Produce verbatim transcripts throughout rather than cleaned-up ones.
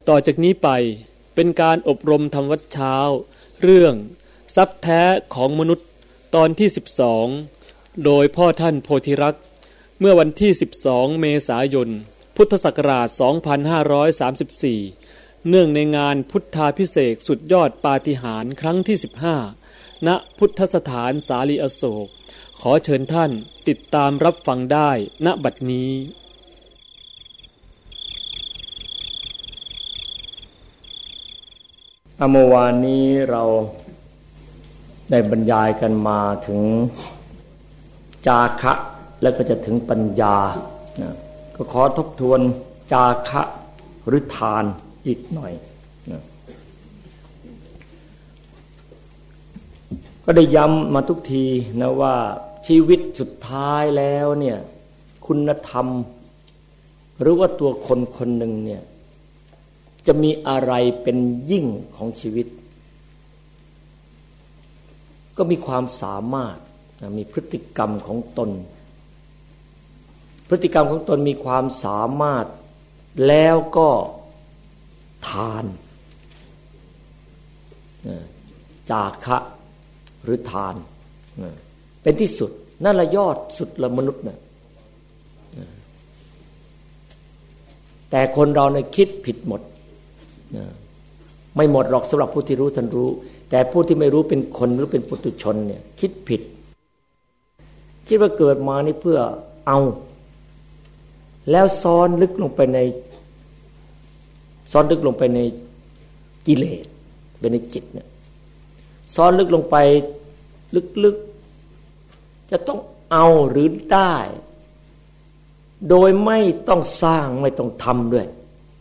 ต่อจากนี้ไปเป็นการอบรมธรรมวัดเช้าเรื่องทรัพย์แท้ของมนุษย์ตอนที่สิบสองโดยพ่อท่านโพธิรักษ์เมื่อวันที่สิบสองเมษายนพุทธศักราชสองพันห้าร้อยสามสิบสี่เนื่องในงานพุทธาภิเษกสุดยอดปาฏิหาริย์ครั้งที่สิบห้าณพุทธสถานสาลีอโศกขอเชิญท่านติดตามรับฟังได้ณบัดนี้เมื่อวานนี้เราได้บรรยายกันมาถึงจาคะแล้วก็จะถึงปัญญานะก็ขอทบทวนจาคะหรือทานอีกหน่อยนะก็ได้ย้ำมาทุกทีนะว่าชีวิตสุดท้ายแล้วเนี่ยคุณธรรมหรือว่าตัวคนคนหนึ่งเนี่ยจะมีอะไรเป็นยิ่งของชีวิตก็มีความสามารถมีพฤติกรรมของตนพฤติกรรมของตนมีความสามารถแล้วก็ทานจาคะหรือทานเป็นที่สุดนั่นละยอดสุดละมนุษย์นะแต่คนเราเนี่ยคิดผิดหมดไม่หมดหรอกสำหรับผู้ที่รู้ท่านรู้แต่ผู้ที่ไม่รู้เป็นคนหรือเป็นปุถุชนเนี่ยคิดผิดคิดว่าเกิดมานี่เพื่อเอาแล้วซ้อนลึกลงไปในซ้อนลึกลงไปในกิเลสเป็นในจิตเนี่ยซ้อนลึกลงไปลึกๆจะต้องเอาหรือได้โดยไม่ต้องสร้างไม่ต้องทำด้วย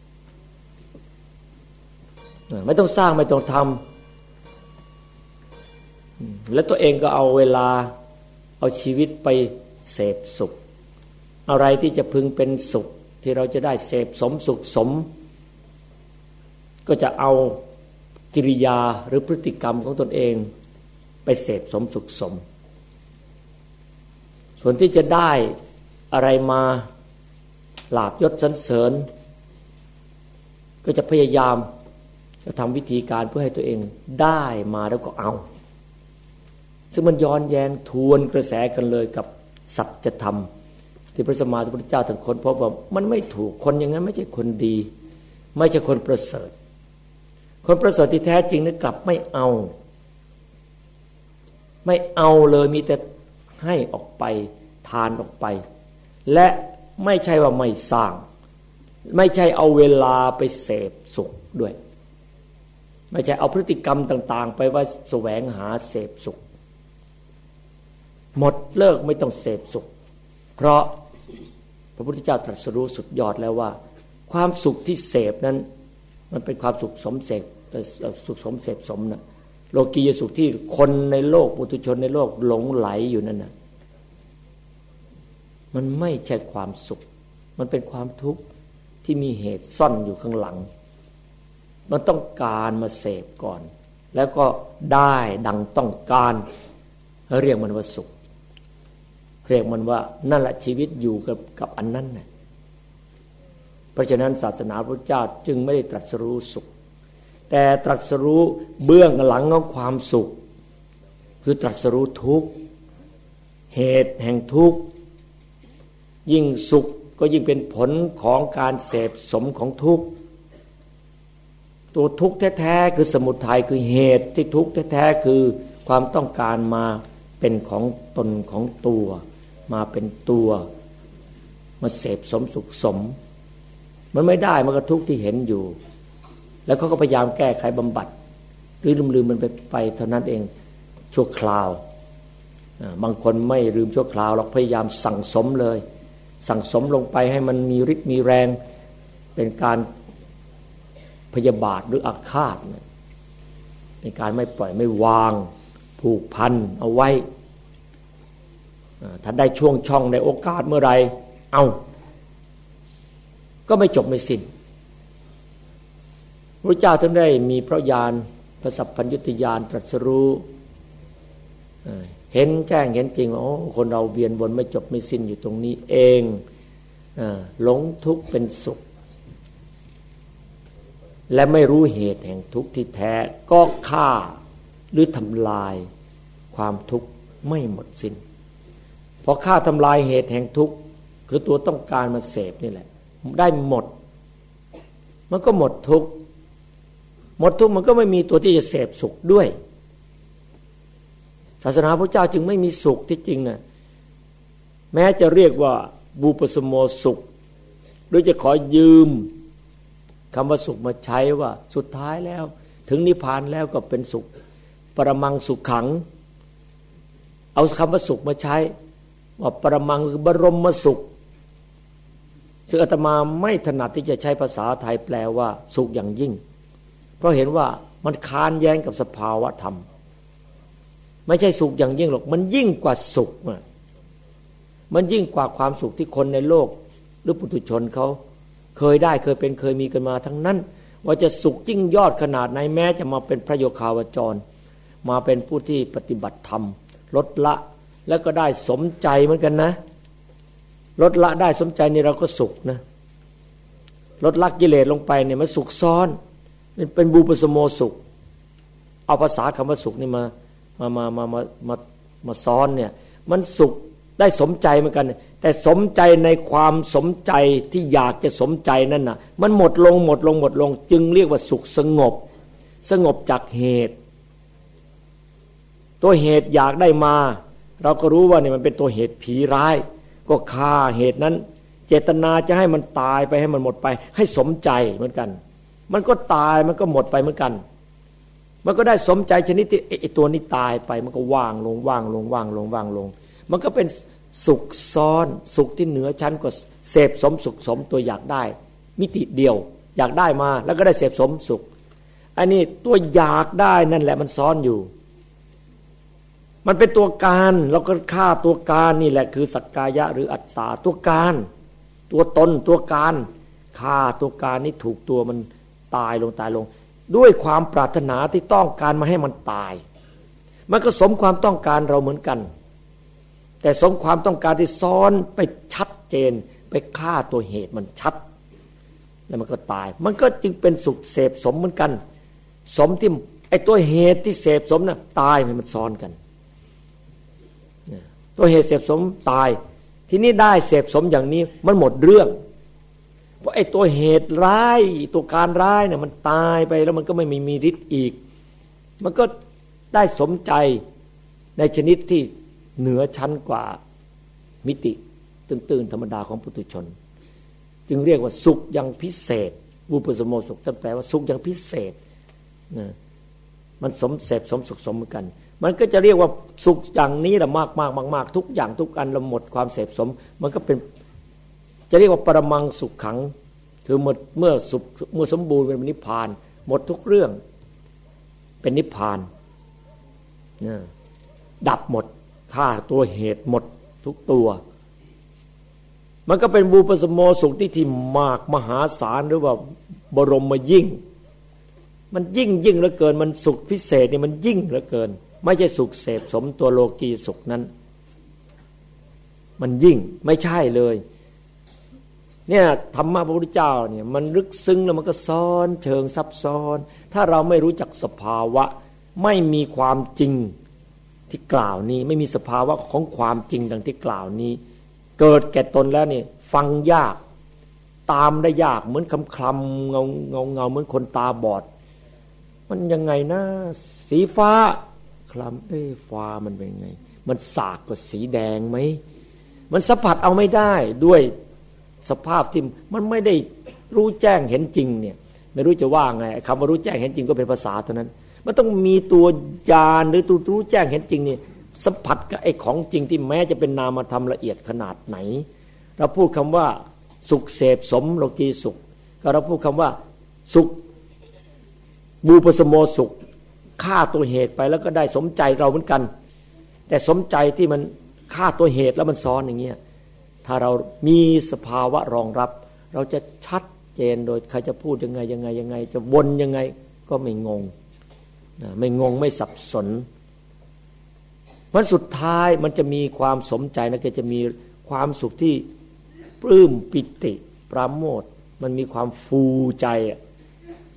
ไม่ต้องสร้างไม่ต้องทำแล้วตัวเองก็เอาเวลาเอาชีวิตไปเสพสุขอะไรที่จะพึงเป็นสุขที่เราจะได้เสพสมสุขสมก็จะเอากิริยาหรือพฤติกรรมของตนเองไปเสพสมสุขสมส่วนที่จะได้อะไรมาลาภยศสรรเสริญก็จะพยายามจะทำวิธีการเพื่อให้ตัวเองได้มาแล้วก็เอาซึ่งมันย้อนแย้งทวนกระแสกันเลยกับสัจธรรมที่พระสัมมาสัมพุทธเจ้าท่านค้นพบว่ามันไม่ถูกคนอย่างนั้นไม่ใช่คนดีไม่ใช่คนประเสริฐคนประเสริฐที่แท้จริงนั้นกลับไม่เอาไม่เอาเลยมีแต่ให้ออกไปทานออกไปและไม่ใช่ว่าไม่สร้างไม่ใช่เอาเวลาไปเสพสุขด้วยไม่ใช่เอาพฤติกรรมต่างๆไปว่าแสวงหาเสพสุขหมดเลิกไม่ต้องเสพสุขเพราะพระพุทธเจ้าตรัสรู้สุดยอดแล้วว่าความสุขที่เสพนั้นมันเป็นความสุขสมเสพสุขสมเสพสมนะโลกียสุขที่คนในโลกปุถุชนในโลกหลงไหลอยู่นั่นนะมันไม่ใช่ความสุขมันเป็นความทุกข์ที่มีเหตุซ่อนอยู่ข้างหลังมันต้องการมาเสพก่อนแล้วก็ได้ดังต้องการเรียกมันว่าสุขเรียกมันว่านั่นแหละชีวิตอยู่กับกับอันนั้นน่ะเพราะฉะนั้นศาสนาพระเจ้าจึงไม่ได้ตรัสรู้สุขแต่ตรัสรู้เบื้องหลังของความสุขคือตรัสรู้ทุกข์เหตุแห่งทุกข์ยิ่งสุขก็ยิ่งเป็นผลของการเสพสมของทุกข์ตัวทุกข์แท้ๆคือสมุทัยคือเหตุที่ทุกข์แท้ๆคือความต้องการมาเป็นของตนของตัวมาเป็นตัวมาเสพสมสุขสมมันไม่ได้มันก็ทุกข์ที่เห็นอยู่แล้วเขาก็พยายามแก้ไขบำบัดหรือลืมๆมันไปไปเท่านั้นเองชั่วคราวบางคนไม่ลืมชั่วคราวหรอกพยายามสั่งสมเลยสั่งสมลงไปให้มันมีฤทธิ์มีแรงเป็นการพยาบาทหรืออาฆาตในการไม่ปล่อยไม่วางผูกพันเอาไว้ถ้าได้ช่วงช่องในโอกาสเมื่อไรเอาก็ไม่จบไม่สิ้นพระเจ้าท่านได้มีพระญาณพระสัพพัญญุตญาณตรัสรู้เห็นแจ้งเห็นจริงว่าโอ้คนเราเวียนวนไม่จบไม่สิ้นอยู่ตรงนี้เองหลงทุกข์เป็นสุขและไม่รู้เหตุแห่งทุกข์ที่แท้ก็ฆ่าหรือทำลายความทุกข์ไม่หมดสิ้นพอฆ่าทำลายเหตุแห่งทุกข์คือตัวต้องการมาเสพนี่แหละได้หมดมันก็หมดทุกข์หมดทุกข์มันก็ไม่มีตัวที่จะเสพสุขด้วยศาสนาพระเจ้าจึงไม่มีสุขที่จริงนะแม้จะเรียกว่าวูปสโมสุขหรือจะขอยืมคำว่าสุขมาใช้ว่าสุดท้ายแล้วถึงนิพพานแล้วก็เป็นสุขปรมังสุขขังเอาคำว่าสุขมาใช้ว่าปรมังคือบรมสุขซึ่งอาตมาไม่ถนัดที่จะใช้ภาษาไทยแปลว่าสุขอย่างยิ่งเพราะเห็นว่ามันค้านแย้งกับสภาวะธรรมไม่ใช่สุขอย่างยิ่งหรอกมันยิ่งกว่าสุขมันยิ่งกว่าความสุขที่คนในโลกหรือปุถุชนเขาเคยได้เคยเป็นเคยมีกันมาทั้งนั้นว่าจะสุขยิ่งยอดขนาดไหนแม้จะมาเป็นพระโยคาวจรมาเป็นผู้ที่ปฏิบัติธรรมลดละแล้วก็ได้สมใจเหมือนกันนะลดละได้สมใจนี่เราก็สุขนะลดละกิเลสลงไปเนี่ยมันสุขซ้อนเป็นบูปสโมสุขเอาภาษาคำว่าสุขนี่มามามามามามามาซ้อนเนี่ยมันสุขได้สมใจเหมือนกันแต่สมใจในความสมใจที่อยากจะสมใจนั่นน่ะมันหมดลงหมดลงหมดลงจึงเรียกว่าสุขสงบสงบจากเหตุตัวเหตุอยากได้มาเราก็รู้ว่าเนี่ยมันเป็นตัวเหตุผีร้ายก็ฆ่าเหตุนั้นเจตนาจะให้มันตายไปให้มันหมดไปให้สมใจเหมือนกันมันก็ตายมันก็หมดไปเหมือนกันมันก็ได้สมใจชนิดที่ไอ้ตัวนี้ตายไปมันก็ว่างลงว่างลงว่างลงว่างลงมันก็เป็นสุขซ้อนสุขที่เหนือชั้นกว่าเสพสมสุขสมตัวอยากได้มิติเดียวอยากได้มาแล้วก็ได้เสพสมสุขอันนี้ตัวอยากได้นั่นแหละมันซ้อนอยู่มันเป็นตัวการเราก็ฆ่าตัวการนี่แหละคือสักกายะหรืออัตตาตัวการตัวตนตัวการฆ่าตัวการนี่ถูกตัวมันตายลงตายลงด้วยความปรารถนาที่ต้องการมาให้มันตายมันก็สมความต้องการเราเหมือนกันแต่สมความต้องการที่ซ้อนไปชัดเจนไปฆ่าตัวเหตุมันชัดแล้วมันก็ตายมันก็จึงเป็นสุขเสพสมเหมือนกันสมที่ไอ้ตัวเหตุที่เสพสมน่ะตายมันซ้อนกันตัวเหตุเสพสมตายทีนี้ได้เสพสมอย่างนี้มันหมดเรื่องเพราะไอ้ตัวเหตุร้ายตัวการร้ายเนี่ยมันตายไปแล้วมันก็ไม่มีมีฤทธิ์อีกมันก็ได้สมใจในชนิดที่เหนือชั้นกว่ามิติตื่นๆธรรมดาของปุถุชนจึงเรียกว่าสุขอย่างพิเศษวูปสโมสุขท่านแปลว่าสุขอย่างพิเศษนะมันสมเสพสมสุขสมเหมือนกันมันก็จะเรียกว่าสุขอย่างนี้แหละมากมากมากมากทุกอย่างทุกอันละหมดความเสพสมมันก็เป็นจะเรียกว่าปรมังสุขขังคือเมื่อเมื่อสุขเมื่อสมบูรณ์เป็นนิพพานหมดทุกเรื่องเป็นนิพพานนะดับหมดฆ่าตัวเหตุหมดทุกตัวมันก็เป็นบูปสโมสุขที่ที่มากมหาศาลหรือว่าบรมยิ่งมันยิ่งยิ่งเหลือเกินมันสุขพิเศษนี่มันยิ่งเหลือเกินไม่ใช่สุขเสพสมตัวโลกีสุขนั้นมันยิ่งไม่ใช่เลยเนี่ยธรรมะพระพุทธเจ้าเนี่ยมันลึกซึ้งแล้วมันก็ซ้อนเชิงซับซ้อนถ้าเราไม่รู้จักสภาวะไม่มีความจริงที่กล่าวนี้ไม่มีสภาวะของความจริงดังที่กล่าวนี้เกิดแก่ตนแล้วเนี่ยฟังยากตามได้ยากเหมือนคำคลำเงาเงาเงาเหมือนคนตาบอดมันยังไงนะสีฟ้าคลำเอ้ฟ้ามันเป็นไงมันสากกว่าสีแดงไหมมันสัมผัสเอาไม่ได้ด้วยสภาพที่มันไม่ได้รู้แจ้งเห็นจริงเนี่ยไม่รู้จะว่าไงคำว่ารู้แจ้งเห็นจริงก็เป็นภาษาเท่านั้นมันต้องมีตัวญาณหรือตัวรู้แจ้งเห็นจริงนี่สัมผัสกับไอ้ของจริงที่แม้จะเป็นนามธรรมละเอียดขนาดไหนเราพูดคำว่าสุขเสพสมโลกีสุขก็เราพูดคำว่าสุขบูปสโมสุขฆ่าตัวเหตุไปแล้วก็ได้สมใจเราเหมือนกันแต่สมใจที่มันฆ่าตัวเหตุแล้วมันซ้อนอย่างเงี้ยถ้าเรามีสภาวะรองรับเราจะชัดเจนโดยใครจะพูดยังไงยังไงยังไงจะวนยังไงก็ไม่งงไม่งงไม่สับสนมันสุดท้ายมันจะมีความสมใจนะก็จะมีความสุขที่ปลื้มปิติปราโมทย์มันมีความฟูใจ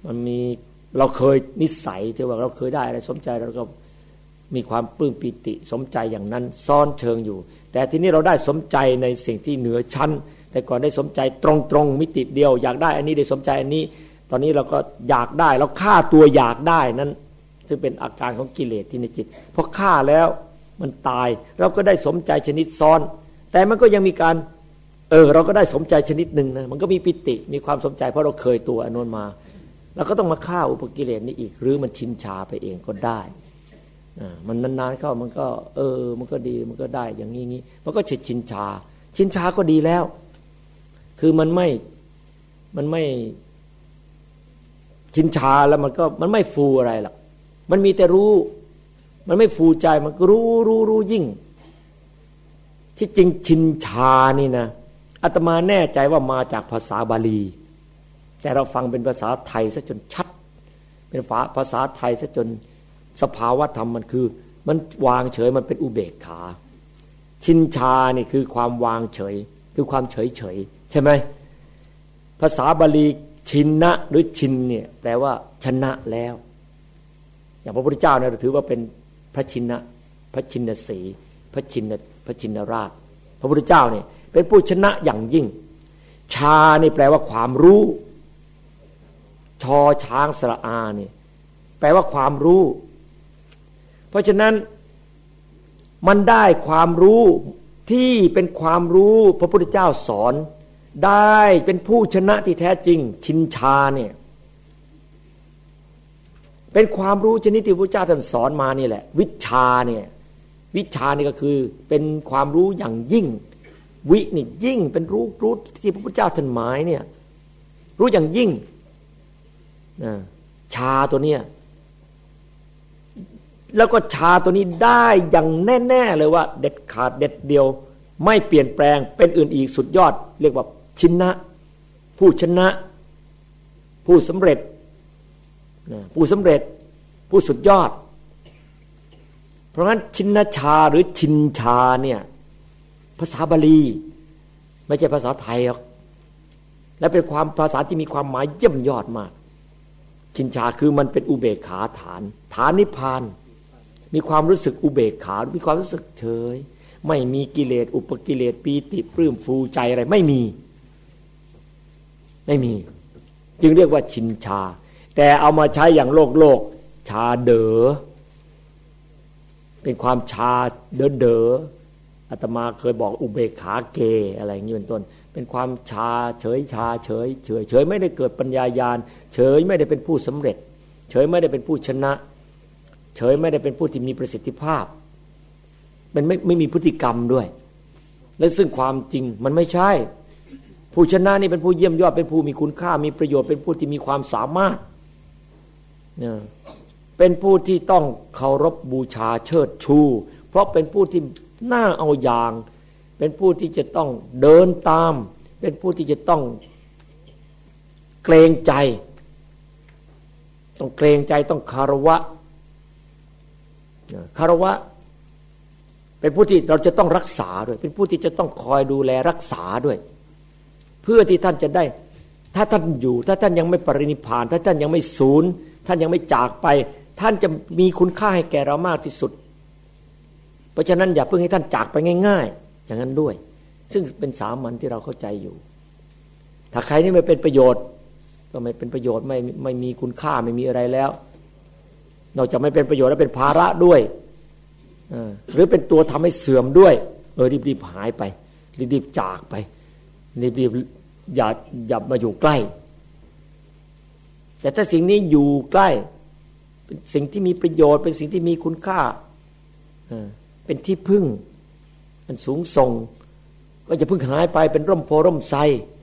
มันมีเราเคยนิสัยที่ว่าเราเคยได้อะไรสมใจเราก็มีความปลื้มปิติสมใจอย่างนั้นซ่อนเชิงอยู่แต่ทีนี้เราได้สมใจในสิ่งที่เหนือชั้นแต่ก่อนได้สมใจตรงๆมิติเดียวอยากได้อันนี้ได้สมใจอันนี้ตอนนี้เราก็อยากได้เราฆ่าตัวอยากได้นั้นซึ่งเป็นอาการของกิเลสที่ในจิตพอฆ่าแล้วมันตายเราก็ได้สมใจชนิดซ้อนแต่มันก็ยังมีการเออเราก็ได้สมใจชนิดหนึ่งนะมันก็มีปิติมีความสมใจเพราะเราเคยตัวอนุนมาเราก็ต้องมาฆ่าอุปกิเลสนี้อีกหรือมันชินชาไปเองก็ได้มันนานๆเข้ามันก็เออมันก็ดีมันก็ได้อย่างนี้งี้มันก็ชินชินชาชินชาก็ดีแล้วคือมันไม่มันไม่ชินชาแล้วมันก็มันไม่ฟูอะไรหรอกมันมีแต่รู้มันไม่ฟูใจมันก็รู้รู้รู้ยิ่งที่จริงชินชานี่นะอาตมาแน่ใจว่ามาจากภาษาบาลีแต่เราฟังเป็นภาษาไทยซะจนชัดเป็นภาษาไทยซะจนสภาวะธรรมมันคือมันวางเฉยมันเป็นอุเบกขาชินชานี่คือความวางเฉยคือความเฉยเฉยใช่ไหมภาษาบาลีชินนะหรือชินเนี่ยแปลว่าชนะแล้วอย่างพระพุทธเจ้าเนี่ยเราถือว่าเป็นพระชินะพระชินสีพระชินพระชินราชพระพุทธเจ้าเนี่ยเป็นผู้ชนะอย่างยิ่งชานี่แปลว่าความรู้ชอช้างสระอาเนี่ยแปลว่าความรู้เพราะฉะนั้นมันได้ความรู้ที่เป็นความรู้พระพุทธเจ้าสอนได้เป็นผู้ชนะที่แท้จริงชินชาเนี่ยเป็นความรู้ชนิดที่พระพุทธเจ้าท่านสอนมานี่แหละวิชาเนี่ยวิชานี่ก็คือเป็นความรู้อย่างยิ่งวินี่ยิ่งเป็นรู้รู้ที่พระพุทธเจ้าท่านหมายเนี่ยรู้อย่างยิ่งชาตัวเนี้ยแล้วก็ชาตัวนี้ได้อย่างแน่ๆเลยว่าเด็ดขาดเด็ดเดียวไม่เปลี่ยนแปลงเป็นอื่นอีกสุดยอดเรียกว่าชินะผู้ชนะผู้สำเร็จผู้สำเร็จผู้สุดยอดเพราะงั้นชินชาหรือชินชาเนี่ยภาษาบาลีไม่ใช่ภาษาไทยหรอกและเป็นความภาษาที่มีความหมายเยี่ยมยอดมากชินชาคือมันเป็นอุเบกขาฐานฐานนิพพานมีความรู้สึกอุเบกขามีความรู้สึกเฉยไม่มีกิเลสอุปกิเลสปีติปลื้มฟูใจอะไรไม่มีไม่มีจึงเรียกว่าชินชาแต่เอามาใช้อย่างโลกโลกชาเด๋อเป็นความชาเด๋อเด๋ออาตมาเคยบอกอุเบกขาเกอะไรอย่างนี้เป็นต้นเป็นความชาเฉยชาเฉยเฉยเฉยไม่ได้เกิดปัญญาญาณเฉยไม่ได้เป็นผู้สำเร็จเฉยไม่ได้เป็นผู้ชนะเฉยไม่ได้เป็นผู้ที่มีประสิทธิภาพมันไม่ไม่มีพฤติกรรมด้วยและซึ่งความจริงมันไม่ใช่ผู้ชนะนี่เป็นผู้เยี่ยมยอดเป็นผู้มีคุณค่ามีประโยชน์เป็นผู้ที่มีความสามารถเนี่ยเป็นผู้ที่ต้องเคารพบูชาเชิดชูเพราะเป็นผู้ที่น่าเอาอย่างเป็นผู้ที่จะต้องเดินตามเป็นผู้ที่จะต้องเกรงใจต้องเกรงใจต้องคารวะคารวะเป็นผู้ที่เราจะต้องรักษาด้วยเป็นผู้ที่จะต้องคอยดูแลรักษาด้วยเพื่อที่ท่านจะได้ถ้าท่านอยู่ถ้าท่านยังไม่ปรินิพพานถ้าท่านยังไม่สูญท่านยังไม่จากไปท่านจะมีคุณค่าให้แก่เรามากที่สุดเพราะฉะนั้นอย่าเพิ่งให้ท่านจากไปง่ายๆอย่างนั้นด้วยซึ่งเป็นสามัญที่เราเข้าใจอยู่ถ้าใครนี่ไม่เป็นประโยชน์ก็ไม่เป็นประโยชน์ไม่ไม่มีคุณค่าไม่มีอะไรแล้วนอกจากไม่เป็นประโยชน์แล้วเป็นภาระด้วยหรือเป็นตัวทำให้เสื่อมด้วยเออรีบๆหายไปรีบๆจากไปรีบๆอย่าอย่ามาอยู่ใกล้แต่ถ้าสิ่งนี้อยู่ใกล้เป็นสิ่งที่มีประโยชน์เป็นสิ่งที่มีคุณค่าเป็นที่พึ่งมันสูงส่งก็จะพึ่งหายไปเป็นร่มโพร่มไทร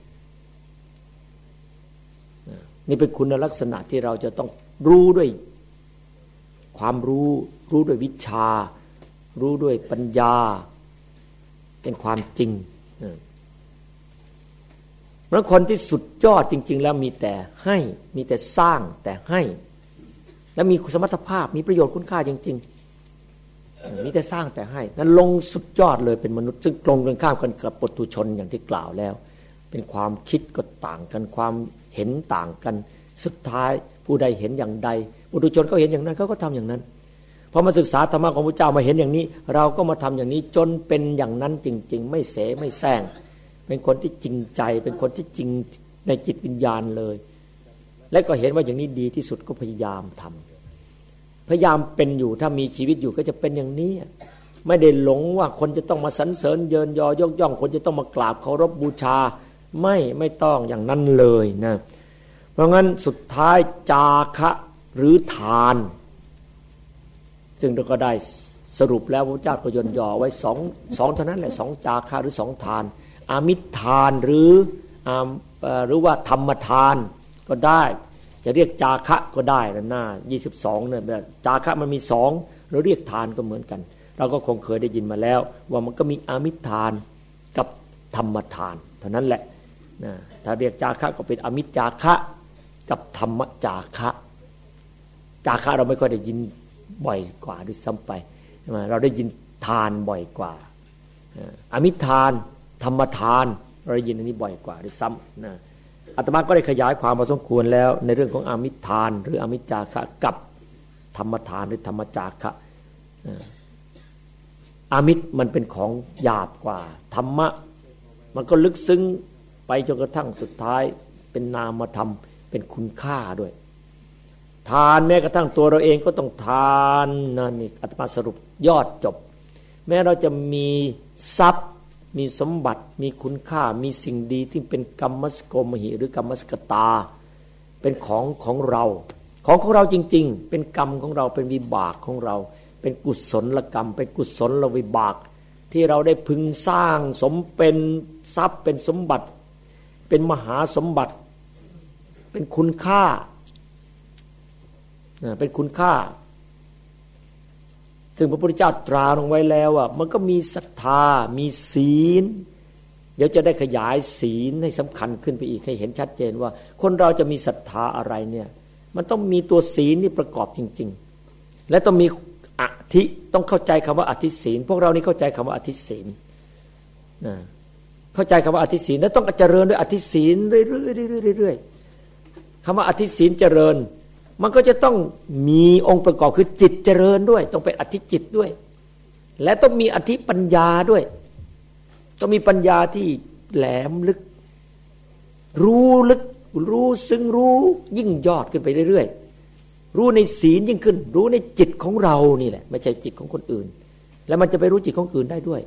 นี่เป็นคุณลักษณะที่เราจะต้องรู้ด้วยความรู้รู้ด้วยวิชารู้ด้วยปัญญาเป็นความจริงเพราะคนที่สุดยอดจริงๆแล้วมีแต่ให้มีแต่สร้างแต่ให้และมีสมรรถภาพมีประโยชน์คุณค่าจริงๆมีแต่สร้างแต่ให้นั้นลงสุดยอดเลยเป็นมนุษย์ซึ่งตรงกันข้ามกันกับปุถุชนอย่างที่กล่าวแล้วเป็นความคิดก็ต่างกันความเห็นต่างกันสุดท้ายผู้ใดเห็นอย่างใดปุถุชนเขาเห็นอย่างนั้นเขาก็ทำอย่างนั้นพอมาศึกษาธรรมะของพระเจ้ามาเห็นอย่างนี้เราก็มาทำอย่างนี้จนเป็นอย่างนั้นจริงๆไม่เสไม่แซงเป็นคนที่จริงใจเป็นคนที่จริงในจิตวิญญาณเลยและก็เห็นว่าอย่างนี้ดีที่สุดก็พยายามทำพยายามเป็นอยู่ถ้ามีชีวิตอยู่ก็จะเป็นอย่างนี้ไม่ได้หลงว่าคนจะต้องมาสรรเสริญเยินยอยกย่องคนจะต้องมากราบเคารพบูชาไม่ไม่ต้องอย่างนั้นเลยนะเพราะงั้นสุดท้ายจาคะหรือทานซึ่งเราก็ได้สรุปแล้วพระเจ้าก็ย่นย่อไว้สองสองเท่านั้นแหละสองจาคะหรือสองทานอามิตรทานหรือหรือว่าธรรมทานก็ได้จะเรียกจาคะก็ได้นะหน้ายี่สิบสองเนี่ยจาคะมันมีสองเราเรียกทานก็เหมือนกันเราก็คงเคยได้ยินมาแล้วว่ามันก็มีอามิตรทานกับธรรมทานเท่านั้นแหละนะถ้าเรียกจาคะก็เป็นอามิตรจาคะกับธรรมจาคะจาคะเราไม่ค่อยได้ยินบ่อยกว่าด้วยซ้ำไปเราได้ยินทานบ่อยกว่าอามิตรทานธรรมทานเราได้ยินอันนี้บ่อยกว่าด้วยซ้ำนะอาตมาก็ได้ขยายความมาสมควรแล้วในเรื่องของอามิตรทานหรืออามิตรจาคะกับธรรมทานหรือธรรมจาคะอามิตรมันเป็นของหยาบกว่าธรรมะมันก็ลึกซึ้งไปจนกระทั่งสุดท้ายเป็นนามธรรมเป็นคุณค่าด้วยทานแม้กระทั่งตัวเราเองก็ต้องทานนั่นนี่อาตมาสรุปยอดจบแม้เราจะมีทรัพย์มีสมบัติมีคุณค่ามีสิ่งดีที่เป็นกรรมสโกมหิหรือกรรมสกตาเป็นของของเราของของเราจริงๆเป็นกรรมของเราเป็นวิบากของเราเป็นกุศลกรรมเป็นกุศลวิบากที่เราได้พึงสร้างสมเป็นทรัพย์เป็นสมบัติเป็นมหาสมบัติเป็นคุณค่าเป็นคุณค่าซึ่งพระพุทธเจ้าตราลงไว้แล้วว่ามันก็มีศรัทธามีศีลเดี๋ยวจะได้ขยายศีลให้สำคัญขึ้นไปอีกให้เห็นชัดเจนว่าคนเราจะมีศรัทธาอะไรเนี่ยมันต้องมีตัวศีลนี่ประกอบจริงๆและต้องมีอธิต้องเข้าใจคำว่าอธิศีลพวกเรานี่เข้าใจคำว่าอธิศีลนะเข้าใจคำว่าอธิศีลแล้วต้องเจริญด้วยอธิศีลเรื่อยๆเรื่อยๆคำว่าอธิศีลเจริญมันก็จะต้องมีองค์ประกอบคือจิตเจริญด้วยต้องเป็นอธิจิตด้วยและต้องมีอธิปัญญาด้วยต้องมีปัญญาที่แหลมลึกรู้ลึกรู้ซึ้งรู้ยิ่งยอดขึ้นไปเรื่อยๆรู้ในศีลยิ่งขึ้นรู้ในจิตของเรานี่แหละไม่ใช่จิตของคนอื่นแล้วมันจะไปรู้จิตของอื่นได้ด้วย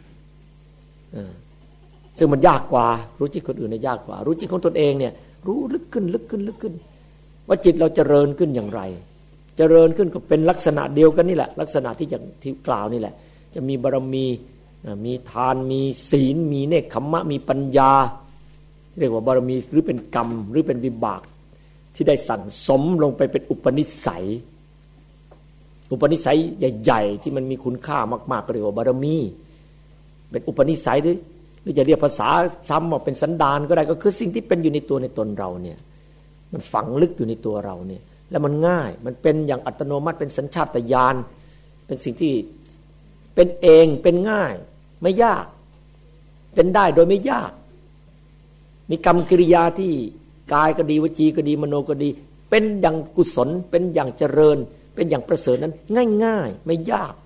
ซึ่งมันยากกว่ารู้จิตคนอื่นเนี่ยยากกว่ารู้จิตของตนเองเนี่ยรู้ลึกขึ้นลึกขึ้นลึกขึ้นว่าจิตเราเจริญขึ้นอย่างไรเจริญขึ้นก็เป็นลักษณะเดียวกันนี่แหละลักษณะที่อย่างที่กล่าวนี่แหละจะมีบารมีมีทานมีศีลมีเนกขัมมะมีปัญญาเรียกว่าบารมีหรือเป็นกรรมหรือเป็นวิบากที่ได้สั่งสมลงไปเป็นอุปนิสัยอุปนิสัยใหญ่ๆที่มันมีคุณค่ามากๆก็เรียกว่าบารมีเป็นอุปนิสัยหรือหรือจะเรียกภาษาซ้ำว่าเป็นสันดานก็ได้ก็คือสิ่งที่เป็นอยู่ในตัวในตนเราเนี่ยมันฝังลึกอยู่ในตัวเราเนี่ยแล้วมันง่ายมันเป็นอย่างอัตโนมัติเป็นสัญชาตญาณเป็นสิ่งที่เป็นเองเป็นง่ายไม่ยากเป็นได้โดยไม่ยากมีกรรมกิริยาที่กายก็ดีวจีก็ดีมโนก็ดีเป็นอย่างกุศลเป็นอย่างเจริญเป็นอย่างประเสริฐนั้นง่ายๆไม่ยาก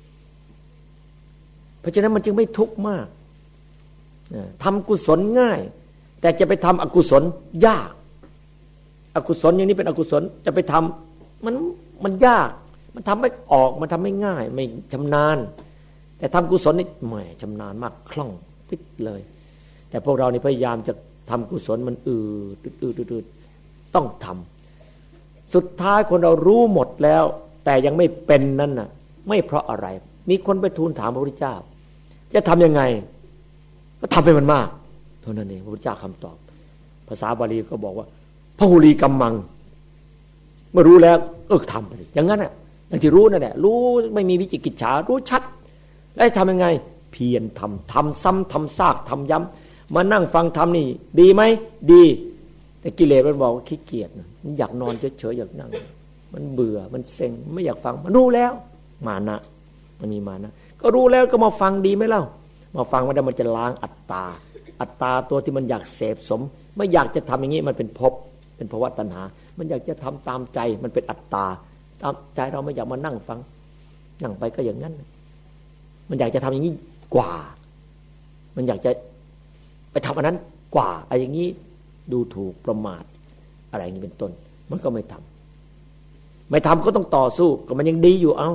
เพราะฉะนั้นมันจึงไม่ทุกข์มากทำกุศลง่ายแต่จะไปทำอกุศลยากอกุศลอย่างนี้เป็นอกุศลจะไปทำมันมันยากมันทำไม่ออกมันทำไม่ง่ายไม่ชำนาญแต่ทำกุศลนี่แหมชำนาญมากคล่องปิดเลยแต่พวกเรานี่พยายามจะทำกุศลมันอืดอืดอืดต้องทำสุดท้ายคนเรารู้หมดแล้วแต่ยังไม่เป็นนั่นน่ะไม่เพราะอะไรมีคนไปทูลถามพระพุทธเจ้าจะทำยังไงก็ทำให้มันมากเท่านั้นเองพระพุทธเจ้าคำตอบภาษาบาลีก็บอกว่าพหุลีกัมมังเมื่อรู้แล้วเออทำไปอย่างนั้นน่ะอย่างที่รู้นั่นแหละรู้ไม่มีวิจิกิจฉารู้ชัดแล้วทำยังไงเพียรทำทำซ้ำทำซากทำย้ำมานั่งฟังธรรมนี่ดีไหมดีแต่กิเลสมันบอกว่าขี้เกียจมันอยากนอนเฉยๆอยากนั่งมันเบื่อมันเซ็งไม่อยากฟังมันรู้แล้วมานะมันมีมานะก็รู้แล้วก็มาฟังดีไหมเล่ามาฟังมันแล้วมันจะล้างอัตตาอัตตาตัวที่มันอยากเสพสมไม่อยากจะทำอย่างนี้มันเป็นภพเป็นภวตัณหามันอยากจะทำตามใจมันเป็นอัตตาตามใจเราไม่อยากมานั่งฟังนั่งไปก็อย่างนั้นมันอยากจะทำอย่างนี้กว่ามันอยากจะไปทำอันนั้นกว่าอะไรอย่างนี้ดูถูกประมาทอะไรอย่างนี้เป็นต้นมันก็ไม่ทำไม่ทำก็ต้องต่อสู้ก็มันยังดีอยู่เอา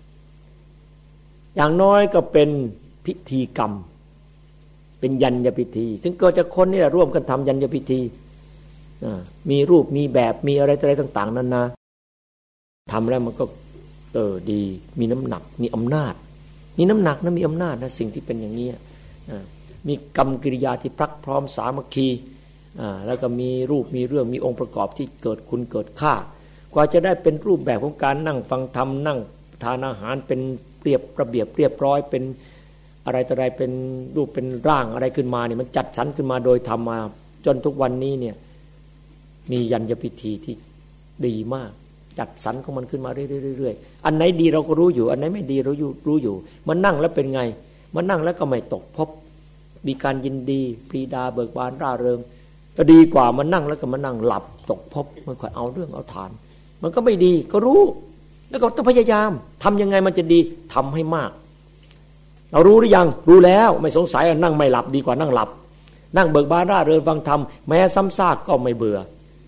อย่างน้อยก็เป็นพิธีกรรมเป็นยัญญพิธีซึ่งเกิดจากคนนี่แหละร่วมกันทำยัญญพิธีมีรูปมีแบบมีอะไรอะไรต่างๆนั่นนะทำแล้วมันก็เออดีมีน้ำหนักมีอำนาจมีน้ำหนักนะมีอำนาจนะสิ่งที่เป็นอย่างนี้มีกรรมกิริยาที่พรักพร้อมสามัคคีแล้วก็มีรูปมีเรื่องมีองค์ประกอบที่เกิดคุณเกิดค่ากว่าจะได้เป็นรูปแบบของการนั่งฟังธรรมนั่งทานอาหารเป็นเรียบระเบียบเรียบร้อยเป็นอะไรต่ออะไรเป็นรูปเป็นร่างอะไรขึ้นมาเนี่ยมันจัดสรรขึ้นมาโดยธรรมมาจนทุกวันนี้เนี่ยมียัญญพิธีที่ดีมากจัดสรรของมันขึ้นมาเรื่อยๆอันไหนดีเราก็รู้อยู่อันไหนไม่ดีเรารู้อยู่มันนั่งแล้วเป็นไงมันนั่งแล้วก็ไม่ตกภพมีการยินดีปรีดาเบิกบานร่าเริงก็ดีกว่ามันนั่งแล้วก็มานั่งหลับตกภพมันค่อยเอาเรื่องเอาทานมันก็ไม่ดีก็รู้แล้วก็ต้องพยายามทำยังไงมันจะดีทำให้มากเรารู้หรือยังรู้แล้วไม่สงสัยนั่งไม่หลับดีกว่านั่งหลับนั่งเบิกบานร่าเริงฟังธรรมแม้ซ้ำซากก็ไม่เบื่อ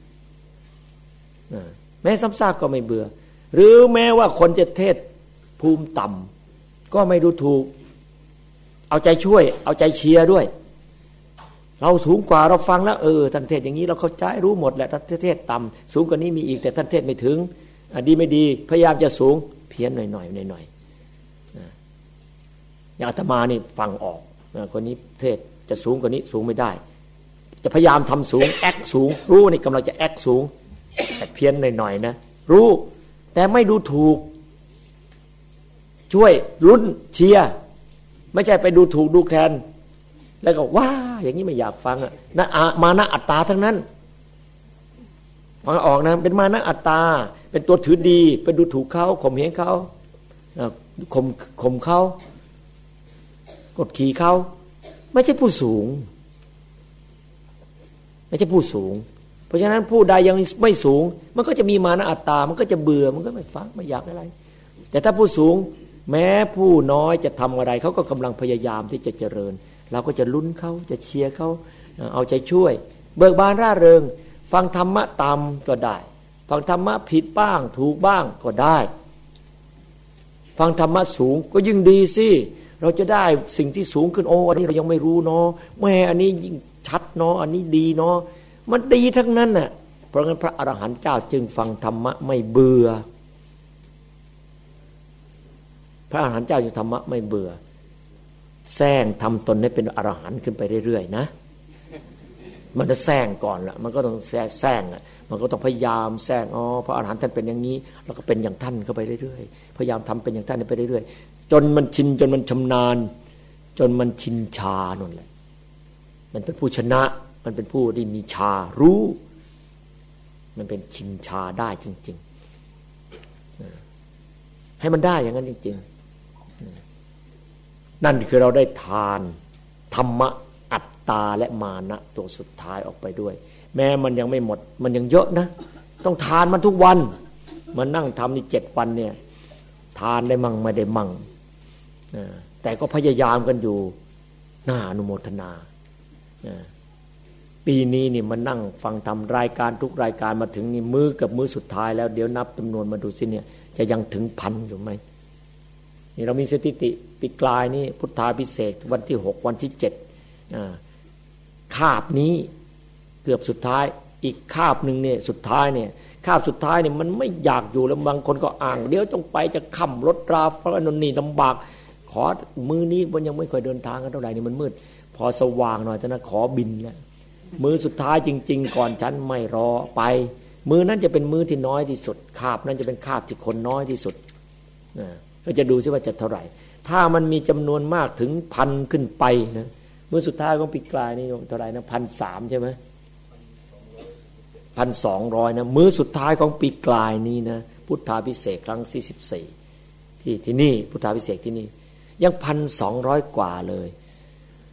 แม้ซ้ำซากก็ไม่เบื่อหรือแม้ว่าคนจะเทศภูมิต่ำก็ไม่ดูถูกเอาใจช่วยเอาใจเชียร์ด้วยเราสูงกว่าเราฟังแล้วเออท่านเทศอย่างนี้เราเข้าใจรู้หมดแหละท่านเทศต่ำสูงกว่านี้มีอีกแต่ท่านเทศไม่ถึงดีไม่ดีพยายามจะสูงเพี้ยนหน่อยหน่อยหน่อยหน่อยอย่างอาตมานี่ฟังออกคนนี้เทศจะสูงกว่านี้สูงไม่ได้จะพยายามทำสูงแอคสูงรู้นี่กำลังจะแอคสูงแต่เพี้ยนหน่อยหน่อยนะรู้แต่ไม่ดูถูกช่วยลุ้นเชียร์ไม่ใช่ไปดูถูกดูแคลนแล้วก็ว้าอย่างนี้ไม่อยากฟังอ่ะนะมานะอัตตาทั้งนั้นฟังออกนะเป็นมานะอัตตาเป็นตัวถือดีเป็นดูถูกเขาข่มเหงเขาข่มข่มเขากดขี่เขาไม่ใช่ผู้สูงไม่ใช่ผู้สูงเพราะฉะนั้นผู้ใดยังไม่สูงมันก็จะมีมานะอัตตามันก็จะเบื่อมันก็ไม่ฟังไม่อยากอะไรแต่ถ้าผู้สูงแม้ผู้น้อยจะทำอะไรเขาก็กำลังพยายามที่จะเจริญเราก็จะลุ้นเขาจะเชียร์เขาเอาใจช่วยเบิกบานร่าเริงฟังธรรมะตามก็ได้ฟังธรรมะผิดบ้างถูกบ้างก็ได้ฟังธรรมะสูงก็ยิ่งดีสิเราจะได้สิ่งที่สูงขึ้นโอ้อันนี้เรายังไม่รู้เนาะแม่อันนี้ยิ่งชัดเนาะอันนี้ดีเนาะมันดีทั้งนั้นน่ะเพราะงั้นพระอรหันต์เจ้าจึงฟังธรรมะไม่เบื่อพระอรหันต์เจ้าจึงธรรมะไม่เบื่อแซงทำตนให้เป็นอรหันต์ขึ้นไปเรื่อยๆนะมันจะแซงก่อนละมันก็ต้องแซงแซงอ่ะมันก็ต้องพยายามแซงอ๋อพระอรหันต์ท่านเป็นอย่างนี้เราก็เป็นอย่างท่านเข้าไปเรื่อยๆพยายามทำเป็นอย่างท่านไปเรื่อยๆจนมันชินจนมันชำนาญจนมันชินชานั่นแหละมันเป็นผู้ชนะมันเป็นผู้ที่มีชารู้มันเป็นชินชาได้จริงๆให้มันได้อย่างนั้นจริงๆนั่นคือเราได้ทานธรรมะอัตตาและมานะตัวสุดท้ายออกไปด้วยแม้มันยังไม่หมดมันยังเยอะนะต้องทานมันทุกวันมานั่งทำนี่เจ็ดวันเนี่ยทานได้มั่งไม่ได้มั่งแต่ก็พยายามกันอยู่น่าอนุโมทนาปีนี้นี่มานั่งฟังทำรายการทุกรายการมาถึงนี่มื้อกับมื้อสุดท้ายแล้วเดี๋ยวนับจำนวนมาดูสิเนี่ยจะยังถึงพันอยู่ไหมนี่เรามีสถิติปีกลายนี่พุทธาภิเษกวันที่หกวันที่เจ็ดคาบนี้เกือบสุดท้ายอีกคาบหนึ่งเนี่ยสุดท้ายเนี่ยคาบสุดท้ายเนี่ยมันไม่อยากอยู่แล้วบางคนก็อ้างเดี๋ยวต้องไปจะค่ำรถราเพราะนนนี่ลำบากขอมือนี้มันยังไม่ค่อยเดินทางกันเท่าไหร่นี่มันมืดพอสว่างหน่อยจะนะขอบินแล้วมือสุดท้ายจริงๆก่อนฉันไม่รอไปมือนั้นจะเป็นมือที่น้อยที่สุดคาบนั้นจะเป็นคาบที่คนน้อยที่สุดก็จะดูซิว่าจะเท่าไหร่ถ้ามันมีจำนวนมากถึงพันขึ้นไปนะมือสุดท้ายของปีกลายนี่เท่าไหร่นะพันสามใช่ไหมพันสองร้อยนะมือสุดท้ายของปีกลายนี้นะพุทธาภิเษกครั้งที่สิบสี่ที่ที่นี่พุทธาภิเษกที่นี่ยังพันสองร้อยกว่าเลย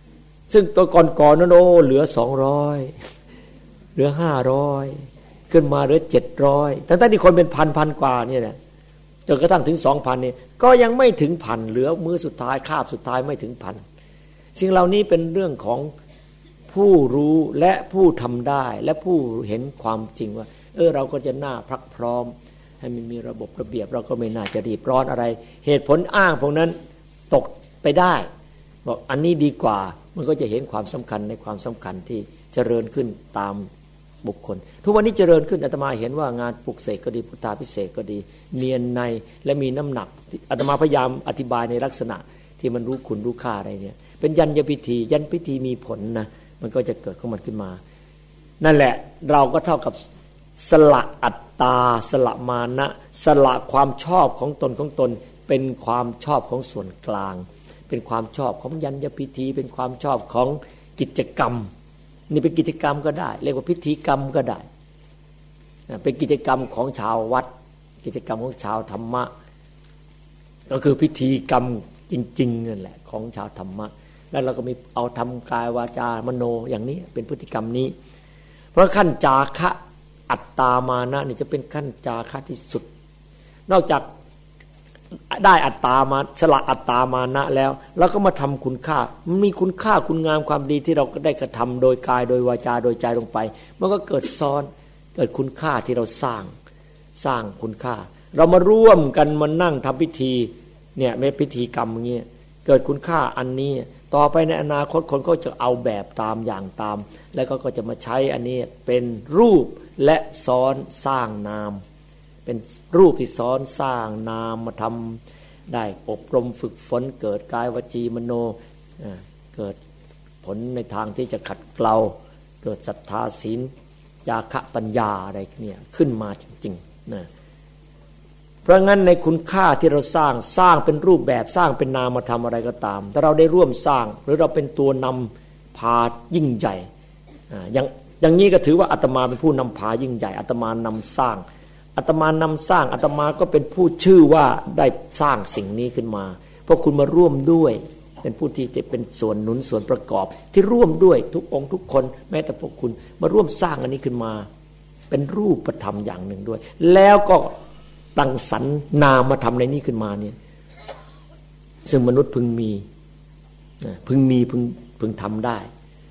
ซึ่งตัวก่อนๆนั้นโอ้เหลือสองร้อยเหลือห้าร้อยขึ้นมาเหลือเจ็ดร้อยทั้งๆที่คนเป็นพันพันกว่านี่แหละจนกระทั่งถึงสองพันนี่ก็ยังไม่ถึงพันเหลือมื้อสุดท้ายคาบสุดท้ายไม่ถึงพันสิ่งเหล่านี้เป็นเรื่องของผู้รู้และผู้ทำได้และผู้เห็นความจริงว่าเออเราก็จะน่าพรักพร้อมให้มันมีระบบระเบียบเราก็ไม่น่าจะรีบร้อนอะไรเหตุผลอ้างพวกนั้นตกไปได้บอกอันนี้ดีกว่ามันก็จะเห็นความสำคัญในความสำคัญที่เจริญขึ้นตามบุคคลทุกวันนี้เจริญขึ้นอาตมาเห็นว่างานปลุกเสกก็ดีพุทธาภิเษกก็ดีเนียนในและมีน้ำหนักอาตมาพยายามอธิบายในลักษณะที่มันรู้คุณรู้ค่าอะไรเนี่ยเป็นยัญญพิธียัญพิธีมีผลนะมันก็จะเกิดของมันขึ้นมานั่นแหละเราก็เท่ากับสละอัตตาสละมานะสละความชอบของตนของตนเป็นความชอบของส่วนกลางเป็นความชอบของยัญญพิธีเป็นความชอบของกิจกรรมนี่เป็นกิจกรรมก็ได้เรียกว่าพิธีกรรมก็ได้เป็นกิจกรรมของชาววัดกิจกรรมของชาวธรรมะก็คือพิธีกรรมจริงๆนั่นแหละของชาวธรรมะแล้วเราก็มีเอาทำกายวาจามโนอย่างนี้เป็นพฤติกรรมนี้เพราะขั้นจาคะอัตตามานะนี่จะเป็นขั้นจาคะที่สุดนอกจากได้อัตตามาสละอัตตามานะแล้วเราก็มาทำคุณค่ามันมีคุณค่าคุณงามความดีที่เราก็ได้กระทำโดยกายโดยวาจาโดยใจลงไปมันก็เกิดซ้อนเกิดคุณค่าที่เราสร้างสร้างคุณค่าเรามาร่วมกันมานั่งทำพิธีเนี่ยไม่พิธีกรรมอย่างเงี้ยเกิดคุณค่าอันนี้ต่อไปในอนาคตคนก็จะเอาแบบตามอย่างตามแล้วก็จะมาใช้อันนี้เป็นรูปและซ้อนสร้างนามเป็นรูปที่ซ้อนสร้างนามมาทำได้อบรมฝึกฝนเกิดกายวจีมโนเกิดผลในทางที่จะขัดเกลาเกิดศรัทธาศีลจาคะปัญญาอะไรเนี่ยขึ้นมาจริงๆนะเพราะงั้นในคุณค่าที่เราสร้างสร้างเป็นรูปแบบสร้างเป็นนามธรรมอะไรก็ตามถ้าเราได้ร่วมสร้างหรือเราเป็นตัวนำพายิ่งใหญ่อย่างอย่างนี้ก็ถือว่าอาตมาเป็นผู้นำพายิ่งใหญ่อาตมานำสร้างอาตมานำสร้างอาตมาก็เป็นผู้ชื่อว่าได้สร้างสิ่งนี้ขึ้นมาเพราะคุณมาร่วมด้วยเป็นผู้ที่จะเป็นส่วนหนุนส่วนประกอบที่ร่วมด้วยทุกองค์ทุกคนแม้แต่พวกคุณมาร่วมสร้างอันนี้ขึ้นมาเป็นรูปธรรมอย่างหนึ่งด้วยแล้วก็ตั้งสรรนามธรรมในนี้ขึ้นมาเนี่ยซึ่งมนุษย์พึงมีพึงมีพึงพึงทำได้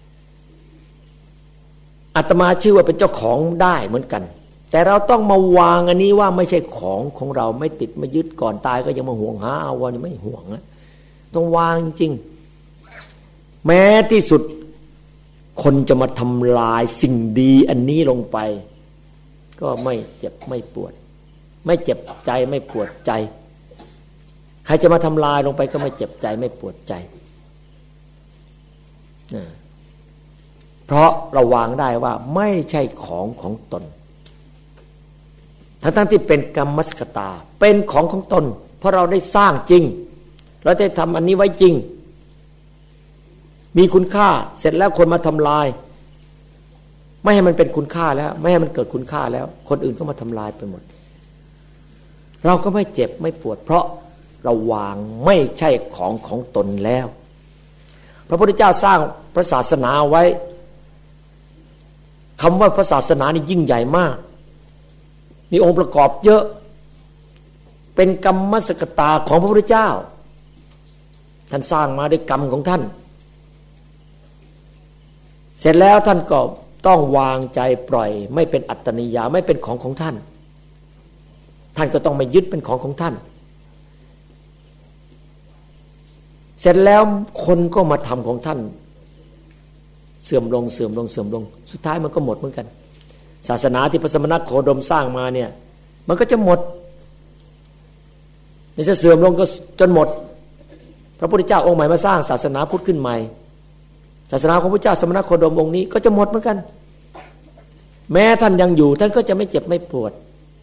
อาตมาชื่อว่าเป็นเจ้าของได้เหมือนกันแต่เราต้องมาวางอันนี้ว่าไม่ใช่ของของเราไม่ติดไม่ยึดก่อนตายก็ยังมาห่วงหาเอาวันนี้ไม่ห่วงนะต้องวางจริงแม้ที่สุดคนจะมาทำลายสิ่งดีอันนี้ลงไปก็ไม่เจ็บไม่ปวดไม่เจ็บใจไม่ปวดใจใครจะมาทำลายลงไปก็ไม่เจ็บใจไม่ปวดใจนะเพราะเราวางได้ว่าไม่ใช่ของของตนทั้งๆที่เป็นกรรมสกตาเป็นของของตนเพราะเราได้สร้างจริงเราได้ทำอันนี้ไว้จริงมีคุณค่าเสร็จแล้วคนมาทำลายไม่ให้มันเป็นคุณค่าแล้วไม่ให้มันเกิดคุณค่าแล้วคนอื่นก็มาทำลายไปหมดเราก็ไม่เจ็บไม่ปวดเพราะเราวางไม่ใช่ของของตนแล้วพระพุทธเจ้าสร้างพระศาสนาไว้คำว่าพระศาสนานี่ยิ่งใหญ่มากมีองค์ประกอบเยอะเป็นกรรมสกตาของพระพุทธเจ้าท่านสร้างมาด้วยกรรมของท่านเสร็จแล้วท่านก็ต้องวางใจปล่อยไม่เป็นอัตตนิยาไม่เป็นของของท่านท่านก็ต้องไม่ยึดเป็นของของท่านเสร็จแล้วคนก็มาทำของท่านเสื่อมลงเสื่อมลงเสื่อมลงสุดท้ายมันก็หมดเหมือนกันศาสนาที่พระสมณโคดมสร้างมาเนี่ยมันก็จะหมดมันจะเสื่อมลงก็จนหมดพระพุทธเจ้าองค์ใหม่มาสร้างศาสนาพุทธขึ้นใหม่ศาสนาของพระเจ้าสมณโคดมองค์นี้ก็จะหมดเหมือนกันแม้ท่านยังอยู่ท่านก็จะไม่เจ็บไม่ปวด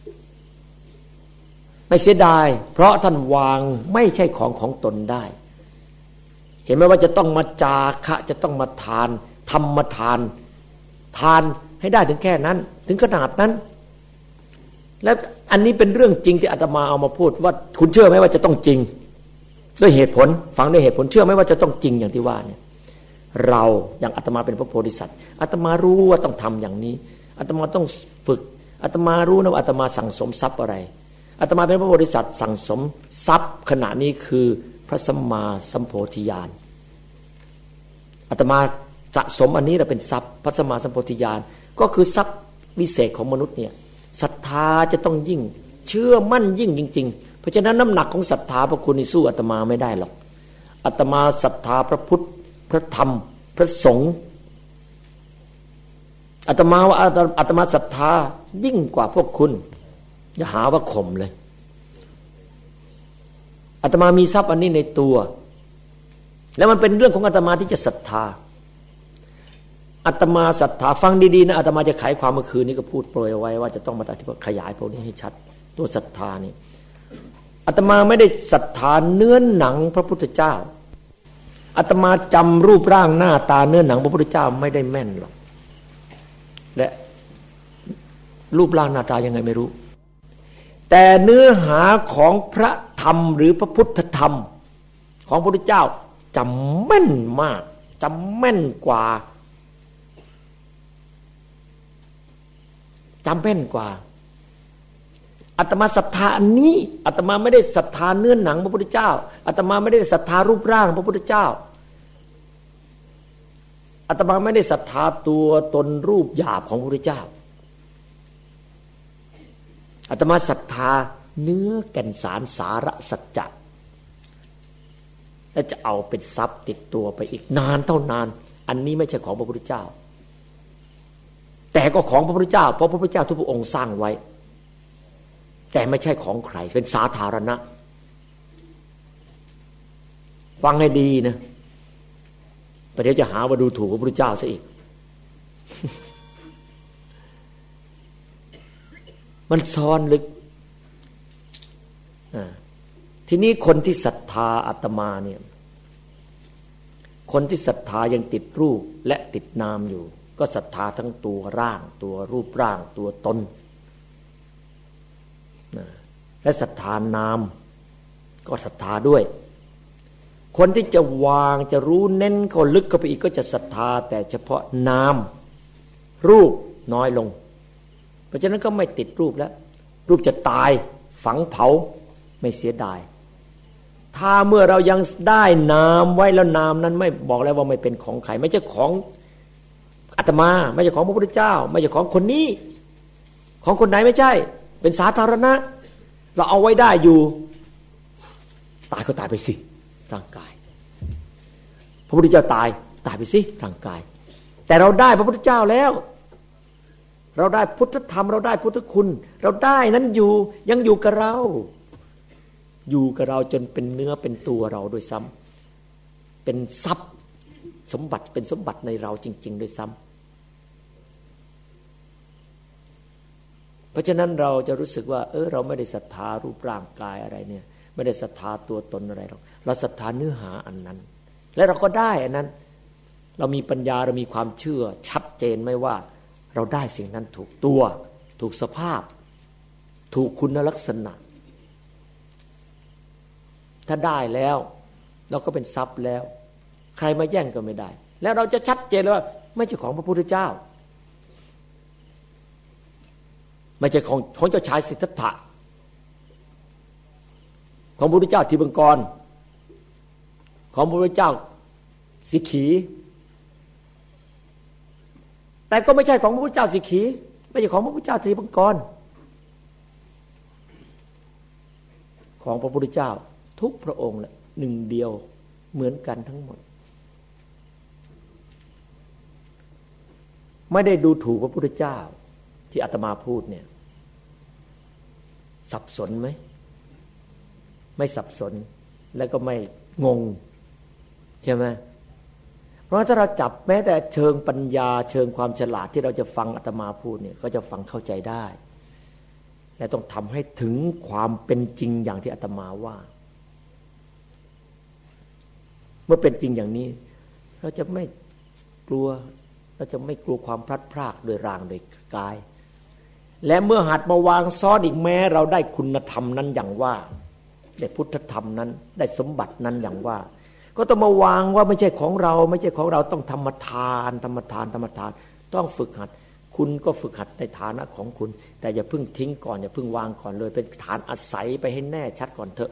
ไม่เสียดายเพราะท่านวางไม่ใช่ของของตนได้เห็นไหมว่าจะต้องมาจาคะจะต้องมาทานธรรมทานทานให้ได้ถึงแค่นั้นถึงขนาดนั้นและอันนี้เป็นเรื่องจริงที่อาตมาเอามาพูดว่าคุณเชื่อไหมว่าจะต้องจริงด้วยเหตุผลฟังด้วยเหตุผลเชื่อไหมว่าจะต้องจริงอย่างที่ว่าเนี่ยเราอย่างอาตมาเป็นพระโพธิสัตว์อาตมารู้ว่าต้องทำอย่างนี้อาตมาต้องฝึกอาตมารู้นะว่าอาตมาสั่งสมทรัพย์อะไรอาตมาเป็นพระโพธิสัตว์สั่งสมทรัพย์ขณะนี้คือพระสัมมาสัมโพธิญาณอาตมาสะสมอันนี้เราเป็นทรัพย์พระสัมมาสัมโพธิญาณก็คือทรัพย์วิเศษของมนุษย์เนี่ยศรัทธาจะต้องยิ่งเชื่อมั่นยิ่งจริงๆเพราะฉะนั้นน้ำหนักของศรัทธาพระคุณนี่สู้อาตมาไม่ได้หรอกอาตมาศรัทธาพระพุทธพระธรรมพระสงฆ์อาตมาว่าอาตมาศรัทธายิ่งกว่าพวกคุณอย่าหาว่าข่มเลยอาตมามีทรัพย์อันนี้ในตัวแล้วมันเป็นเรื่องของอาตมาที่จะศรัทธาอาตมาศรัทธาฟังดีๆนะอาตมาจะไขความเมื่อคืนนี้ก็พูดโปรยเอาไว้ว่าจะต้องมาอธิบายขยายพวกนี้ให้ชัดตัวศรัทธานี่อาตมาไม่ได้ศรัทธาเนื้อหนังพระพุทธเจ้าอาตมาจำรูปร่างหน้าตาเนื้อหนังพระพุทธเจ้าไม่ได้แม่นหรอกและรูปร่างหน้าตายังไงไม่รู้แต่เนื้อหาของพระธรรมหรือพระพุทธธรรมของพระพุทธเจ้าจำแม่นมากจำแม่นกว่าจำแม่นกว่าอาตมาศรัทธาอันนี้อาตมาไม่ได้ศรัทธาเนื้อหนังพระพุทธเจ้าอาตมาไม่ได้ศรัทธารูปร่างพระพุทธเจ้าอาตมาไม่ได้ศรัทธาตัวตนรูปหยาบของพระพุทธเจ้าอาตมาศรัทธาเนื้อแก่นสารสาระสัจจะและจะเอาเป็นทรัพย์ติดตัวไปอีกนานเท่านานอันนี้ไม่ใช่ของพระพุทธเจ้าแต่ก็ของพระพุทธเจ้าเพราะพระพุทธเจ้าทุกพระองค์สร้างไว้แต่ไม่ใช่ของใครเป็นสาธารณะฟังให้ดีนะประเดี๋ยวจะหาว่าดูถูกพระพุทธเจ้าซะอีก มันซ้อนลึกทีนี้คนที่ศรัทธาอาตมาเนี่ยคนที่ศรัทธายังติดรูปและติดนามอยู่ก็ศรัทธาทั้งตัวร่างตัวรูปร่างตัวตนและศรัทธานามก็ศรัทธาด้วยคนที่จะวางจะรู้เน้นเข้าลึกเข้าไปอีกก็จะศรัทธาแต่เฉพาะนามรูปน้อยลงเพราะฉะนั้นก็ไม่ติดรูปแล้วรูปจะตายฝังเผาไม่เสียดายถ้าเมื่อเรายังได้นามไว้แล้วนามนั้นไม่บอกแล้วว่าไม่เป็นของใครไม่ใช่ของอาตมาไม่ใช่ของพระพุทธเจ้าไม่ใช่ของคนนี้ของคนไหนไม่ใช่เป็นสาธารณะเราเอาไว้ได้อยู่ตายก็ตายไปสิร่างกายพระพุทธเจ้าตายตายไปสิร่างกายแต่เราได้พระพุทธเจ้าแล้วเราได้พุทธธรรมเราได้พุทธคุณเราได้นั้นอยู่ยังอยู่กับเราอยู่กับเราจนเป็นเนื้อเป็นตัวเราด้วยซ้ำเป็นทรัพย์สมบัติเป็นสมบัติในเราจริงๆด้วยซ้ำเพราะฉะนั้นเราจะรู้สึกว่าเออเราไม่ได้ศรัทธารูปร่างกายอะไรเนี่ยไม่ได้ศรัทธาตัวตนอะไรหรอกเราศรัทธาเนื้อหาอันนั้นและเราก็ได้อันนั้นเรามีปัญญาเรามีความเชื่อชัดเจนไหมว่าเราได้สิ่งนั้นถูกตัวถูกสภาพถูกคุณลักษณะถ้าได้แล้วเราก็เป็นทรัพย์แล้วใครมาแย่งก็ไม่ได้แล้วเราจะชัดเจนเลยว่าไม่ใช่ของพระพุทธเจ้าไม่ใช่ของของเจ้าชายสิทธัตถะของพระพุทธเจ้าทิบังกรของพระพุทธเจ้าสิขีแต่ก็ไม่ใช่ของพระพุทธเจ้าสิขีไม่ใช่ของพระพุทธเจ้าทิบังกรของพระพุทธเจ้าทุกพระองค์แหละหนึ่งเดียวเหมือนกันทั้งหมดไม่ได้ดูถูกพระพุทธเจ้าที่อาตมาพูดเนี่ยสับสนไหมไม่สับสนแล้วก็ไม่งงใช่ไหมเพราะถ้าเราจับแม้แต่เชิงปัญญาเชิงความฉลาดที่เราจะฟังอาตมาพูดเนี่ยก็จะฟังเข้าใจได้และต้องทำให้ถึงความเป็นจริงอย่างที่อาตมาว่าเมื่อเป็นจริงอย่างนี้เราจะไม่กลัวเราจะไม่กลัวความพลัดพรากโดยร่างโดยกายและเมื่อหัดมาวางซ้อนอีกแม้เราได้คุณธรรมนั้นอย่างว่าได้พุทธธรรมนั้นได้สมบัตินั้นอย่างว่าก็ต้องมาวางว่าไม่ใช่ของเราไม่ใช่ของเราต้องธรรมทานธรรมทานธรรมทานต้องฝึกหัดคุณก็ฝึกหัดในฐานะของคุณแต่อย่าเพิ่งทิ้งก่อนอย่าเพิ่งวางก่อนเลยเป็นฐานอาศัยไปให้แน่ชัดก่อนเถอะ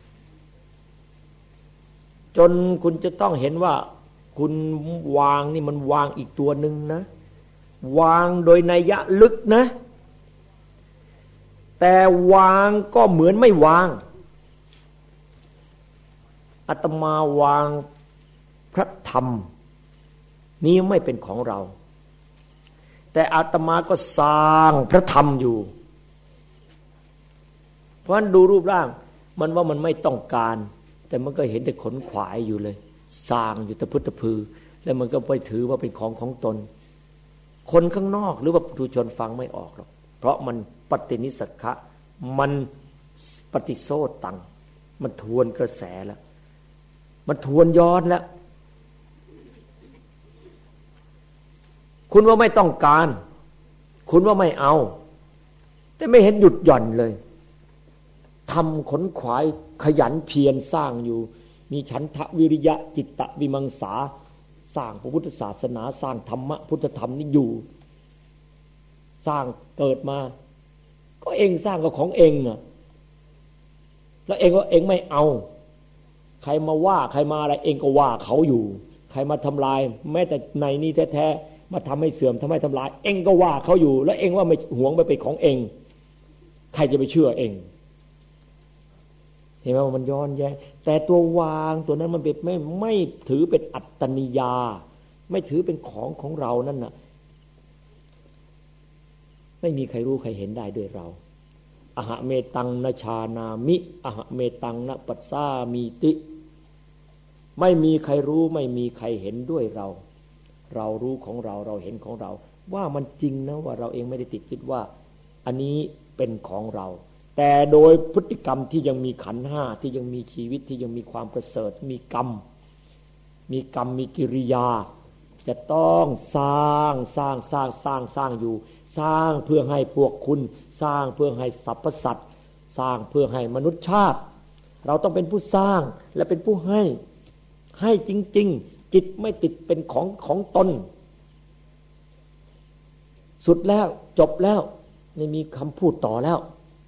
จนคุณจะต้องเห็นว่าคุณวางนี่มันวางอีกตัวหนึ่งนะวางโดยนัยยะลึกนะแต่วางก็เหมือนไม่วางอาตมาวางพระธรรมนี้ไม่เป็นของเราแต่อาตมาก็สร้างพระธรรมอยู่เพราะฉะนั้นดูรูปร่างมันว่ามันไม่ต้องการแต่มันก็เห็นแต่ขนขวายอยู่เลยสร้างอยู่ตะพุตตะพือแล้วมันก็ไปถือว่าเป็นของของตนคนข้างนอกหรือว่าผู้ชนฟังไม่ออกหรอกเพราะมันปฏินิสักขะมันปฏิโซตังมันทวนกระแสแล้วมันทวนย้อนแล้วคุณว่าไม่ต้องการคุณว่าไม่เอาแต่ไม่เห็นหยุดหย่อนเลยทำขนขวายขยันเพียรสร้างอยู่มีฉันทะวิริยะจิตตะวิมังสาสร้างพระพุทธศาสนาสร้างธรรมะพุทธธรรมนี่อยู่สร้างเกิดมาก็เองสร้างก็ของเองอ่ะแล้วเองก็เองไม่เอาใครมาว่าใครมาอะไรเองก็ว่าเขาอยู่ใครมาทำลายแม้แต่ในนี้แท้ๆมาทำให้เสื่อมทำให้ทำลายเองก็ว่าเขาอยู่แล้วเองว่าไม่หวงไม่เป็นของเองใครจะไปเชื่อเองเห็นไหมว่ามันย้อนแย้งแต่ตัววางตัวนั้นมันเป็นไม่ไม่ถือเป็นอัตตนิยาไม่ถือเป็นของของเรานั่นน่ะไม่มีใครรู้ใครเห็นได้ด้วยเราอหะเมตังนชานามิอหะเมตังนปัสสามีติไม่มีใครรู้ไม่มีใครเห็นด้วยเราเรารู้ของเราเราเห็นของเราว่ามันจริงนะว่าเราเองไม่ได้ติดคิดว่าอันนี้เป็นของเราแต่โดยพฤติกรรมที่ยังมีขันธ์ห้าที่ยังมีชีวิตที่ยังมีความประเสริฐมีกรรมมีกรรมมีกิริยาจะต้องสร้างสร้างสร้างสร้างสร้างอยู่สร้างเพื่อให้พวกคุณสร้างเพื่อให้สรรพสัตว์สร้างเพื่อให้มนุษยชาติเราต้องเป็นผู้สร้างและเป็นผู้ให้ให้จริงๆจิตไม่ติดเป็นของของตนสุดแล้วจบแล้วไม่มีคำพูดต่อแล้ว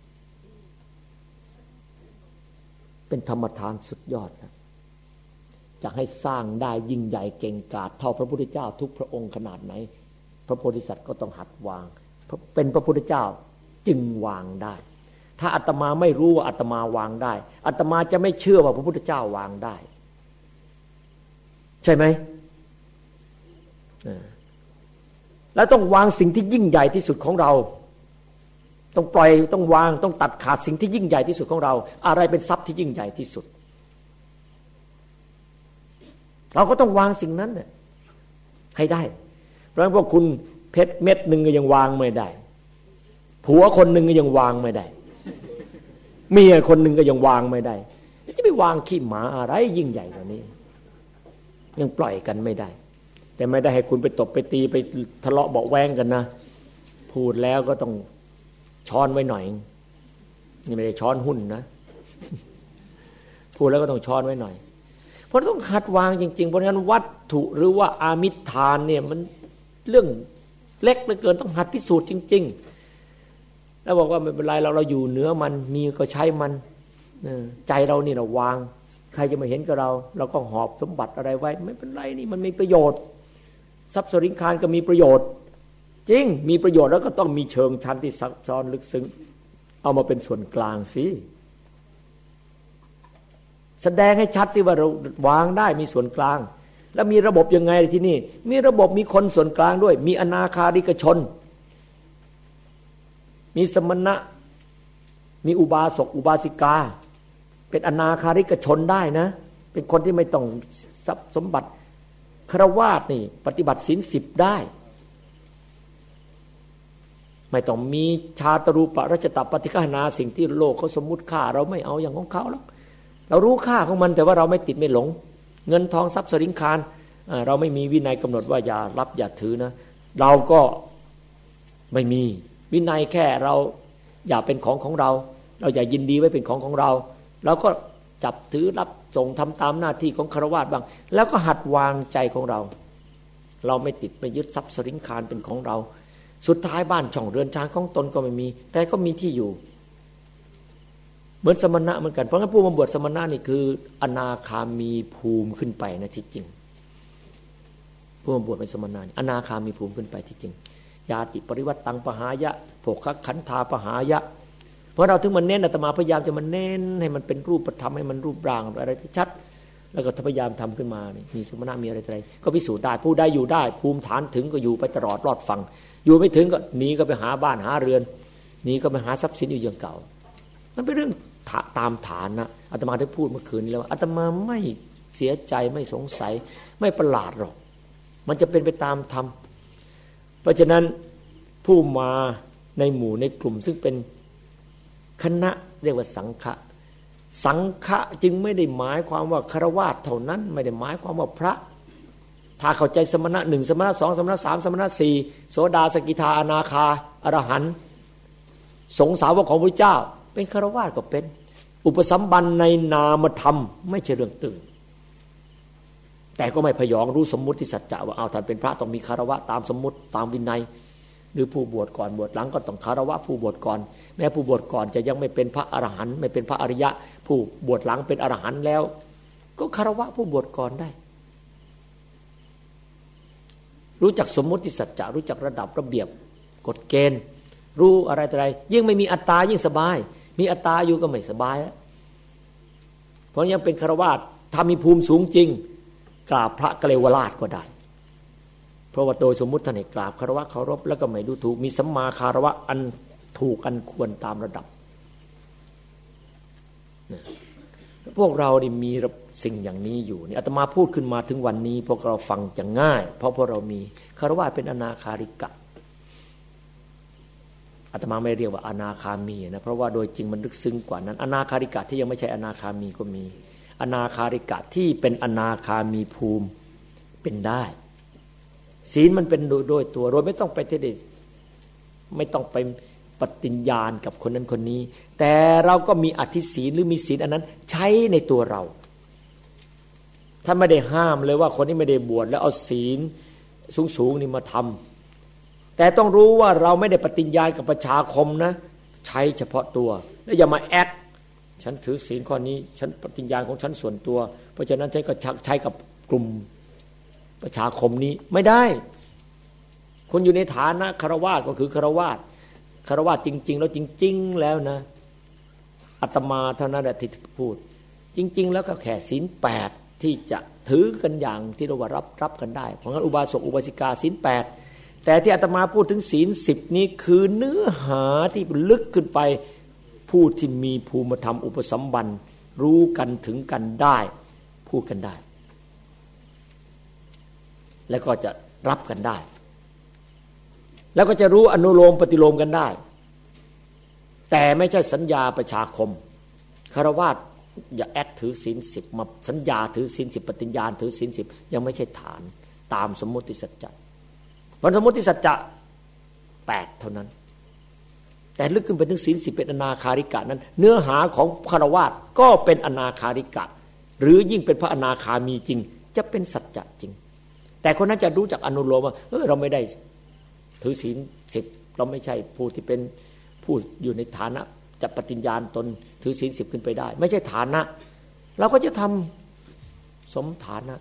เป็นธรรมทานสุดยอดครับจะให้สร้างได้ยิ่งใหญ่เก่งกาจเท่าพระพุทธเจ้าทุกพระองค์ขนาดไหนพระโพธิสัตว์ก็ต้องหัดวางเป็นพระพุทธเจ้าจึงวางได้ถ้าอาตมาไม่รู้ว่าอาตมาวางได้อาตมาจะไม่เชื่อว่าพระพุทธเจ้าวางได้ใช่ไหมแล้วต้องวางสิ่งที่ยิ่งใหญ่ที่สุดของเราต้องปล่อยต้องวางต้องตัดขาดสิ่งที่ยิ่งใหญ่ที่สุดของเราอะไรเป็นทรัพย์ที่ยิ่งใหญ่ที่สุดเราก็ต้องวางสิ่งนั้นเนี่ยให้ได้เพราะฉะนั้นพวกคุณเพชรเม็ดหนึ่งก็ยังวางไม่ได้ผัวคนหนึ่งก็ยังวางไม่ได้เมียคนหนึ่งก็ยังวางไม่ได้จะไปวางขี้หมาอะไรยิ่งใหญ่กว่านี้ยังปล่อยกันไม่ได้แต่ไม่ได้ให้คุณไปตบไปตีไปทะเลาะเบาะแว้งกันนะพูดแล้วก็ต้องช้อนไว้หน่อยนี่ไม่ได้ช้อนหุ้นนะพูดแล้วก็ต้องช้อนไว้หน่อยเพราะต้องหัดวางจริงๆเพราะฉะนั้นวัตถุหรือว่าอามิตรทานเนี่ยมันเรื่องเล็กเหลือเกินต้องหัดพิสูจน์จริงๆแล้วบอกว่าไม่เป็นไรเราเราอยู่เหนือมันมีก็ใช้มันใจเรานี่เราวางใครจะมาเห็นกับเราเราก็หอบสมบัติอะไรไว้ไม่เป็นไรนี่มันมีประโยชน์ทรัพย์สริงคารก็มีประโยชน์จริงมีประโยชน์แล้วก็ต้องมีเชิงชั้นที่ซับซ้อนลึกซึ้งเอามาเป็นส่วนกลางสิแสดงให้ชัดสิว่าเราวางได้มีส่วนกลางแล้วมีระบบยังไงที่นี่มีระบบมีคนส่วนกลางด้วยมีอนาคาริกชนมีสมณะมีอุบาสกอุบาสิกาเป็นอนาคาริกชนได้นะเป็นคนที่ไม่ต้องทรัพย์สมบัติฆราวาสนี่ปฏิบัติศีลสิบได้ไม่ต้องมีชาตรูปรัชตปฏิฆานาสิ่งที่โลกเขาสมมุติค่าเราไม่เอาอย่างของเขาหรอกเรารู้ค่าของมันแต่ว่าเราไม่ติดไม่หลงเงินทองทรัพย์สริงคารเราไม่มีวินัยกำหนดว่าอย่ารับอย่าถือนะเราก็ไม่มีวินัยแค่เราอย่าเป็นของของเราเราอย่ายินดีไว้เป็นของของเราเราก็จับถือรับส่งทำตามหน้าที่ของฆราวาสบ้างแล้วก็หัดวางใจของเราเราไม่ติดไม่ยึดทรัพย์สริงคารเป็นของเราสุดท้ายบ้านช่องเรือนชานของตนก็ไม่มีแต่ก็มีที่อยู่เหมือนสมณะเหมือนกันเพราะงั้นผู้มาบวชสมณะนี่คืออนาคามีภูมิขึ้นไปนะที่จริงผู้มาบวชเป็นสมณะอนาคามีภูมิขึ้นไปที่จริงญาติปริวัติตังปหายะโภคขันธาปหายะเพราะเราถึงมันเน้นอาตมาพยายามจะมันเน้นให้มันเป็นรูปธรรมให้มันรูปร่างอะไรที่ชัดแล้วก็พยายามทำขึ้นมานี่มีสมณะมีอะไรอะไรก็พิสูจน์ได้ผู้ได้อยู่ได้ภูมิฐานถึงก็อยู่ไปตลอดรอดฟังอยู่ไม่ถึงก็หนีก็ไปหาบ้านหาเรือนหนีก็ไปหาทรัพย์สินอยู่อย่างเก่ามันเป็นเรื่องตามฐานนะอาตมาได้พูดเมื่อคืนนี้แล้วอาตมาไม่เสียใจไม่สงสัยไม่ประหลาดหรอกมันจะเป็นไปตามธรรมเพราะฉะนั้นผู้มาในหมู่ในกลุ่มซึ่งเป็นคณะเรียกว่าสังฆะสังฆะจึงไม่ได้หมายความว่าฆราวาสเท่านั้นไม่ได้หมายความว่าพระถ้าเข้าใจสมณะหนึ่งสมณะสองสมณะสามสมณะสี่โสดาสกิทาอนาคาอรหันต์สงฆ์สาวกของพระเจ้าเป็นฆราวาสก็เป็นอุปสัมบันในนามธรรมไม่ใช่เรื่องตื่นแต่ก็ไม่พยองรู้สมมุติสัจจะว่าเอาท่านเป็นพระต้องมีคารวะตามสมมุติตามวินัยหรือผู้บวชก่อนบวชหลังก็ต้องคารวะผู้บวชก่อนแม้ผู้บวชก่อนจะยังไม่เป็นพระอรหันต์ไม่เป็นพระอริยะผู้บวชหลังเป็นอรหันต์แล้วก็คารวะผู้บวชก่อนได้รู้จักสมมุติสัจจะรู้จักระดับระเบียบกฎเกณฑ์รู้อะไรต่ออะไรยิ่งไม่มีอัตตายิ่งสบายมีอัตตาอยู่ก็ไม่สบายแล้วเพราะยังเป็นคารวะถ้ามีภูมิสูงจริงกราบพระกเลวราชก็ได้เพราะว่าโดยสมมุติท่านให้กราบคารวะเคารพแล้วก็ไม่ดูถูกมีสัมมาคารวะอันถูกอันควรตามระดับพวกเราได้มีสิ่งอย่างนี้อยู่นี่อาตมาพูดขึ้นมาถึงวันนี้พวกเราฟังจะง่ายเพราะพวกเรามีคารวะเป็นอนาคาริกะอาตมาไม่เรียกว่าอนาคามีนะเพราะว่าโดยจริงมันลึกซึ้งกว่านั้นอนาคาริกะที่ยังไม่ใช่อนาคามีก็มีอนาคาริกะที่เป็นอนาคามีภูมิเป็นได้ศีลมันเป็นโดยตัวโดยไม่ต้องไปเทศไม่ต้องไปปฏิญญาณกับคนนั้นคนนี้แต่เราก็มีอธิศีลหรือมีศีลอันนั้นใช้ในตัวเราถ้าไม่ได้ห้ามเลยว่าคนที่ไม่ได้บวชแล้วเอาศีลสูงๆนี่มาทำแต่ต้องรู้ว่าเราไม่ได้ปฏิญญาณกับประชาคมนะใช้เฉพาะตัวแล้วอย่ามาแอคฉันถือศีลข้อนี้ฉันปฏิญญาณของฉันส่วนตัวเพราะฉะนั้นฉันก็ใช้กับกลุ่มประชาคมนี้ไม่ได้คนอยู่ในฐานะฆราวาสก็คือฆราวาสฆราวาสจริงๆแล้วจริงๆแล้วนะอาตมาเท่านั้นแหละที่พูดจริงๆแล้วก็แค่ศีลแปดที่จะถือกันอย่างที่เราว่ารับรับกันได้เพราะงั้นอุบาสกอุบาสิกาศีลแปดแต่ที่อาตมาพูดถึงศีลสิบนี้คือเนื้อหาที่ลึกขึ้นไปผู้ที่มีภูมิธรรมอุปสัมบันรู้กันถึงกันได้พูดกันได้แล้วก็จะรับกันได้แล้วก็จะรู้อนุโลมปฏิโลมกันได้แต่ไม่ใช่สัญญาประชาคมฆราวาสอย่าแอคถือศีลสิบมาสัญญาถือศีลสิบปฏิญญาณถือศีลสิบยังไม่ใช่ฐานตามสมมติสัจจะวันสมมติสัจจะแปดเท่านั้นแต่ลึกขึ้นไปถึงศีลสิบเป็นอนาคาริกะนั้นเนื้อหาของฆราวาสก็เป็นอนาคาริกะหรือยิ่งเป็นพระอนาคามีจริงจะเป็นสัจจะจริงแต่คนนั้นจะรู้จักอนุโลมว่าเออเราไม่ได้ถือศีลสิบเราไม่ใช่ผู้ที่เป็นผู้อยู่ในฐานะจะปฏิญญาณตนถือศีลสิบขึ้นไปได้ไม่ใช่ฐานะเราก็จะทำสมฐานะ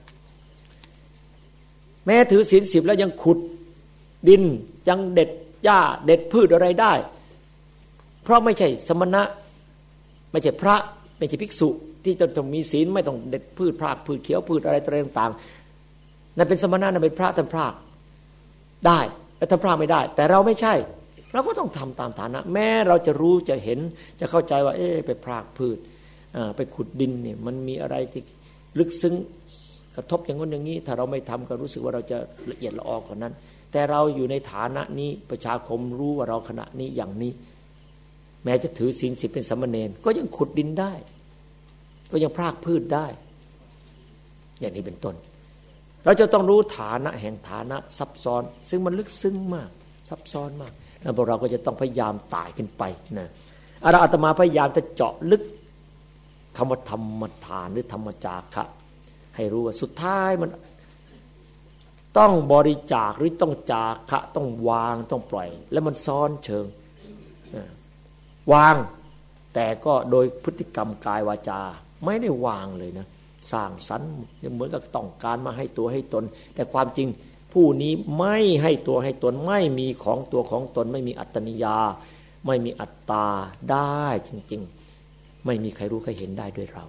แม้ถือศีลสิบแล้วยังขุดดินยังเด็ดหญ้าเด็ดพืชอะไรได้เพราะไม่ใช่สมณะไม่ใช่พระไม่ใช่ภิกษุที่จะต้องมีศีลไม่ต้องเด็ดพืชพรากพืชเขียวพืชอะไรต่างๆนั่นเป็นสมณะนั่นเป็นพระท่านพรากได้แต่ท่านพรากไม่ได้แต่เราไม่ใช่เราก็ต้องทำตามฐานะแม้เราจะรู้จะเห็นจะเข้าใจว่าเอ๊ะไปพรากพืชไปขุดดินเนี่ยมันมีอะไรที่ลึกซึ้งกระทบอย่างนั้นอย่างนี้ถ้าเราไม่ทำก็รู้สึกว่าเราจะละเอียดละออกว่านั้นแต่เราอยู่ในฐานะนี้ประชาคมรู้ว่าเราขณะนี้อย่างนี้แม้จะถือศีลสิบเป็นสามเณรก็ยังขุดดินได้ก็ยังพรากพืชได้อย่างนี้เป็นต้นเราจะต้องรู้ฐานะแห่งฐานะซับซ้อนซึ่งมันลึกซึ้งมากซับซ้อนมากแล้วพวกเราก็จะต้องพยายามไต่ขึ้นไปนะอาตมาพยายามจะเจาะลึกคำว่าธรรมทานหรือธรรมจาคะให้รู้ว่าสุดท้ายมันต้องบริจาคหรือต้องจาคะต้องวางต้องปล่อยแล้วมันซ้อนเชิงวางแต่ก็โดยพฤติกรรมกายวาจาไม่ได้วางเลยนะสร้างสรรค์เหมือนกับต้องการมาให้ตัวให้ตนแต่ความจริงผู้นี้ไม่ให้ตัวให้ตนไม่มีของตัวของตนไม่มีอัตตนิยาไม่มีอัตตาได้จริงๆไม่มีใครรู้ใครเห็นได้ด้วยเรา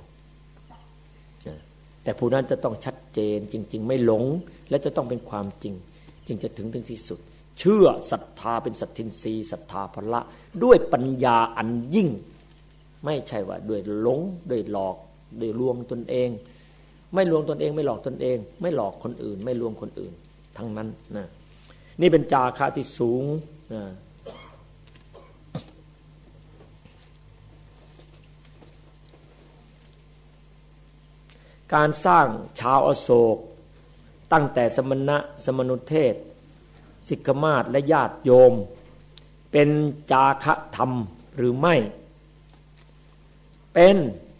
แต่ผู้นั้นจะต้องชัดเจนจริงๆไม่หลงและจะต้องเป็นความจริงจึงจะถึงถึงที่สุดเชื่อศรัทธาเป็นสัตทินรีศรัทธาพละด้วยปัญญาอันยิ่งไม่ใช่ว่าด้วยหลงด้วยหลอกด้วยลวงตนเองไม่ลวงตนเองไม่หลอกตนเองไม่หลอกคนอื่นไม่ลวงคนอื่นทั้งนั้นนะนี่เป็นจาคะที่สูงนะการสร้างชาวอโศกตั้งแต่สมณะสมณุเทศสิกขมาศและญาติโยมเป็นจาคะธรรมหรือไม่เป็น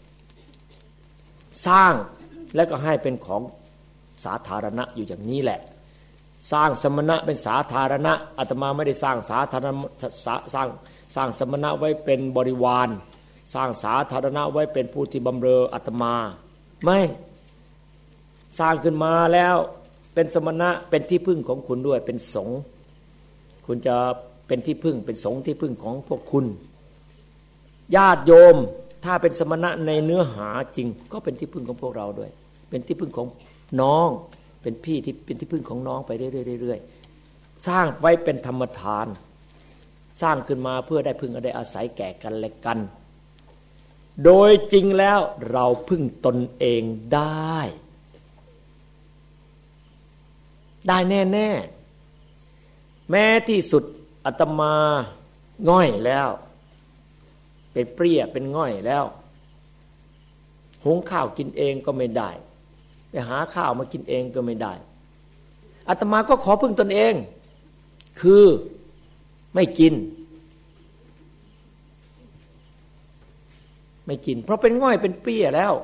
สร้างแล้วก็ให้เป็นของสาธารณะอยู่อย่างนี้แหละสร้างสมณะเป็นสาธารณะอาตมาไม่ได้สร้างสาธารณะสร้างสร้างสมณะไว้เป็นบริวารสร้างสาธารณะไว้เป็นผู้ที่บำเรออาตมาไม่สร้างขึ้นมาแล้วเป็นสมณะเป็นที่พึ่งของคุณด้วยเป็นสงฆ์คุณจะเป็นที่พึ่งเป็นสงฆ์ที่พึ่งของพวกคุณญาติโยมถ้าเป็นสมณะในเนื้อหาจริงก็เป็นที่พึ่งของพวกเราด้วยเป็นที่พึ่งของน้องเป็นพี่ที่เป็นที่พึ่งของน้องไปเรื่อยๆสร้างไว้เป็นธรรมทานสร้างขึ้นมาเพื่อได้พึ่งได้อาศัยแก่กันและกันโดยจริงแล้วเราพึ่งตนเองได้ได้แน่ๆแม้ที่สุดอาตมาง่อยแล้วเป็นเปรี้ยเป็นง่อยแล้วหุงข้าวกินเองก็ไม่ได้ไปหาข้าวมากินเองก็ไม่ได้อาตมาก็ขอพึ่งตนเองคือไม่กินไม่กินเพราะเป็นง่อยเป็นเปรี้ยแล้ว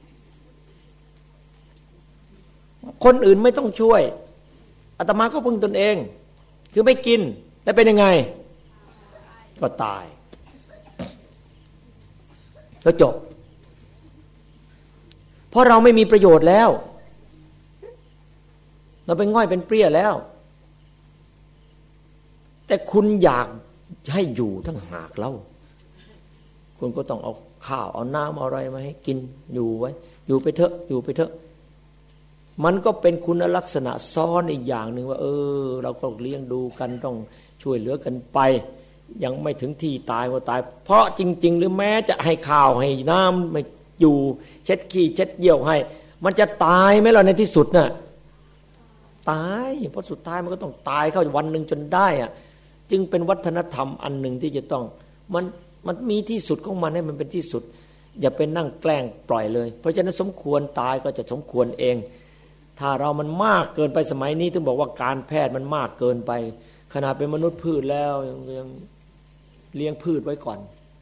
คนอื่นไม่ต้องช่วยอาตมาก็พึ่งตนเองคือไม่กินแล้วเป็นยังไงก็ตายก็จบเพราะเราไม่มีประโยชน์แล้วเราเป็นง่อยเป็นเปรี้ยแล้วแต่คุณอยากให้อยู่ทั้งหากเราคุณก็ต้องเอาข้าวเอาน้ำเอาอะไรมาให้กินอยู่ไว้อยู่ไปเถอะอยู่ไปเถอะมันก็เป็นคุณลักษณะซ้อนอีกอย่างหนึ่งว่าเออเราก็เลี้ยงดูกันต้องช่วยเหลือกันไปยังไม่ถึงที่ตายก็ตายเพราะจริงๆหรือแม้จะให้ข้าวให้น้ำไม่อยู่เช็ดขี้เช็ดเยี่ยวให้มันจะตายไหมล่ะในที่สุดน่ะตายเพราะสุดท้ายมันก็ต้องตายเข้าวันหนึ่งจนได้อ่ะจึงเป็นวัฒนธรรมอันหนึ่งที่จะต้องมันมันมีที่สุดของมันให้มันเป็นที่สุดอย่าไปนั่งแกล้งปล่อยเลยเพราะฉะนั้นสมควรตายก็จะสมควรเองถ้าเรามันมากเกินไปสมัยนี้ถึงบอกว่าการแพทย์มันมากเกินไปขนาดเป็นมนุษย์พืชแล้วยังยังเลี้ยงพืชไว้ก่อน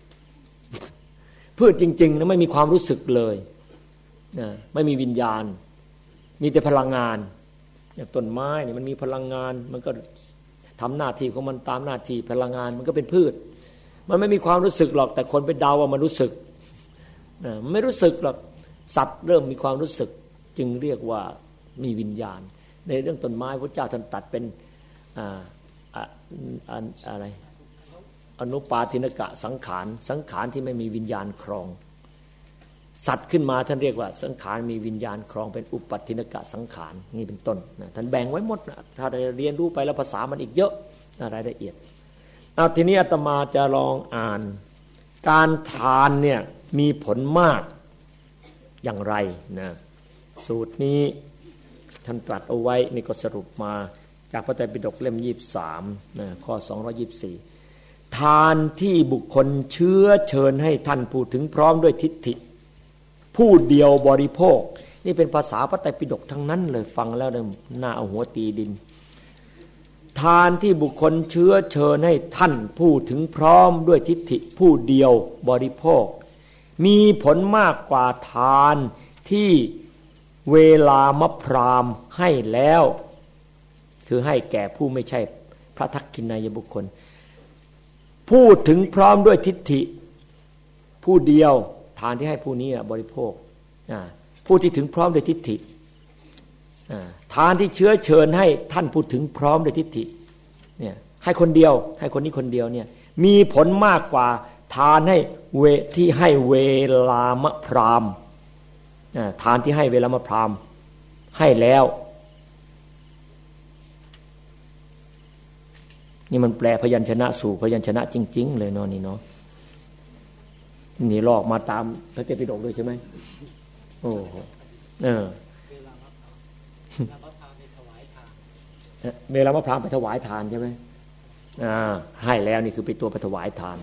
พืชจริงๆนะไม่มีความรู้สึกเลยนะไม่มีวิญญาณมีแต่พลังงานอย่างต้นไม้นี่มันมีพลังงานมันก็ทำหน้าที่ของมันตามหน้าที่พลังงานมันก็เป็นพืชมันไม่มีความรู้สึกหรอกแต่คนไปเดาว่ามันรู้สึกนะไม่รู้สึกหรอกสัตว์เริ่มมีความรู้สึกจึงเรียกว่ามีวิญญาณในเรื่องต้นไม้พระเจ้าท่านตัดเป็นอ่าอะไรอนุปาทินกะสังขารสังขารที่ไม่มีวิญญาณครองสัตว์ขึ้นมาท่านเรียกว่าสังขารมีวิญญาณครองเป็นอุปัฏฐินกะสังขารนี่เป็นต้นนะท่านแบ่งไว้หมดนะถ้าได้เรียนรู้ไปแล้วภาษามันอีกเยอะรายละเอียดเอาทีนี้อาตมาจะลองอ่านการทานเนี่ยมีผลมากอย่างไรนะสูตรนี้ท่านตรัสเอาไว้นี่ก็สรุปมาจากพระไตรปิฎกเล่มยี่สิบสามนะข้อสองร้อยยี่สิบสี่ทานที่บุคคลเชื้อเชิญให้ท่านพูดถึงพร้อมด้วยทิฏฐิผู้เดียวบริโภคนี่เป็นภาษาพระไตรปิฎกทั้งนั้นเลยฟังแล้วเนี่ยน่าเอาหัวตีดินทานที่บุคคลเชื้อเชิญให้ท่านพูดถึงพร้อมด้วยทิฏฐิผู้เดียวบริโภคมีผลมากกว่าทานที่เวลามะพรามให้แล้วคือให้แก่ผู้ไม่ใช่พระทักขิณายบุคคลพูดถึงพร้อมด้วยทิฏฐิผู้เดียวทานที่ให้ผู้นี้บริโภคผู้ที่ถึงพร้อมด้วยทิฏฐิทานที่เชื้อเชิญให้ท่านพูดถึงพร้อมด้วยทิฏฐิเนี่ยให้คนเดียวให้คนนี้คนเดียวเนี่ยมีผลมากกว่าทานให้เวที่ให้เวลามะพรามทานที่ให้เวลามะพรามให้แล้วนี่มันแปลพยัญชนะสู่พยัญชนะจริงๆเลยเนาะนี่เนาะนี่ลอกมาตามพระเตปิฎกด้วยใช่ไหมโอ้เออเวลามะพร้าวไปถวายทานใช่ไหมอ่าให้แล้วนี่คือเป็นตัวไปถวายทาน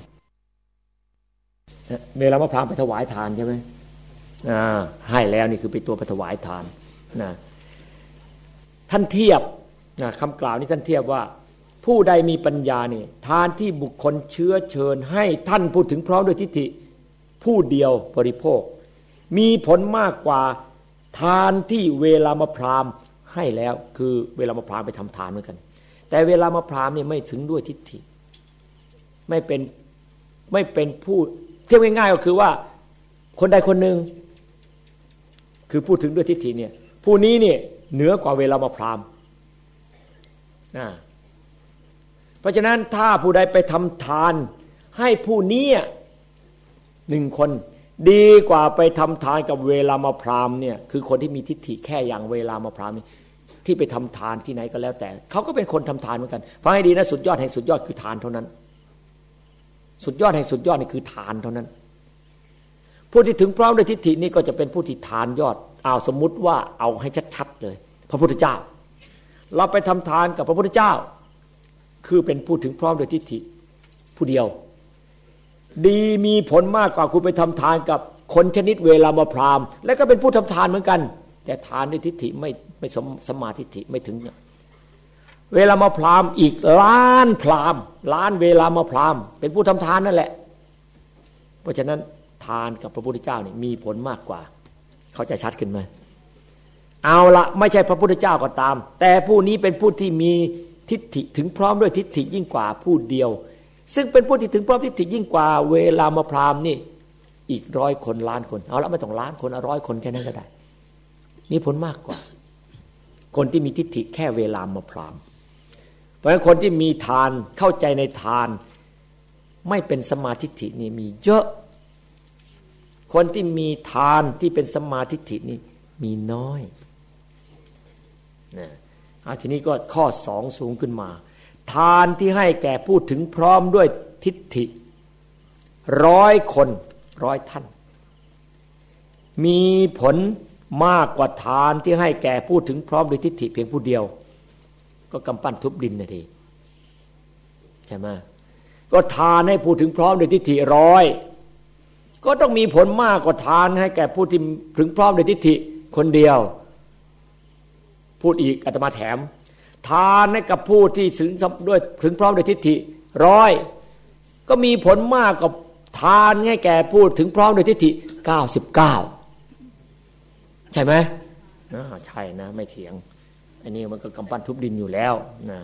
เวลามะพร้าวไปถวายทานใช่ไหมอ่าให้แล้วนี่คือเป็นตัวไปถวายทานนะท่านเทียบนะคำกล่าวนี้ท่านเทียบว่าผู้ใดมีปัญญาเนี่ยทานที่บุคคลเชื้อเชิญให้ท่านพูดถึงพร้อมด้วยทิฏฐิผู้เดียวบริโภคมีผลมากกว่าทานที่เวลามะพร้าวให้แล้วคือเวลามะพร้าวไปทำทานเหมือนกันแต่เวลามะพร้าวเนี่ยไม่ถึงด้วยทิฏฐิไม่เป็นไม่เป็นผู้เทียบง่ายๆก็คือว่าคนใดคนหนึ่งคือพูดถึงด้วยทิฏฐิเนี่ยผู้นี้เนี่ยเหนือกว่าเวลามะพร้าวนะเพราะฉะนั้นถ้าผู้ใดไปทำทานให้ผู้นี้หนึ่งคนดีกว่าไปทำทานกับเวลามะพร้าวเนี่ยคือคนที่มีทิฏฐิแค่อย่างเวลามะพร้าวนี่ที่ไปทำทานที่ไหนก็แล้วแต่เขาก็เป็นคนทำทานเหมือนกันฟังให้ดีนะสุดยอดแห่งสุดยอดคือทานเท่านั้นสุดยอดแห่งสุดยอดนี่คือทานเท่านั้นผู้ที่ถึงพร้อมด้วยทิฏฐินี่ก็จะเป็นผู้ที่ทานยอดเอาสมมุติว่าเอาให้ชัดๆเลยพระพุทธเจ้าเราไปทำทานกับพระพุทธเจ้าคือเป็นผู้ถึงพร้อมด้วยทิฏฐิผู้เดียวดีมีผลมากกว่าคุณไปทำทานกับคนชนิดเวลามะพร้าวและก็เป็นผู้ทำทานเหมือนกันแต่ทานด้วยทิฏฐิไม่ไม่สมสมาทิฏฐิไม่ถึงเวลามะพร้าวอีกล้านพราหมณ์ล้านเวลามะพร้าวเป็นผู้ทำทานนั่นแหละเพราะฉะนั้นทานกับพระพุทธเจ้านี่มีผลมากกว่าเขาจะชัดขึ้นไหมเอาละไม่ใช่พระพุทธเจ้าก็ตามแต่ผู้นี้เป็นผู้ที่มีทิฏฐิถึงพร้อมด้วยทิฏฐิยิ่งกว่าผู้เดียวซึ่งเป็นผู้ที่ถึงพร้อมทิฏฐิยิ่งกว่าเวลามะพร้าวนี่อีกร้อยคนล้านคนเอาละไม่ต้องล้านคนร้อยคนแค่นั้นก็ได้นี่ผลมากกว่าคนที่มีทิฏฐิแค่เวลามะพร้าวเพราะฉะนั้นคนที่มีทานเข้าใจในทานไม่เป็นสมาธิฏฐินี่มีเยอะคนที่มีทานที่เป็นสมาธิฏฐินี่มีน้อยนะอ่ะทีนี้ก็ข้อสองสูงขึ้นมาทานที่ให้แก่ผู้ถึงพร้อมด้วยทิฏฐิร้อยคนร้อยท่านมีผลมากกว่าทานที่ให้แก่ผู้ถึงพร้อมด้วยทิฏฐิเพียงผู้เดียวก็กำปั้นทุบดินนะทีใช่ไหมก็ทานให้ผู้ถึงพร้อมด้วยทิฏฐิร้อยก็ต้องมีผลมากกว่าทานให้แก่ผู้ที่ถึงพร้อมด้วยทิฏฐิคนเดียวพูดอีกอาตมาแถมทานให้กับผู้ที่ถึงด้วยถึงพร้อมด้วยทิฏฐิร้อยก็มีผลมากกว่าทานให้แก่ผู้ถึงพร้อมด้วยทิฏฐิเก้าสิบเก้าใช่ไหมนะใช่นะไม่เถียงอันนี้มันก็กำปั้นทุบดินอยู่แล้วนะ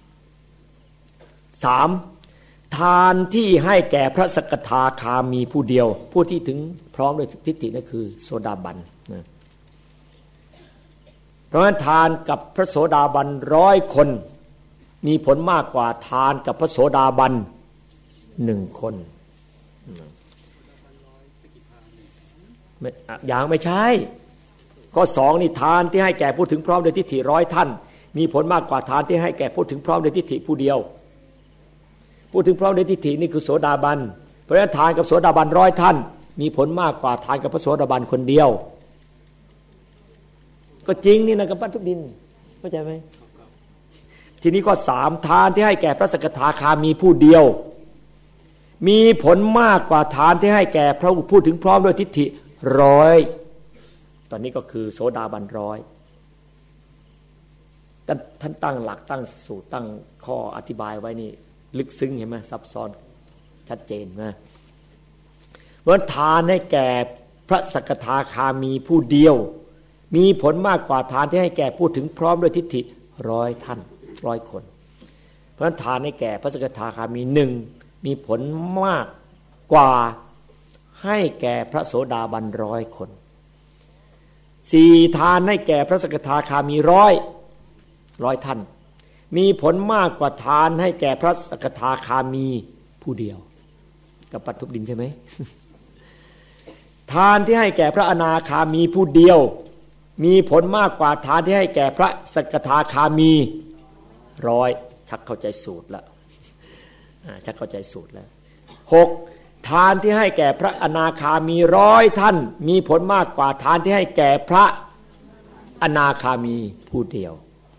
สามทานที่ให้แก่พระสกทาคามีผู้เดียวผู้ที่ถึงพร้อมด้วยทิฏฐินั่นคือโสดาบันนะเพราะฉะนั้นทานกับพระโสดาบันร้อยคนมีผลมากกว่าทานกับพระโสดาบันหนึ่งคนอย่างไม่ใช่ข้อสองนี่ทานที่ให้แก่ผู้ถึงพร้อมด้วยทิฏฐิร้อยท่านมีผลมากกว่าทานที่ให้แก่ผู้ถึงพร้อมด้วยทิฏฐิผู้เดียวผู้ถึงพร้อมด้วยทิฏฐินี่คือโสดาบันเพราะฉะนั้นทานกับโสดาบันร้อยท่านมีผลมากกว่าทานกับพระโสดาบันคนเดียวก็จริงนี่นะกับปั้นทุบดินเข้าใจไหมทีนี้ข้อสามทานที่ให้แก่พระสกทาคามีผู้เดียวมีผลมากกว่าทานที่ให้แก่พระผู้ถึงพร้อมด้วยทิฏฐิร้อยตอนนี้ก็คือโสดาบันร้อยท่านตั้งหลักตั้งสูตรตั้งข้ออธิบายไว้นี่ลึกซึ้งเห็นไหมซับซ้อนชัดเจนนะว่าทานให้แก่พระสกทาคามีผู้เดียวมีผลมากกว่าทานที่ให้แก่ผู้ถึงพร้อมด้วยทิฏฐิร้อยท่านร้อยคนเพราะฉะนั้นทานให้แก่พระสกทาคามีหนึ่งมีผลมากกว่าให้แก่พระโสดาบันร้อยคนสี่ทานให้แก่พระสกทาคามีร้อยร้อยท่านมีผลมากกว่าทานให้แก่พระสกทาคามีผู้เดียวกับปัตทุบดินใช่ไหม ทานที่ให้แก่พระอนาคามีผู้เดียวมีผลมากกว่าทานที่ให้แก่พระสกทาคามีร้อยชักเข้าใจสูตรแล้วชักเข้าใจสูตรแล้วหกทานที่ให้แก่พระอนาคามีร้อยท่านมีผลมากกว่าทานที่ให้แก่พระอนาคามีผู้เดียว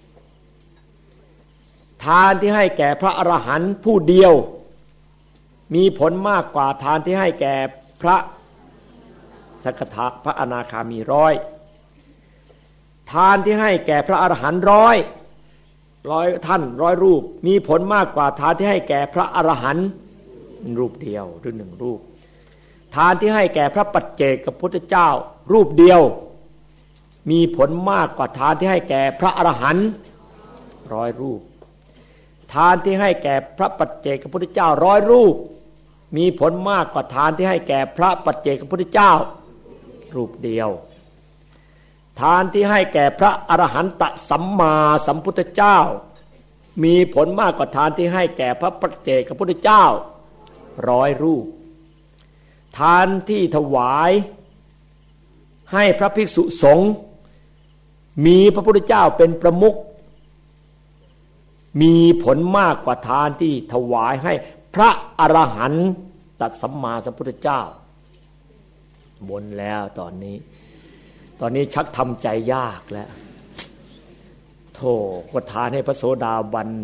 ทานที่ให้แก่พระอรหันต์ผู้เดียวมีผลมากกว่าทานที่ให้แก่พระสกทาพระอนาคามีร้อยทานที่ให้แก่พระอรหันต์ร้อยร้อยท่านร้อยรูปมีผลมากกว่าทานที่ให้แก่พระอรหันต์รูปเดียวหรือหนึ่งรูปทานที่ให้แก่พระปัจเจกพุทธเจ้ารูปเดียวมีผลมากกว่าทานที่ให้แก่พระอรหันต์ร้อยรูปทานที่ให้แก่พระปัจเจกพุทธเจ้าร้อยรูปมีผลมากกว่าทานที่ให้แก่พระปัจเจกพุทธเจ้ารูปเดียวทานที่ให้แก่พระอรหันตสัมมาสัมพุทธเจ้ามีผลมากกว่าทานที่ให้แก่พระปัจเจกพุทธเจ้าร้อยรูปทานที่ถวายให้พระภิกษุสงฆ์มีพระพุทธเจ้าเป็นประมุขมีผลมากกว่าทานที่ถวายให้พระอรหันตสัมมาสัมพุทธเจ้าวนแล้วตอนนี้ตอนนี้ชักทำใจยากแล้วโธ่ก็ทานให้พระโสดาบัน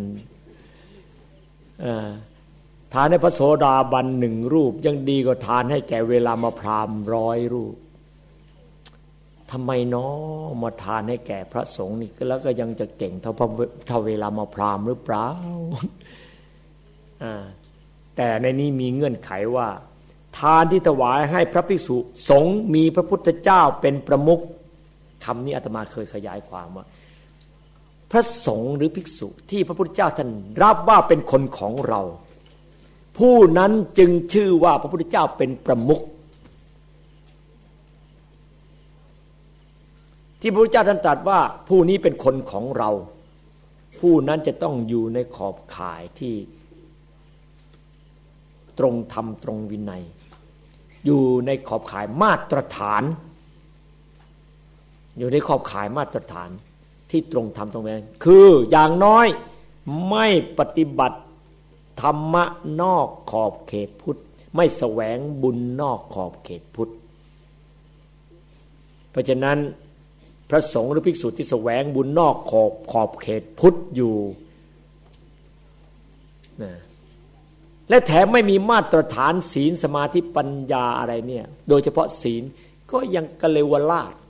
ทานให้พระโสดาบันหนึ่งรูปยังดีกว่าทานให้แก่เวลามาพราหมณ์ร้อยรูปทำไมเนาะมาทานให้แก่พระสงฆ์นี่แล้วก็ยังจะเก่งเท่าเท่าเวลามาพราหมณ์หรือเปล่าแต่ในนี้มีเงื่อนไขว่าทานที่ถวายให้พระภิกษุสงฆ์มีพระพุทธเจ้าเป็นประมุขคำนี้อาตมาเคยขยายความว่าพระสงฆ์หรือภิกษุที่พระพุทธเจ้าท่านรับว่าเป็นคนของเราผู้นั้นจึงชื่อว่าพระพุทธเจ้าเป็นประมุขที่พระพุทธเจ้าท่านตรัสว่าผู้นี้เป็นคนของเราผู้นั้นจะต้องอยู่ในขอบข่ายที่ตรงธรรมตรงวินัยอยู่ในขอบข่ายมาตรฐานอยู่ในขอบข่ายมาตรฐานที่ตรงธรรมตรงวินัยคืออย่างน้อยไม่ปฏิบัติธรรมะนอกขอบเขตพุทธไม่แสวงบุญนอกขอบเขตพุทธเพราะฉะนั้นพระสงฆ์หรือภิกษุที่แสวงบุญนอกขอบขอบเขตพุทธอยู่นะและแถมไม่มีมาตรฐานศีลสมาธิปัญญาอะไรเนี่ยโดยเฉพาะศีลก็ยังกะเลวราช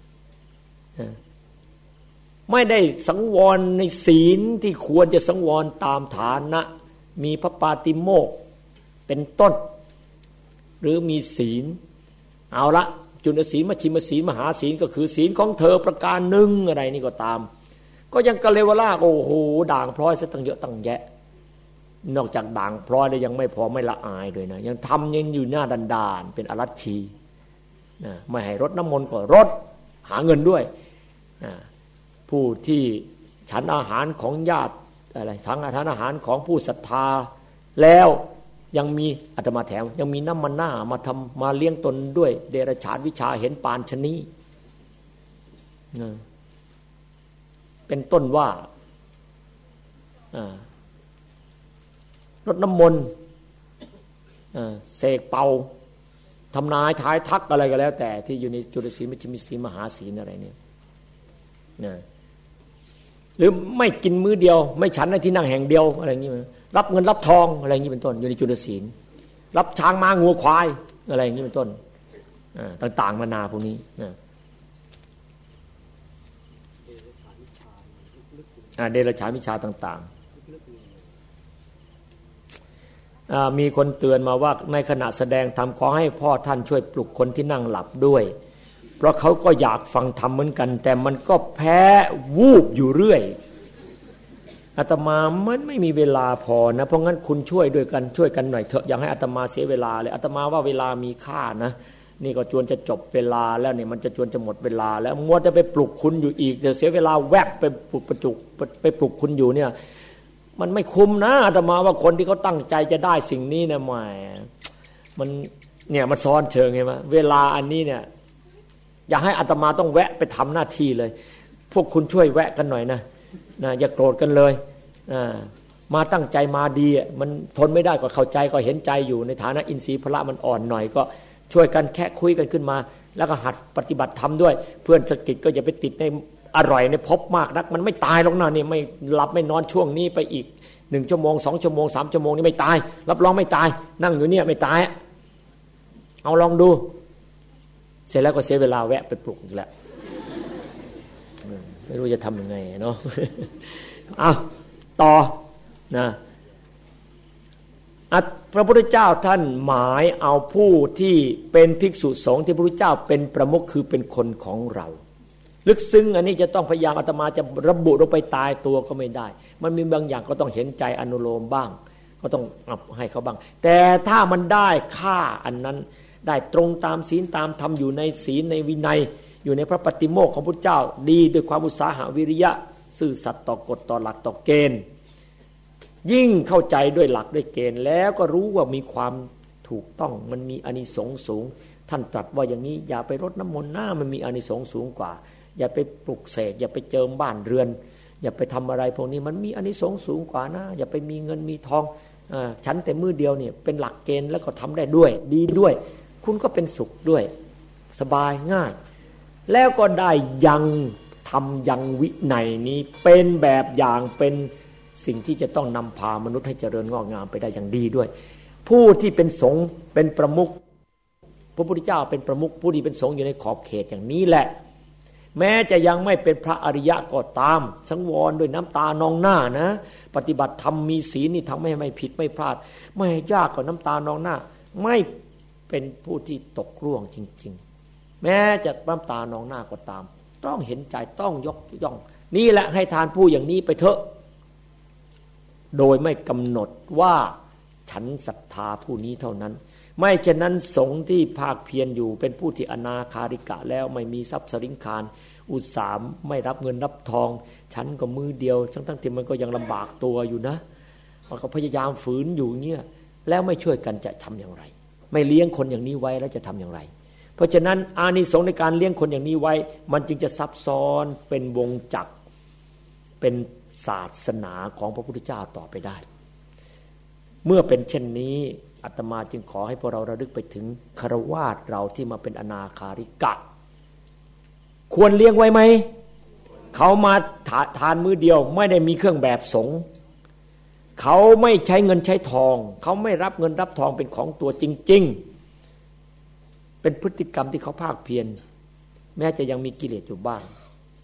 ไม่ได้สังวรในศีลที่ควรจะสังวรตามฐานะมีพระปาติโมกข์เป็นต้นหรือมีศีลเอาละจุลศีลมัชฌิมศีลมหาศีลก็คือศีลของเธอประการหนึ่งอะไรนี่ก็ตามก็ยังกะเลวราชโอ้โหด่างพร้อยซะตั้งเยอะตั้งแยะนอกจากด่างพร้อยแล้วยังไม่พอไม่ละอายด้วยนะยังทำยังอยู่หน้าดานๆเป็นอรัชชีนะไม่ให้รดน้ำมนต์ก็รดหาเงินด้วยนะผู้ที่ฉันอาหารของญาติอะไรทั้งอาหารอาหารของผู้ศรัทธาแล้วยังมีอาตมาแถมยังมีน้ำมันหน้ามาทำมาเลี้ยงตนด้วยเดรัจฉานวิชาเห็นปานชนีนะเป็นต้นว่ารดน้ำมนต์เสกเป่าทำนายทายทักอะไรก็แล้วแต่ที่อยู่ในจุลศีลมัชฌิมศีลมหาศีลอะไรเนี่ยนะหรือไม่กินมื้อเดียวไม่ฉันในที่นั่งแห่งเดียวอะไรอย่างนี้รับเงินรับทองอะไรอย่างนี้เป็นต้นอยู่ในจุลศีลรับช้างม้างัวควายอะไรอย่างนี้เป็นต้นต่างๆมานาพวกนี้นะเดรัจฉานวิชาต่างๆมีคนเตือนมาว่าในขณะแสดงธรรมขอให้พ่อท่านช่วยปลุกคนที่นั่งหลับด้วยเพราะเขาก็อยากฟังธรรมเหมือนกันแต่มันก็แพ้วูบอยู่เรื่อยอาตมามันไม่มีเวลาพอนะเพราะงั้นคุณช่วยด้วยกันช่วยกันหน่อยเถอะอย่าให้อาตมาเสียเวลาเลยอาตมาว่าเวลามีค่านะนี่ก็จวนจะจบเวลาแล้วเนี่ยมันจะจวนจะหมดเวลาแล้วมัวจะไปปลุกคุณอยู่อีกเดี๋ยวเสียเวลาแวบไปปลุกประจุไปปลุกคุณอยู่เนี่ยมันไม่คุ้มนะอาตมาว่าคนที่เขาตั้งใจจะได้สิ่งนี้นะไม่มันเนี่ยมันซ้อนเชิงไงวะเวลาอันนี้เนี่ยอย่าให้อาตมาต้องแวะไปทำหน้าที่เลยพวกคุณช่วยแวะกันหน่อยนะนะอย่าโกรธกันเลยมาตั้งใจมาดีมันทนไม่ได้ก็เข้าใจก็เห็นใจอยู่ในฐานะอินทรีย์พละมันอ่อนหน่อยก็ช่วยกันแค่คุยกันขึ้นมาแล้วก็หัดปฏิบัติธรรมด้วยเพื่อนสกิดก็อย่าไปติดในอร่อยในภพมากนักมันไม่ตายหรอกนะนี่ไม่หลับไม่นอนช่วงนี้ไปอีกหนึ่งชั่วโมงสองชั่วโมงสามชั่วโมงนี่ไม่ตายรับรองไม่ตายนั่งอยู่เนี่ยไม่ตายเอาลองดูเสร็จแล้วก็เสียเวลาแวะไปปลุกอีกแล้วไม่รู้จะทำยังไงเนาะอ่ะต่อนะพระพุทธเจ้าท่านหมายเอาผู้ที่เป็นภิกษุสงฆ์ที่พระพุทธเจ้าเป็นประมุขคือเป็นคนของเราลึกซึ้งอันนี้จะต้องพยายามอาตมาจะระบุลงไปตายตัวก็ไม่ได้มันมีบางอย่างก็ต้องเห็นใจอนุโลมบ้างก็ต้องให้เขาบ้างแต่ถ้ามันได้ค่าอันนั้นได้ตรงตามศีลตามธรรมอยู่ในศีลในวินัยอยู่ในพระปฏิโมกข์ของพระพุทธเจ้าดีด้วยความอุตสาหะวิริยะซื่อสัตย์ต่อกฎต่อหลักต่อเกณฑ์ยิ่งเข้าใจด้วยหลักด้วยเกณฑ์แล้วก็รู้ว่ามีความถูกต้องมันมีอานิสงส์สูงท่านตรัสว่าอย่างนี้อย่าไปรดน้ำมนต์หน้ามันมีอานิสงส์สูงกว่าอย่าไปปลุกเสกอย่าไปเจิมบ้านเรือนอย่าไปทำอะไรพวกนี้มันมีอานิสงส์สูงกว่านะอย่าไปมีเงินมีทองอ่าฉันแต่มือเดียวเนี่ยเป็นหลักเกณฑ์แล้วก็ทำได้ด้วยดีด้วยคุณก็เป็นสุขด้วยสบายง่ายแล้วก็ได้ยังทำยังวินัยนี้เป็นแบบอย่างเป็นสิ่งที่จะต้องนำพามนุษย์ให้เจริญงอกงามไปได้อย่างดีด้วยผู้ที่เป็นสงฆ์เป็นประมุขพระพุทธเจ้าเป็นประมุขผู้ที่เป็นสงฆ์อยู่ในขอบเขตอย่างนี้แหละแม้จะยังไม่เป็นพระอริยะก็ตามสังวรด้วยน้ำตานองหน้านะปฏิบัติธรรมมีศีลนี่ทำให้ไม่ผิดไม่พลาดไม่ยากกว่าน้ำตานองหน้าไม่เป็นผู้ที่ตกร่วงจริงๆแม้จะน้ำตานองหน้าก็ตามต้องเห็นใจต้องยกย่องนี่แหละให้ทานผู้อย่างนี้ไปเถอะโดยไม่กำหนดว่าฉันศรัทธาผู้นี้เท่านั้นไม่เช่นนั้นสงฆ์ที่ภาคเพียรอยู่เป็นผู้ที่อนาคาริกะแล้วไม่มีทรัพย์สริงคารอุตสาห์ไม่รับเงินรับทองฉันก็มือเดียวทั้งทั้งที่มันก็ยังลำบากตัวอยู่นะมันก็พยายามฝืนอยู่เงี้ยแล้วไม่ช่วยกันจะทำอย่างไรไม่เลี้ยงคนอย่างนี้ไว้แล้วจะทำอย่างไรเพราะฉะนั้นอานิสงส์ในการเลี้ยงคนอย่างนี้ไว้มันจึงจะซับซ้อนเป็นวงจักรเป็นศาสนาของพระพุทธเจ้าต่อไปได้เมื่อเป็นเช่นนี้อาตมาจึงขอให้พวกเราระลึกไปถึงฆราวาสเราที่มาเป็นอนาคาริกะควรเลี้ยงไว้ไหมเขามาทานมื้อเดียวไม่ได้มีเครื่องแบบสงฆ์เขาไม่ใช้เงินใช้ทองเขาไม่รับเงินรับทองเป็นของตัวจริงๆเป็นพฤติกรรมที่เขาภาคเพียรแม้จะยังมีกิเลสอยู่บ้าง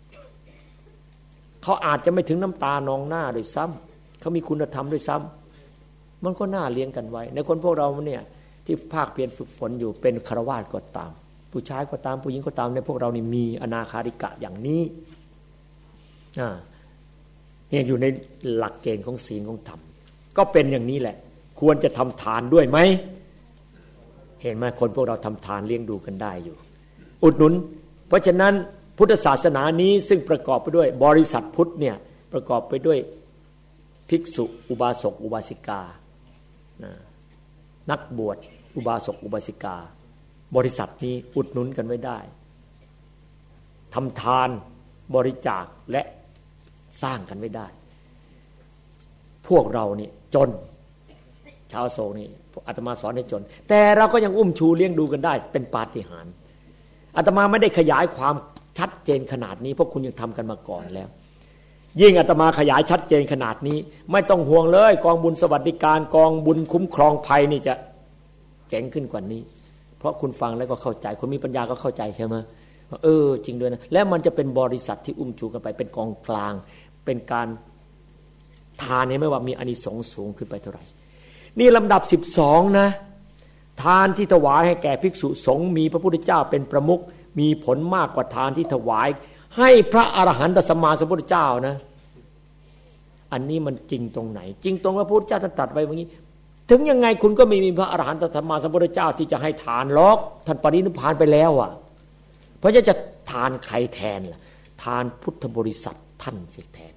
เขาอาจจะไม่ถึงน้ำตานองหน้าด้วยซ้ำเขามีคุณธรรมด้วยซ้ำมันก็น่าเลี้ยงกันไว้ในคนพวกเราเนี่ยที่ภาคเพียรฝึกฝนอยู่เป็นฆราวาสก็ตามผู้ชายก็ตามผู้หญิงก็ตามในพวกเรานี่มีอนาคาริกะอย่างนี้อ่าเนี่ยอยู่ในหลักเกณฑ์ของศีลของธรรมก็เป็นอย่างนี้แหละควรจะทำทานด้วยไหมเห็นไหมคนพวกเราทำทานเลี้ยงดูกันได้อยู่อุดหนุนเพราะฉะนั้นพุทธศาสนานี้ซึ่งประกอบไปด้วยบริษัทพุทธเนี่ยประกอบไปด้วยภิกษุอุบาสกอุบาสิกานักบวชอุบาสกอุบาสิกาบริษัทนี้อุดหนุนกันไว้ได้ทำทานบริจาคและสร้างกันไว้ได้พวกเรานี่จนชาวโศกนี่อาตมาสอนให้จนแต่เราก็ยังอุ้มชูเลี้ยงดูกันได้เป็นปาฏิหาริย์อาตมาไม่ได้ขยายความชัดเจนขนาดนี้เพราะคุณยังทำกันมาก่อนแล้วยิ่งอาตมาขยายชัดเจนขนาดนี้ไม่ต้องห่วงเลยกองบุญสวัสดิการกองบุญคุ้มครองภัยนี่จะเจ๋งขึ้นกว่านี้เพราะคุณฟังแล้วก็เข้าใจคนมีปัญญาก็เข้าใจใช่ไหมเออจริงด้วยนะและมันจะเป็นบริษัทที่อุ้มชูกันไปเป็นกองกลางเป็นการทานให้ไม่ว่ามีอานิสงส์สูงขึ้นไปเท่าไหร่นี่ลำดับสิบสองนะทานที่ถวายให้แก่ภิกษุสงฆ์มีพระพุทธเจ้าเป็นประมุขมีผลมากกว่าทานที่ถวายให้พระอรหันตสัมมาสัมพุทธเจ้านะอันนี้มันจริงตรงไหนจริงตรงว่าพระพุทธเจ้าท่านตรัสไว้อย่างนี้ถึงยังไงคุณก็ไม่มีพระอรหันตสัมมาสัมพุทธเจ้าที่จะให้ทานหรอกท่านปรินิพพานไปแล้วอ่ะเพราะจะทานใครแทนล่ะทานพุทธบริษัทท่านสิแทน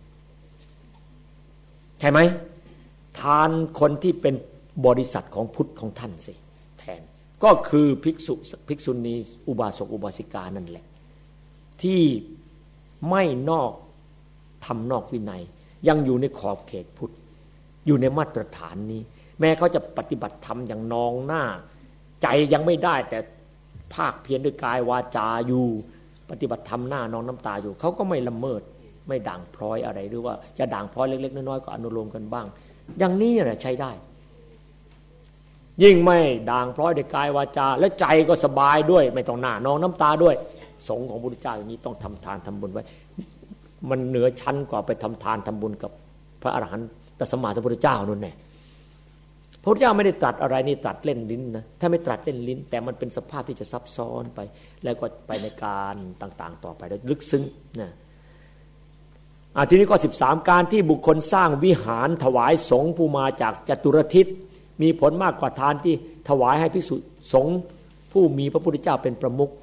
ใช่ไหมทานคนที่เป็นบริษัทของพุทธของท่านสิแทนก็คือภิกษุภิกษุณีอุบาสกอุบาสิกานั่นแหละที่ไม่นอกทำนอกวินัยยังอยู่ในขอบเขตพุทธอยู่ในมาตรฐานนี้แม้เขาจะปฏิบัติธรรมอย่างนองหน้าใจยังไม่ได้แต่ภาคเพียรด้วยกายวาจาอยู่ปฏิบัติธรรมหน้านองน้ำตาอยู่เขาก็ไม่ละเมิดไม่ด่างพร้อยอะไรหรือว่าจะด่างพร้อยเล็กๆน้อยๆก็อนุโลมกันบ้างอย่างนี้แหละใช้ได้ยิ่งไม่ด่างพร้อยด้วยกายวาจาและใจก็สบายด้วยไม่ต้องหน้านองน้ำตาด้วยสงฆ์ของพระพุทธเจ้าอย่างนี้ต้องทำทานทำบุญไว้มันเหนือชั้นกว่าไปทำทานทำบุญกับพระอรหันตสัมมาสัมพุทธเจ้านั่นแหละพระพุทธเจ้าไม่ได้ตรัสอะไรนี่ตรัสเล่นลิ้นนะถ้าไม่ตรัสเล่นลิ้นแต่มันเป็นสภาพที่จะซับซ้อนไปแล้วก็ไปในการต่างๆต่อไปแล้วลึกซึ้งนะอ่ะทีนี้ข้อสิบสามการที่บุคคลสร้างวิหารถวายสงฆ์ผู้มาจากจตุรทิศมีผลมากกว่าทานที่ถวายให้ภิกษุสงฆ์ผู้มีพระพุทธเจ้าเป็นประมุข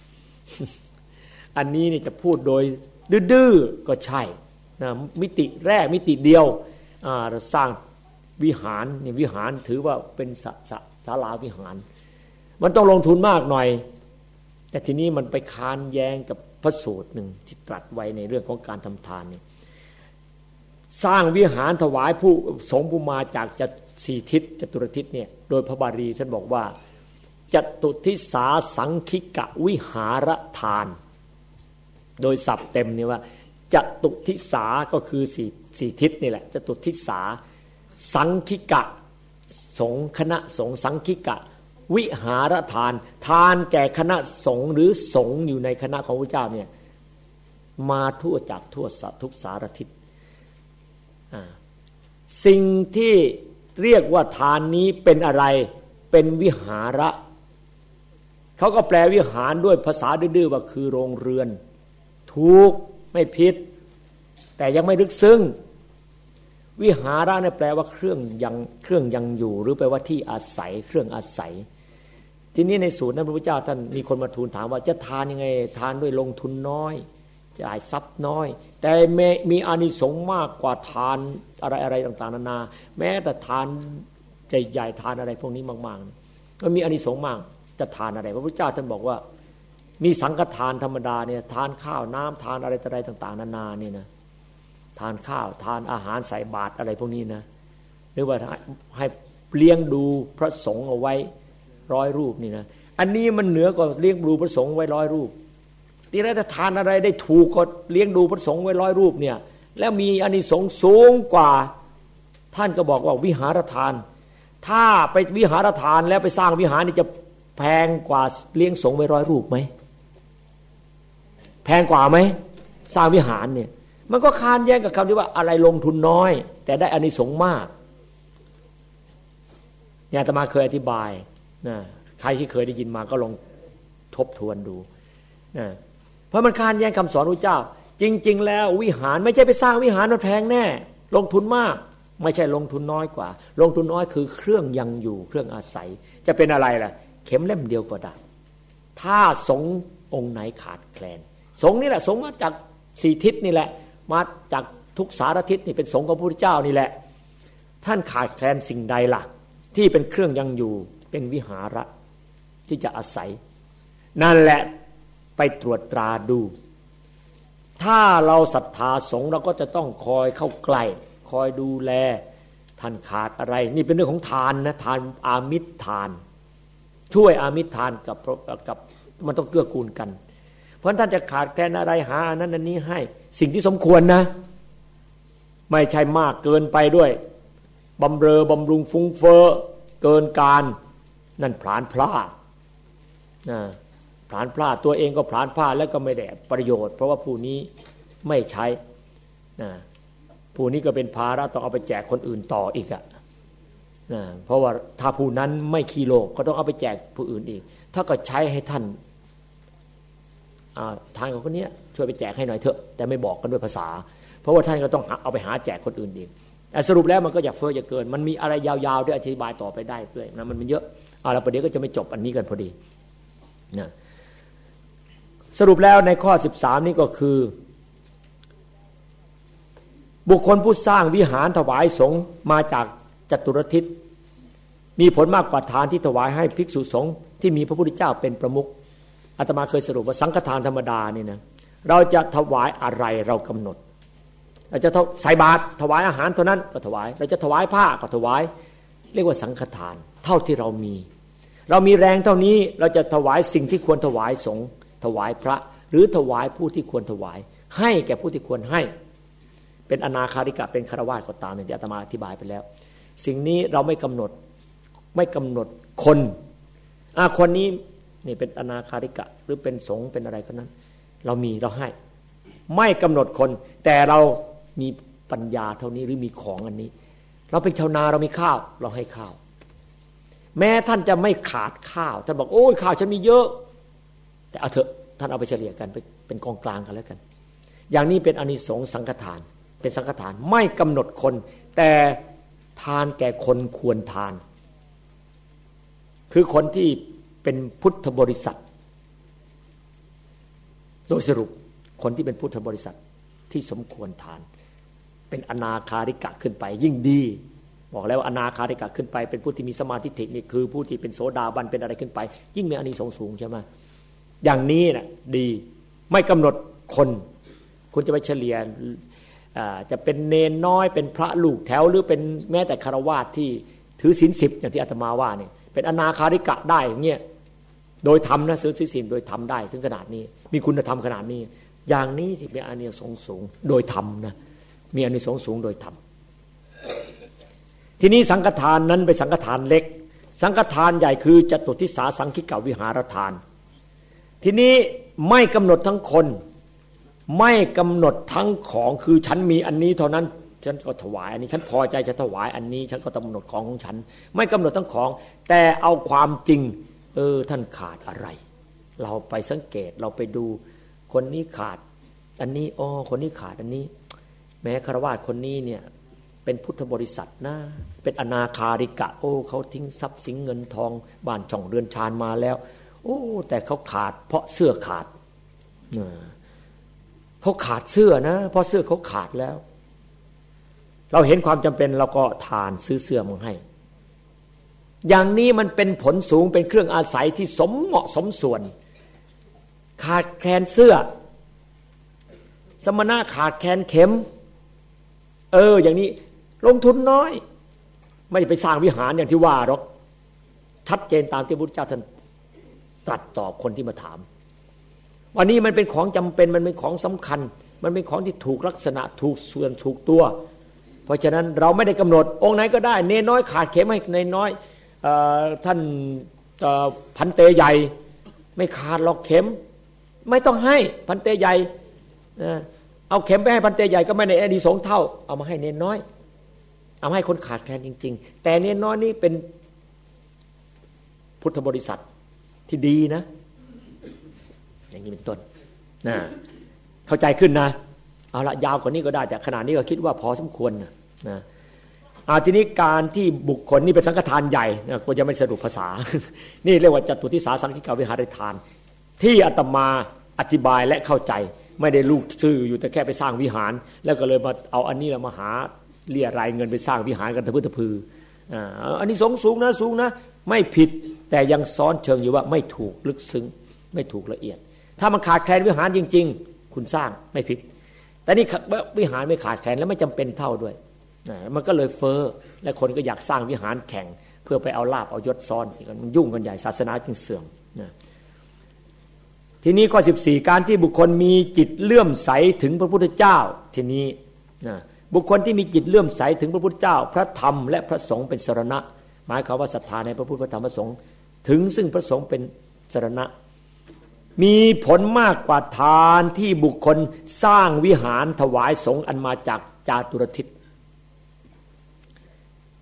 อันนี้นี่จะพูดโดยดื้อๆก็ใช่นะมิติแรกมิติเดียวเราสร้างวิหารนี่วิหารถือว่าเป็นศาลาวิหารมันต้องลงทุนมากหน่อยแต่ทีนี้มันไปค้านแย้งกับพระสูตรหนึ่งที่ตรัสไว้ในเรื่องของการทำทานนี่สร้างวิหารถวายผู้สงฆ์ผู้มาจากจัตุสี่ทิศจตุรทิศเนี่ยโดยพระบาลีท่านบอกว่าจตุทิสาสังคิกะวิหารทานโดยศัพท์เต็มนี่ว่าจตุทิสาก็คือสี่สี่ทิศนี่แหละจตุทิสาสังคิกะสงฆ์คณะสงฆ์สังคิกะวิหารทานทานแก่คณะสงฆ์หรือสงฆ์อยู่ในคณะของพระเจ้าเนี่ยมาทั่วจากทั่วทุกสารทิศสิ่งที่เรียกว่าทานนี้เป็นอะไรเป็นวิหาระเขาก็แปลวิหารด้วยภาษาดื้อๆว่าคือโรงเรือนถูกไม่ผิดแต่ยังไม่ลึกซึ้งวิหาระเนี่ยแปลว่าเครื่องยังเครื่องยังอยู่หรือแปลว่าที่อาศัยเครื่องอาศัยทีนี้ในสูตรนั้นพระพุทธเจ้าท่านมีคนมาทูลถามว่าจะทานยังไงทานด้วยลงทุนน้อยจ่ายทรัพย์น้อยแต่มีอานิสงส์มากกว่าทานอะไรอะไรต่างๆนานาแม้แต่ทานใหญ่ๆทานอะไรพวกนี้มากๆมันมีอานิสงส์มากจะทานอะไรพระพุทธเจ้าท่านบอกว่ามีสังฆทานธรรมดาเนี่ยทานข้าวน้ำทานอะไรอะไรต่างๆนานานี่นะทานข้าวทานอาหารใส่บาตรอะไรพวกนี้นะหรือว่าให้เลี้ยงดูพระสงฆ์เอาไว้ร้อยรูปนี่นะอันนี้มันเหนือกว่าเลี้ยงดูพระสงฆ์ไว้ร้อยรูปที่แรกถ้าทานอะไรได้ถูกก็เลี้ยงดูพระสงฆ์ไว้ร้อยรูปเนี่ยแล้วมีอานิสงส์สูงกว่าท่านก็บอกว่าวิหารทานถ้าไปวิหารทานแล้วไปสร้างวิหารนี่จะแพงกว่าเลี้ยงสงฆ์ไว้ร้อยรูปไหมแพงกว่าไหมสร้างวิหารเนี่ยมันก็ค้านแย้งกับคำที่ว่าอะไรลงทุนน้อยแต่ได้อานิสงส์มากเนี่ยอาตมาเคยอธิบายนะใครที่เคยได้ยินมาก็ลองทบทวนดูนะเพราะมันค้านแย้งคำสอนพระเจ้าจริงๆแล้ววิหารไม่ใช่ไปสร้างวิหารมันแพงแน่ลงทุนมากไม่ใช่ลงทุนน้อยกว่าลงทุนน้อยคือเครื่องยังอยู่เครื่องอาศัยจะเป็นอะไรล่ะเข็มเล่มเดียวก็ได้ถ้าสงฆ์องค์ไหนขาดแคลนสงฆ์นี่แหละสงฆ์มาจากสี่ทิศนี่แหละมาจากทุกสารทิศนี่เป็นสงฆ์ของพระพุทธเจ้านี่แหละท่านขาดแคลนสิ่งใดล่ะที่เป็นเครื่องยังอยู่เป็นวิหาระที่จะอาศัยนั่นแหละไปตรวจตราดูถ้าเราศรัทธาสงฆ์เราก็จะต้องคอยเข้าใกล้คอยดูแลท่านขาดอะไรนี่เป็นเรื่องของทานนะทานอามิตรทานช่วยอามิตรทานกับกับมันต้องเกื้อกูลกันเพราะท่านจะขาดแคลนอะไรหาอันนั้นอันนี้ให้สิ่งที่สมควรนะไม่ใช่มากเกินไปด้วยบำเรอบำรุงฟุ้งเฟ้อเกินการนั่นผลาญพลาดนะผลาญพลาดตัวเองก็ผลาญพลาดแล้วก็ไม่ได้ประโยชน์เพราะว่าผู้นี้ไม่ใช้นะผู้นี้ก็เป็นภาระต้องเอาไปแจกคนอื่นต่ออีกอะนะเพราะว่าถ้าผู้นั้นไม่ขี้โลภก็ต้องเอาไปแจกผู้อื่นอีกถ้าก็ใช้ให้ท่านทานของคนนี้ช่วยไปแจกให้หน่อยเถอะแต่ไม่บอกกันด้วยภาษาเพราะว่าท่านก็ต้องเอาไปหาแจกคนอื่นอีกสรุปแล้วมันก็อย่าเฟ้ออย่าเกินมันมีอะไรยาวๆด้วยอธิบายต่อไปได้ด้วยนะมันมันเยอะเอาละประเดี๋ยวก็จะไม่จบอันนี้กันพอดีนะสรุปแล้วในข้อสิบสามนี่ก็คือบุคคลผู้สร้างวิหารถวายสงฆ์มาจากจตุรทิศมีผลมากกว่าทานที่ถวายให้ภิกษุสงฆ์ที่มีพระพุทธเจ้าเป็นประมุขอาตมาเคยสรุปว่าสังฆทานธรรมดานี่นะเราจะถวายอะไรเรากำหนดเราจะใส่บาตรถวายอาหารเท่านั้นก็ถวายเราจะถวายผ้าก็ถวายเรียกว่าสังฆทานเท่าที่เรามีเรามีแรงเท่านี้เราจะถวายสิ่งที่ควรถวายสงฆ์ถวายพระหรือถวายผู้ที่ควรถวายให้แก่ผู้ที่ควรให้เป็นอนาคาริกะเป็นฆราวาสก็ตามอย่างที่อาตมาอธิบายไปแล้วสิ่งนี้เราไม่กำหนดไม่กำหนดคนอ่าคนนี้นี่เป็นอนาคาริกะหรือเป็นสงฆ์เป็นอะไรก็นั้นเรามีเราให้ไม่กำหนดคนแต่เรามีปัญญาเท่านี้หรือมีของอันนี้เราเป็นชาวนาเรามีข้าวเราให้ข้าวแม้ท่านจะไม่ขาดข้าวท่านบอกโอ้ยข้าวฉันมีเยอะแต่เอาเถอะท่านเอาไปเฉลี่ยกันเป็นกองกลางกันแล้วกันอย่างนี้เป็นอานิสงส์สังฆทานเป็นสังฆทานไม่กำหนดคนแต่ทานแก่คนควรทานคือคนที่เป็นพุทธบริษัทโดยสรุปคนที่เป็นพุทธบริษัทที่สมควรทานเป็นอนาคาริกะขึ้นไปยิ่งดีบอกแล้วว่าอนาคาริกะขึ้นไปเป็นผู้ที่มีสมาธิฐินี่คือผู้ที่เป็นโสดาบันเป็นอะไรขึ้นไปยิ่งมีอานิสงส์สูงใช่ไหมอย่างนี้น่ะดีไม่กำหนดคนคุณจะไปเฉลี่ยจะเป็นเนนน้อยเป็นพระลูกแถวหรือเป็นแม้แต่ฆราวาสที่ถือศีลสิบอย่างที่อาตมาว่าเนี่ยเป็นอนาคาริกะได้อย่างเงี้ยโดยธรรมนะซื้อศีลโดยธรรมได้ถึงขนาดนี้มีคุณธรรมขนาดนี้อย่างนี้ที่มีอานิสงส์สูงโดยธรรมนะมีอานิสงส์สูงโดยธรรมทีนี้สังฆทานนั้นเป็นสังฆทานเล็กสังฆทานใหญ่คือจตุทิสาสังคิกวิหารทานทีนี้ไม่กำหนดทั้งคนไม่กำหนดทั้งของคือฉันมีอันนี้เท่านั้นฉันก็ถวายอันนี้ฉันพอใจจะถวายอันนี้ฉันก็กำหนดของของฉันไม่กำหนดทั้งของแต่เอาความจริงเออท่านขาดอะไรเราไปสังเกตเราไปดูคนนี้ขาดอันนี้อ๋อคนนี้ขาดอันนี้แม้ฆราวาสคนนี้เนี่ยเป็นพุทธบริษัทนะเป็นอนาคาริกะโอ้เขาทิ้งทรัพย์สินเงินทองบ้านช่องเรือนชานมาแล้วโอ้แต่เขาขาดเพราะเสื้อขาดเขาขาดเสื้อนะเพราะเสื้อเขาขาดแล้วเราเห็นความจำเป็นเราก็ทานซื้อเสื้อมาให้อย่างนี้มันเป็นผลสูงเป็นเครื่องอาศัยที่สมเหมาะสมส่วนขาดแคลนเสื้อสมณะขาดแคลนเข็มเอออย่างนี้ลงทุนน้อยไม่ได้ไปสร้างวิหารอย่างที่ว่าหรอกชัดเจนตามที่พระพุทธเจ้าท่านตรัสตอบคนที่มาถามวันนี้มันเป็นของจำเป็นมันเป็นของสำคัญมันเป็นของที่ถูกลักษณะถูกส่วนถูกตัวเพราะฉะนั้นเราไม่ได้กำหนดองค์ไหนก็ได้เนน้อยขาดเข็มให้เนน้อยท่านพันเตใหญ่ไม่ขาดหรอกเข็มไม่ต้องให้พันเตใหญ่เอาเข็มไปให้พันเตใหญ่ก็ไม่ได้อานิสงส์เท่าเอามาให้เนน้อยเอามาให้คนขาดแคลนจริงๆแต่เนน้อยนี่เป็นพุทธบริษัทที่ดีนะอย่างนี้เป็นต้นนะเข้าใจขึ้นนะเอาละยาวกว่านี้ก็ได้แต่ขนาดนี้ก็คิดว่าพอสมควรนะนะอาทีนี้การที่บุคคลนี่เป็นสังฆทานใหญ่นะก็จะไม่สรุปภาษา นี่เรียกว่าจตุทิสาสังคิกวิหารทานที่อาตมาอธิบายและเข้าใจไม่ได้ลูกชื่ออยู่แต่แค่ไปสร้างวิหารแล้วก็เลยมาเอาอันนี้แล้วมาหาเรียรายเงินไปสร้างวิหารกันทะพึทะพืออ่าอันนี้สงสูงนะสูงนะไม่ผิดแต่ยังซ้อนเชิงอยู่ว่าไม่ถูกลึกซึ้งไม่ถูกละเอียดถ้ามันขาดแคลนวิหารจริงๆคุณสร้างไม่ผิดแต่นี่วิหารไม่ขาดแคลนและไม่จำเป็นเท่าด้วยมันก็เลยเฟ้อและคนก็อยากสร้างวิหารแข่งเพื่อไปเอาลาภเอายศซ้อนมันยุ่งกันใหญ่ศาสนาจึงเสื่อมนะทีนี้ข้อสิบสี่การที่บุคคลมีจิตเลื่อมใสถึงพระพุทธเจ้าทีนี้นะบุคคลที่มีจิตเลื่อมใสถึงพระพุทธเจ้าพระธรรมและพระสงฆ์เป็นสรณะหมายความว่าศรัทธาในพระพุทธพระธรรมพระสงฆ์ถึงซึ่งพระสงฆ์เป็นสรณะมีผลมากกว่าทานที่บุคคลสร้างวิหารถวายสงฆ์อันมาจากจาตุรทิศ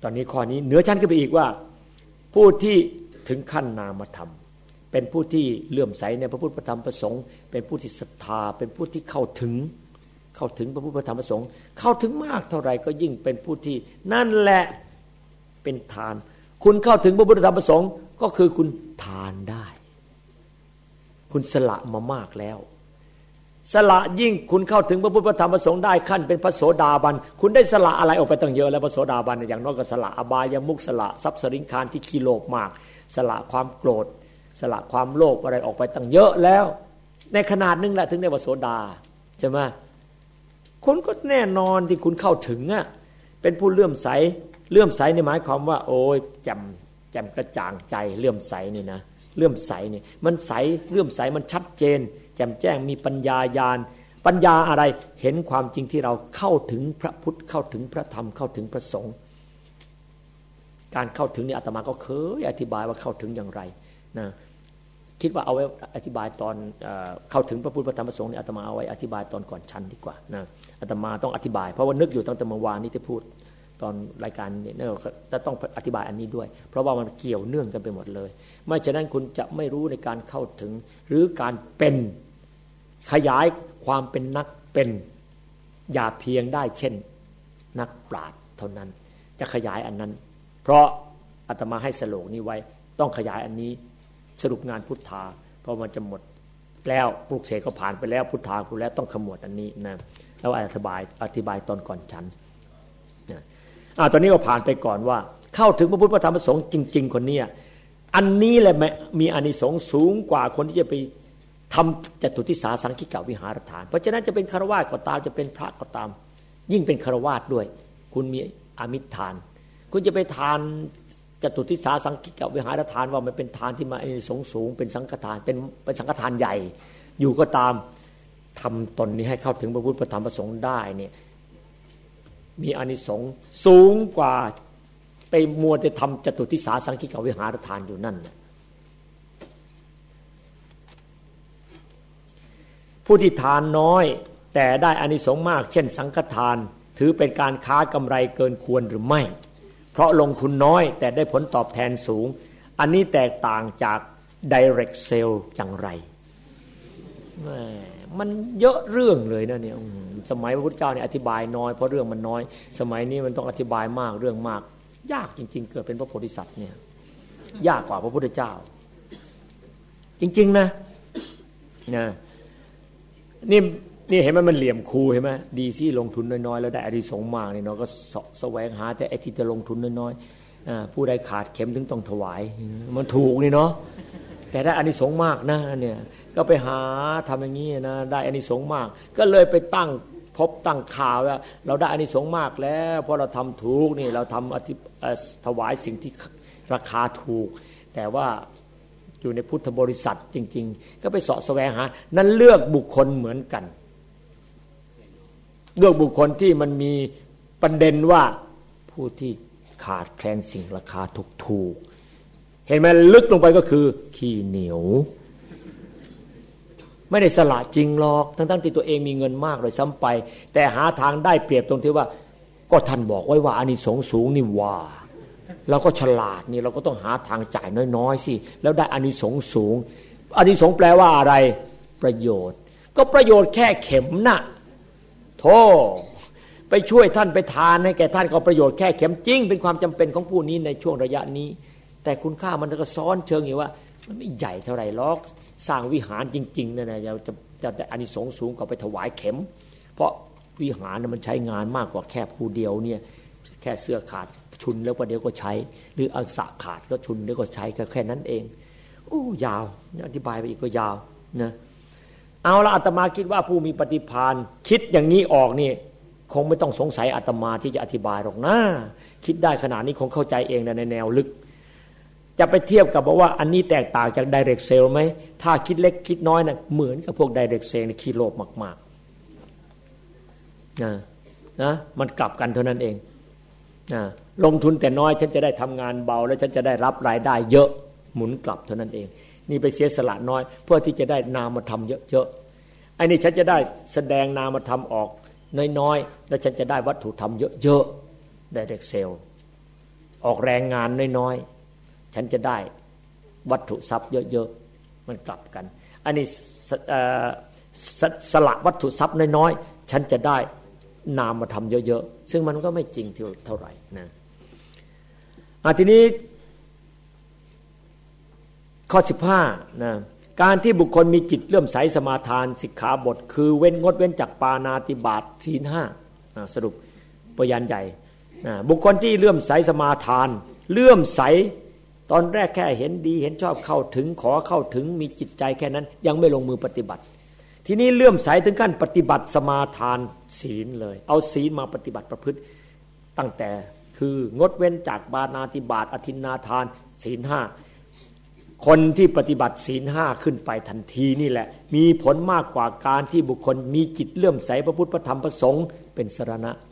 ตอนนี้ข้อนี้เหนือชั้นขึ้นไปอีกว่าผู้ที่ถึงขั้นนามธรรมเป็นผู้ที่เลื่อมใสในพระพุทธพระธรรมพระสงฆ์เป็นผู้ที่ศรัทธาเป็นผู้ที่เข้าถึงเข้าถึงพระพุทธพระธรรมพระสงฆ์เข้าถึงมากเท่าไหร่ก็ยิ่งเป็นผู้ที่นั่นแหละเป็นทานคุณเข้าถึงพระพุทธธรรมพระสงฆ์ก็คือคุณทานได้คุณสละมามากแล้วสละยิ่งคุณเข้าถึงพระพุทธธรรมพระสงฆ์ได้ขั้นเป็นพระโสดาบันคุณได้สละอะไรออกไปตั้งเยอะแล้วพระโสดาบันอย่างน้อยก็สละอบายมุขสละทรัพย์สริงคารที่ขี้โลภมากสละความโกรธสละความโลภอะไรออกไปตั้งเยอะแล้วในขนาดนึงแหละถึงได้พระโสดาใช่ไหมคุณก็แน่นอนที่คุณเข้าถึงอ่ะเป็นผู้เลื่อมใสเลื่อมใสในหมายความว่าโอ้ยแจ่มแจ่มกระจ่างใจเลื่อมใสนี่นะเลื่อมใสนี่มันใสเลื่อมใสมันชัดเจนแจ่มแจ้งมีปัญญาญาณปัญญาอะไรเห็นความจริงที่เราเข้าถึงพระพุทธเข้าถึงพระธรรมเข้าถึงพระสงฆ์การเข้าถึงนี่อาตมาก็เคยอธิบายว่าเข้าถึงอย่างไรนะคิดว่าเอาไว้อธิบายตอนเข้าถึงพระพุทธพระธรรมพระสงฆ์นี่อาตมาเอาไว้อธิบายตอนก่อนชั้นดีกว่านะอาตมาต้องอธิบายเพราะว่านึกอยู่ตั้งแต่เมื่อวานนี้ที่พูดตอนรายการนี้จะต้องอธิบายอันนี้ด้วยเพราะว่ามันเกี่ยวเนื่องกันไปหมดเลยไม่ฉะนั้นคุณจะไม่รู้ในการเข้าถึงหรือการเป็นขยายความเป็นนักเป็นอย่าเพียงได้เช่นนักปราชญ์เท่านั้นจะขยายอันนั้นเพราะอาตมาให้สโลกนี้ไว้ต้องขยายอันนี้สรุปงานพุทธาเพราะมันจะหมดแล้วปลุกเสกก็ผ่านไปแล้วพุทธาคุณแล้วต้องขมวดอันนี้นะแล้วอธิบายอธิบายตอนก่อนฉันนะอ่าตอนนี้ก็ผ่านไปก่อนว่าเข้าถึงพระพุทธพระธรรมพระสงฆ์จริงๆคนนี้อันนี้แหละมีอานิสงส์สูงกว่าคนที่จะไปทำจตุติสาสังคิกะวิหารฐานเพราะฉะนั้นจะเป็นฆราวาสก็ตามจะเป็นพระก็ตามยิ่งเป็นฆราวาสด้วยคุณมีอามิตรทานคุณจะไปทานจตุติสาสังคิกะวิหารฐานว่ามันเป็นทานที่มาอานิสงส์สูงเป็นสังฆทานเป็นเป็นสังฆทานใหญ่อยู่ก็ตามทำตนนี้ให้เข้าถึงพระพุทธพระธรรมพระสงฆ์ได้เนี่ยมีอานิสงส์สูงกว่าไปมัวแต่ทำจตุติสาสังคิกะวิหารฐานอยู่นั่นผู้ที่ทานน้อยแต่ได้อานิสงส์มากเช่นสังฆทานถือเป็นการค้ากำไรเกินควรหรือไม่เพราะลงทุนน้อยแต่ได้ผลตอบแทนสูงอันนี้แตกต่างจาก direct sale อย่างไรมันเยอะเรื่องเลยนะเนี่ยสมัยพระพุทธเจ้าเนี่ยอธิบายน้อยเพราะเรื่องมันน้อยสมัยนี้มันต้องอธิบายมากเรื่องมากยากจริงๆเกิดเป็นพระโพธิสัตว์เนี่ยยากกว่าพระพุทธเจ้าจริงๆนะนะนี่นี่เห็นไหมมันเหลี่ยมครูเห็นไหมดีสิลงทุนน้อยๆแล้วได้อานิสงส์มากนี่เนาะก็แสวงหาแต่ไอ้ที่จะลงทุนน้อยๆผู้ใดขาดเข็มถึงต้องถวายมันถูกนี่เนาะแต่ได้อานิสงส์มากนะเนี่ยก็ไปหาทำอย่างนี้นะได้อานิสงส์มากก็เลยไปตั้งพบตั้งข่าวว่าเราได้อานิสงส์มากแล้วเพราะเราทำถูกนี่เราทำถวายสิ่งที่ราคาถูกแต่ว่าอยู่ในพุทธบริษัทจริงๆก็ไปเสาะแสวงหานั้นเลือกบุคคลเหมือนกันเลือกบุคคลที่มันมีประเด็นว่าผู้ที่ขาดแคลนสิ่งราคาถูกๆเห็นไหมลึกลงไปก็คือขี้เหนียวไม่ได้สละจริงหรอกทั้งๆที่ตัวเองมีเงินมากเลยซ้ำไปแต่หาทางได้เปรียบตรงที่ว่าก็ท่านบอกไว้ว่าอานิสงส์สูงนี่ว่าเราก็ฉลาดนี่เราก็ต้องหาทางจ่ายน้อยๆสิแล้วได้อานิสงส์สูงอานิสงส์แปลว่าอะไรประโยชน์ก็ประโยชน์แค่เข็มน่ะโธ่ไปช่วยท่านไปทานให้แก่ท่านก็ประโยชน์แค่เข็มจริงเป็นความจำเป็นของผู้นี้ในช่วงระยะนี้แต่คุณค่ามันก็ซ้อนเชิงอยู่ว่ามันไม่ใหญ่เท่าไหร่หรอกสร้างวิหารจริงๆเนี่ยนะเราจะจะได้อานิสงส์สูงกว่าไปถวายเข็มเพราะวิหารมันใช้งานมากกว่าแค่ผู้เดียวเนี่ยแค่เสื้อขาดชุนแล้วประเดี๋ยวก็ใช้หรืออักษะขาดก็ชุนเดี๋ยวก็ใช้แค่นั้นเองอู้ยาวอธิบายไปอีกก็ยาวนะเอาละอาตมาคิดว่าผู้มีปฏิภาณคิดอย่างนี้ออกนี่คงไม่ต้องสงสัยอาตมาที่จะอธิบายหรอกนะคิดได้ขนาดนี้คงเข้าใจเองในแนวลึกจะไปเทียบกับบอกว่าอันนี้แตกต่างจาก direct sale ไหมถ้าคิดเล็กคิดน้อยนะเหมือนกับพวก direct sale นี่ขี้โลภมากๆนะนะมันกลับกันเท่านั้นเองนะลงทุนแต่น้อยฉันจะได้ทำงานเบาแล้วฉันจะได้รับรายได้เยอะหมุนกลับเท่านั้นเองนี่ไปเสียสละน้อยเพื่อที่จะได้นามธรรมเยอะๆไอ้นี่ฉันจะได้แสดงนามธรรมออกน้อยๆแล้วฉันจะได้วัตถุธรรมเยอะๆ direct sale ออกแรงงานน้อยๆฉันจะได้วัตถุทรัพย์เยอะๆมันกลับกันอันนี้ส, สละวัตถุทรัพย์น้อยๆฉันจะได้นามธรรมเยอะๆซึ่งมันก็ไม่จริงเท่าไหร่นะอ่ะทีนี้ข้อสิบห้านะการที่บุคคลมีจิตเลื่อมใสสมาทานสิกขาบทคือเว้นงดเว้นจากปาณาติบาตศีลห้าสรุปปยานใหญ่นะบุคคลที่เลื่อมใสสมาทานเลื่อมใสตอนแรกแค่เห็นดีเห็นชอบเข้าถึงขอเข้าถึงมีจิตใจแค่นั้นยังไม่ลงมือปฏิบัติทีนี้เลื่อมใสถึงขั้นปฏิบัติสมาทานศีลเลยเอาศีลมาปฏิบัติประพฤติตั้งแต่คืองดเว้นจากปาณาติบาตอทินนาทานศีลห้าคนที่ปฏิบัติศีลห้าขึ้นไปทันทีนี่แหละมีผลมากกว่าการที่บุคคลมีจิตเลื่อมใสพระพุทธพระธรรมพระสงฆ์เป็นสรณะ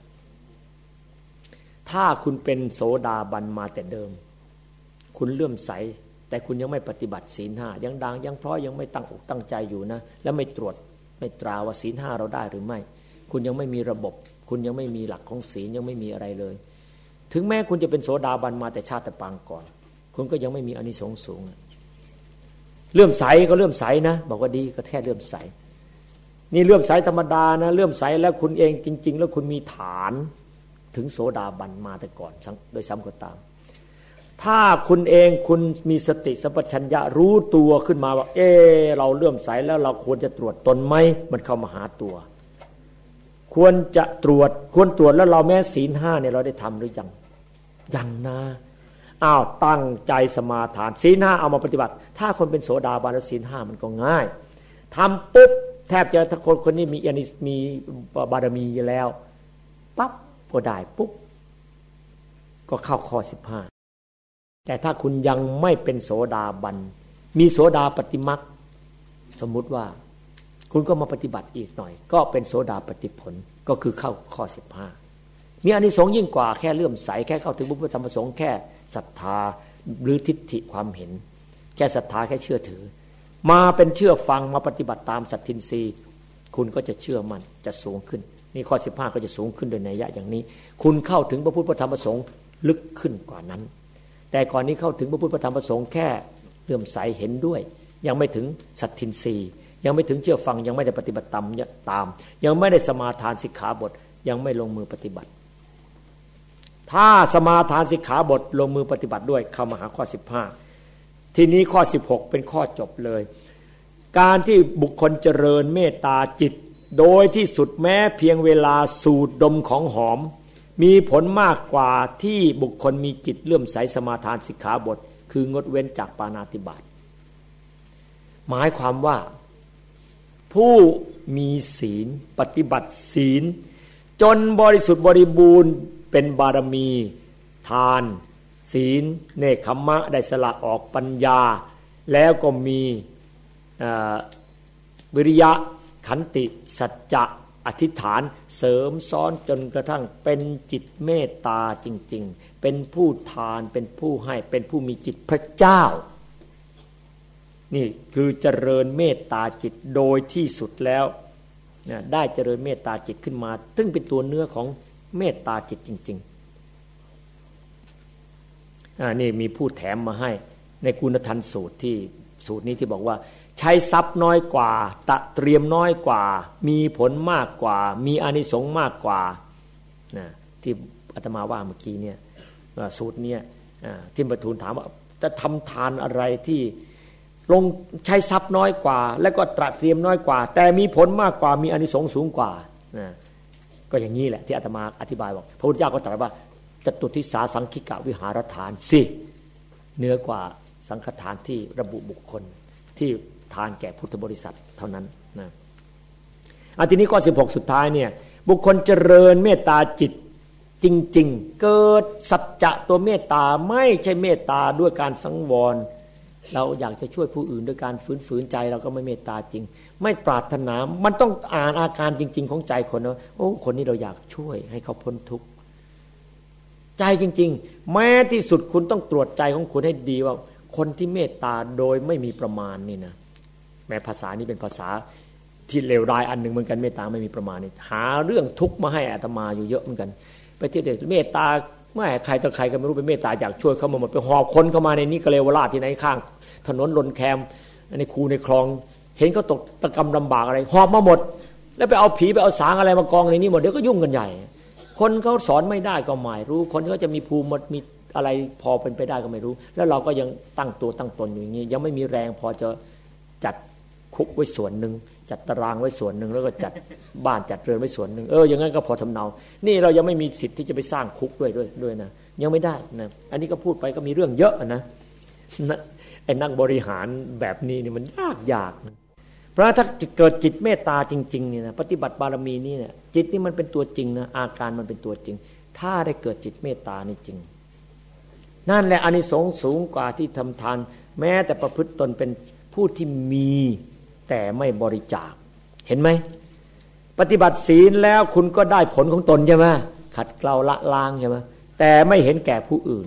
ถ้าคุณเป็นโสดาบันมาแต่เดิมคุณเลื่อมใสแต่คุณยังไม่ปฏิบัติศีลห้ายังดังยังเพราะยังไม่ตั้งอกตั้งใจอยู่นะแล้วไม่ตรวจไม่ตราว่าศีลห้าเราได้หรือไม่คุณยังไม่มีระบบคุณยังไม่มีหลักของศีลยังไม่มีอะไรเลยถึงแม้คุณจะเป็นโสดาบันมาแต่ชาติปางก่อนคุณก็ยังไม่มีอานิสงส์สูงเลื่อมใสก็เลื่อมใสนะบอกว่าดีก็แค่เลื่อมใสนี่เลื่อมใสธรรมดานะเลื่อมใสแล้วคุณเองจริงๆแล้วคุณมีฐานถึงโสดาบันมาแต่ก่อนโดยซ้ำก็ตามถ้าคุณเองคุณมีสติสัมปชัญญะรู้ตัวขึ้นมาว่าเออเราเลื่อมใสแล้วเราควรจะตรวจตนไหมมันเข้ามาหาตัวควรจะตรวจควรตรวจแล้วเราแม้ศีลห้าเนี่ยเราได้ทำหรือยังยังนะอ้าวตั้งใจสมาทานศีลห้าเอามาปฏิบัติถ้าคนเป็นโสดาบันแล้วศีลห้ามันก็ง่ายทำปุ๊บแทบจะถ้าคนคนนี้มีอานิมีบารมีอยู่แล้วปั๊บก็ได้ปุ๊บก็เข้าข้อสิบห้าแต่ถ้าคุณยังไม่เป็นโสดาบันมีโสดาปฏิมักสมมุติว่าคุณก็มาปฏิบัติอีกหน่อยก็เป็นโสดาปฏิผลก็คือเข้าข้อสิบห้ามีอานิสงส์ยิ่งกว่าแค่เลื่อมใสแค่เข้าถึงพระพุทธธรรมประสงค์แค่ศรัทธาหรือทิฏฐิความเห็นแค่ศรัทธาแค่เชื่อถือมาเป็นเชื่อฟังมาปฏิบัติตามสัตทินรีคุณก็จะเชื่อมั่นจะสูงขึ้นนี่ข้อสิบห้าก็จะสูงขึ้นโดยนัยยะอย่างนี้คุณเข้าถึงพระพุทธธรรมประสงค์ลึกขึ้นกว่านั้นแต่ก่อนนี้เข้าถึงพระพุทธธรรมประสงค์แค่เลื่อมใสเห็นด้วยยังไม่ถึงสัตทินรียังไม่ถึงเชื่อฟังยังไม่ได้ปฏิบัติตามตามยังไม่ได้สมาทานสิกขาบทยังไม่ลงมือปฏิบัติถ้าสมาทานสิกขาบทลงมือปฏิบัติด้วยเข้ามาหาข้อสิบห้าทีนี้ข้อสิบหกเป็นข้อจบเลยการที่บุคคลเจริญเมตตาจิตโดยที่สุดแม้เพียงเวลาสูดดมของหอมมีผลมากกว่าที่บุคคลมีจิตเลื่อมใสสมาทานสิกขาบทคืองดเว้นจากปาณาติบาตหมายความว่าผู้มีศีลปฏิบัติศีลจนบริสุทธิ์บริบูรณ์เป็นบารมีทานศีลเนกขัมมะได้สละออกปัญญาแล้วก็มีวิริยะขันติสัจจะอธิษฐานเสริมซ้อนจนกระทั่งเป็นจิตเมตตาจริงๆเป็นผู้ทานเป็นผู้ให้เป็นผู้มีจิตพระเจ้านี่คือเจริญเมตตาจิตโดยที่สุดแล้วได้เจริญเมตตาจิตขึ้นมาซึ่งเป็นตัวเนื้อของเมตตาจิตจริงๆอ่านี่มีผู้แถมมาให้ในกุณทันสูตรที่สูตรนี้ที่บอกว่าใช้ทรัพย์น้อยกว่าตะเตรียมน้อยกว่ามีผลมากกว่ามีอานิสงส์มากกว่านะที่อาตมาว่าเมื่อกี้เนี่ยสูตรเนี่ยที่มาทูลถามว่าจะทำทานอะไรที่ลงใช้ทรัพย์น้อยกว่าแล้วก็ตระเตรียมน้อยกว่าแต่มีผลมากกว่ามีอานิสงส์สูงกว่านะก็อย่างนี้แหละที่อาตมาอธิบายบอกพระพุทธเจ้าก็ตรัสว่าจตุทิสาสังคิกะวิหารทานสิเหนือกว่าสังฆทานที่ระบุบุคคลที่ทานแก่พุทธบริษัทเท่านั้นนะอันทีนี้ข้อสิบหกสุดท้ายเนี่ยบุคคลเจริญเมตตาจิตจริงๆเกิดสัจจะตัวเมตตาไม่ใช่เมตตาด้วยการสังวรเราอยากจะช่วยผู้อื่นด้วยการฝืนๆใจเราก็ไม่เมตตาจริงไม่ปรารถนามันต้องอ่านอาการจริงๆของใจคนนะโอ้คนนี้เราอยากช่วยให้เขาพ้นทุกข์ใจจริงๆแม้ที่สุดคุณต้องตรวจใจของคุณให้ดีว่าคนที่เมตตาโดยไม่มีประมาณนี่นะแม้ภาษานี้เป็นภาษาที่เลวร้ายอันหนึ่งเหมือนกันเมตตาไม่มีประมาณนี่หาเรื่องทุกข์มาให้อาตมาอยู่เยอะเหมือนกันไปที่เด็กเมตตาไม่ใครต่อใครก็ไม่รู้เป็นเมตตาอยากช่วยเขามาหมดไปหอบคนเข้ามาในนี้ก็เลวราชที่ไหนข้างถนนลนแคมในคูในคลองเห็นเขาตกตะกำลำบากอะไรหอบมาหมดแล้วไปเอาผีไปเอาสางอะไรมากองในนี้หมดเดี๋ยวก็ยุ่งกันใหญ่คนเขาสอนไม่ได้ก็ไม่รู้คนเขาจะมีภูมิมีอะไรพอเป็นไปได้ก็ไม่รู้แล้วเราก็ยังตั้งตัวตั้งตนอยู่อย่างนี้ยังไม่มีแรงพอจะจัดคุกไว้ส่วนหนึ่งจัดตารางไว้ส่วนหนึ่งแล้วก็จัดบ้านจัดเรือนไว้ส่วนหนึ่งเอออย่างนั้นก็พอทำเนานี่เรายังไม่มีสิทธิ์ที่จะไปสร้างคุกด้วยด้วยด้วยนะยังไม่ได้นะอันนี้ก็พูดไปก็มีเรื่องเยอะนะไอ้นักบริหารแบบนี้นี่มันยากยากนะเพราะถ้าเกิดจิตเมตตาจริงๆเนี่ยนะปฏิบัติบารมีนี่เนี่ยจิตนี่มันเป็นตัวจริงนะอาการมันเป็นตัวจริงถ้าได้เกิดจิตเมตตานี่จริงนั่นแหละอานิสงส์สูงกว่าที่ทำทานแม้แต่ประพฤติตนเป็นผู้ที่มีแต่ไม่บริจาคเห็นไหมปฏิบัติศีลแล้วคุณก็ได้ผลของตนใช่ไหมขัดเกลาละล้างใช่ไหมแต่ไม่เห็นแก่ผู้อื่น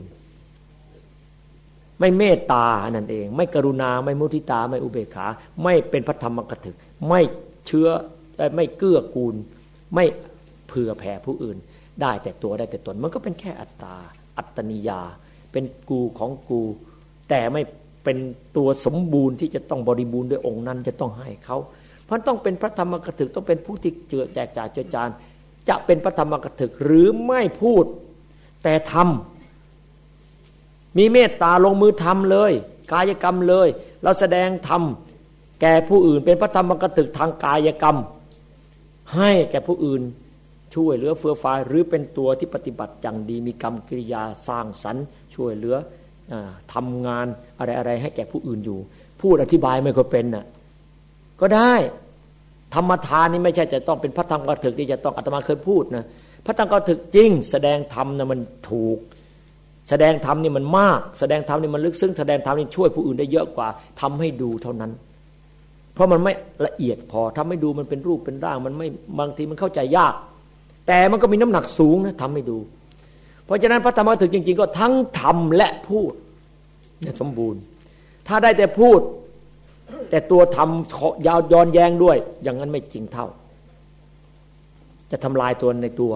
ไม่เมตตานั่นเองไม่กรุณาไม่มุทิตาไม่อุเบกขาไม่เป็นพระธรรมกถึกไม่เชื้อไม่เกื้อกูลไม่เผื่อแผ่ผู้อื่นได้แต่ตัวได้แต่ตนมันก็เป็นแค่อัตตาอัตตนิยาเป็นกูของกูแต่ไม่เป็นตัวสมบูรณ์ที่จะต้องบริบูรณ์ด้วยองค์นั้นจะต้องให้เขาเพราะต้องเป็นพระธรรมกถึกต้องเป็นผู้ที่เจือแจกจ่ายเจือจานจะเป็นพระธรรมกถึกหรือไม่พูดแต่ทำมีเมตตาลงมือทำเลยกายกรรมเลยเราแสดงธรรมแก่ผู้อื่นเป็นพระธรรมกถึกทางกายกรรมให้แก่ผู้อื่นช่วยเหลือเฟื่อฟายหรือเป็นตัวที่ปฏิบัติอย่างดีมีกรรมกิริยาสร้างสรรค์ช่วยเหลือทำงานอะไรๆให้แก่ผู้อื่นอยู่พูดอธิบายไม่ค่อยเป็นน่ะก็ได้ธรรมทานนี่ไม่ใช่จะต้องเป็นพระธรรมกถึกที่จะต้องอาตมาเคยพูดนะพระธรรมกถึกจริงแสดงธรรมนะมันถูกแสดงธรรมนี่มันมากแสดงธรรมนี่มันลึกซึ้งแสดงธรรมนี่ช่วยผู้อื่นได้เยอะกว่าทำให้ดูเท่านั้นเพราะมันไม่ละเอียดพอทำให้ดูมันเป็นรูปเป็นร่างมันไม่บางทีมันเข้าใจยากแต่มันก็มีน้ำหนักสูงนะทำให้ดูเพราะฉะนั้นพระธรรมกถึกจริงๆก็ทั้งทำและพูดเนี่ยสมบูรณ์ถ้าได้แต่พูดแต่ตัวทำยาวย้อนแย้งด้วยอย่างนั้นไม่จริงเท่าจะทำลายตัวในตัว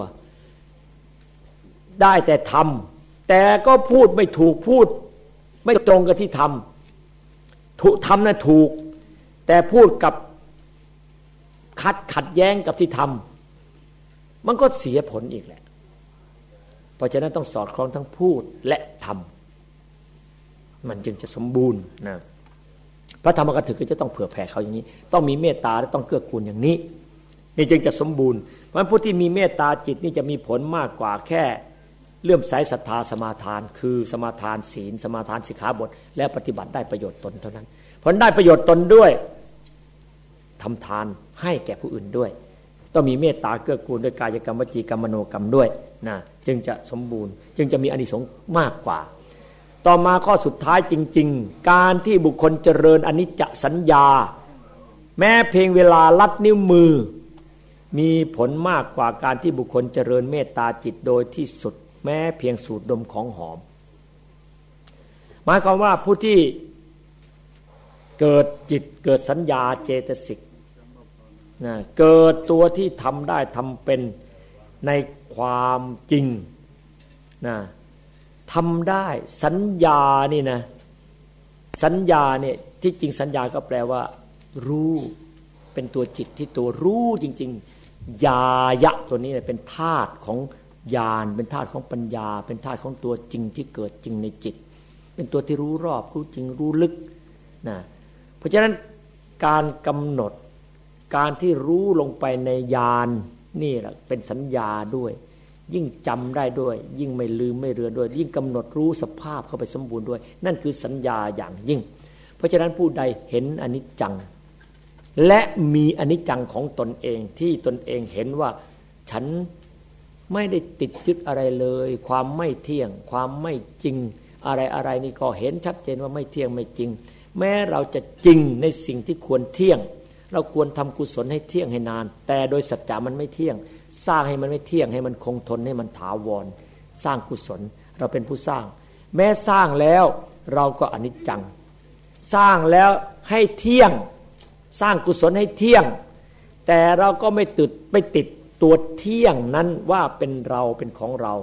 ได้แต่ทำแต่ก็พูดไม่ถูกพูดไม่ตรงกับที่ทำถูกทำน่ะถูกแต่พูดกับขัดขัดแย้งกับที่ทำมันก็เสียผลอีกแหละเพราะฉะนั้นต้องสอดคล้องทั้งพูดและทำมันจึงจะสมบูรณ์นะพระธรรมกถึกก็จะต้องเผื่อแผ่เขาอย่างนี้ต้องมีเมตตาและต้องเกื้อกูลอย่างนี้นี่จึงจะสมบูรณ์เพราะฉะนั้นผู้ที่มีเมตตาจิตนี่จะมีผลมากกว่าแค่เลื่อมใสศรัทธาสมาทานคือสมาทานศีลสมาทานสิกขาบทและปฏิบัติได้ประโยชน์ตนเท่านั้นผลได้ประโยชน์ตนด้วยทำทานให้แก่ผู้อื่นด้วยต้องมีเมตตาเกื้อกูลด้วยกายกรรมวจีกรรมมโนกรรมด้วยนะจึงจะสมบูรณ์จึงจะมีอานิสงส์มากกว่าต่อมาข้อสุดท้ายจริงๆการที่บุคคลเจริญอนิจจสัญญาแม้เพียงเวลาลัดนิ้วมือมีผลมากกว่าการที่บุคคลเจริญเมตตาจิตโดยที่สุดแม้เพียงสูดดมของหอมหมายความว่าผู้ที่เกิดจิตเกิดสัญญาเจตสิกนะเกิดตัวที่ทำได้ทำเป็นในความจริงนะทำได้สัญญานี่นะสัญญาเนี่ยที่จริงสัญญาก็แปลว่ารู้เป็นตัวจิตที่ตัวรู้จริงๆญายะตัวนี้เป็นธาตุของญาณเป็นธาตุของปัญญาเป็นธาตุของตัวจริงที่เกิดจริงในจิตเป็นตัวที่รู้รอบรู้จริงรู้ลึกนะเพราะฉะนั้นการกำหนดการที่รู้ลงไปในญาณนี่แหละเป็นสัญญาด้วยยิ่งจำได้ด้วยยิ่งไม่ลืมไม่เลือนด้วยยิ่งกำหนดรู้สภาพเข้าไปสมบูรณ์ด้วยนั่นคือสัญญาอย่างยิ่งเพราะฉะนั้นผู้ใดเห็นอนิจจังและมีอนิจจังของตนเองที่ตนเองเห็นว่าฉันไม่ได้ติดยึดอะไรเลยความไม่เที่ยงความไม่จริงอะไรอะไรนี่ก็เห็นชัดเจนว่าไม่เที่ยงไม่จริงแม้เราจะจริงในสิ่งที่ควรเที่ยงเราควรทำกุศลให้เที่ยงให้นานแต่โดยสัจจะมันไม่เที่ยงสร้างให้มันไม่เที่ยงให้มันคงทนให้มันถาวรสร้างกุศลเราเป็นผู้สร้างแม้สร้างแล้วเราก็อนิจจังสร้างแล้วให้เที่ยงสร้างกุศลให้เที่ยงแต่เราก็ไม่ติดไม่ติดตัวเที่ยงนั้นว่าเป็นเราเป็นของเรา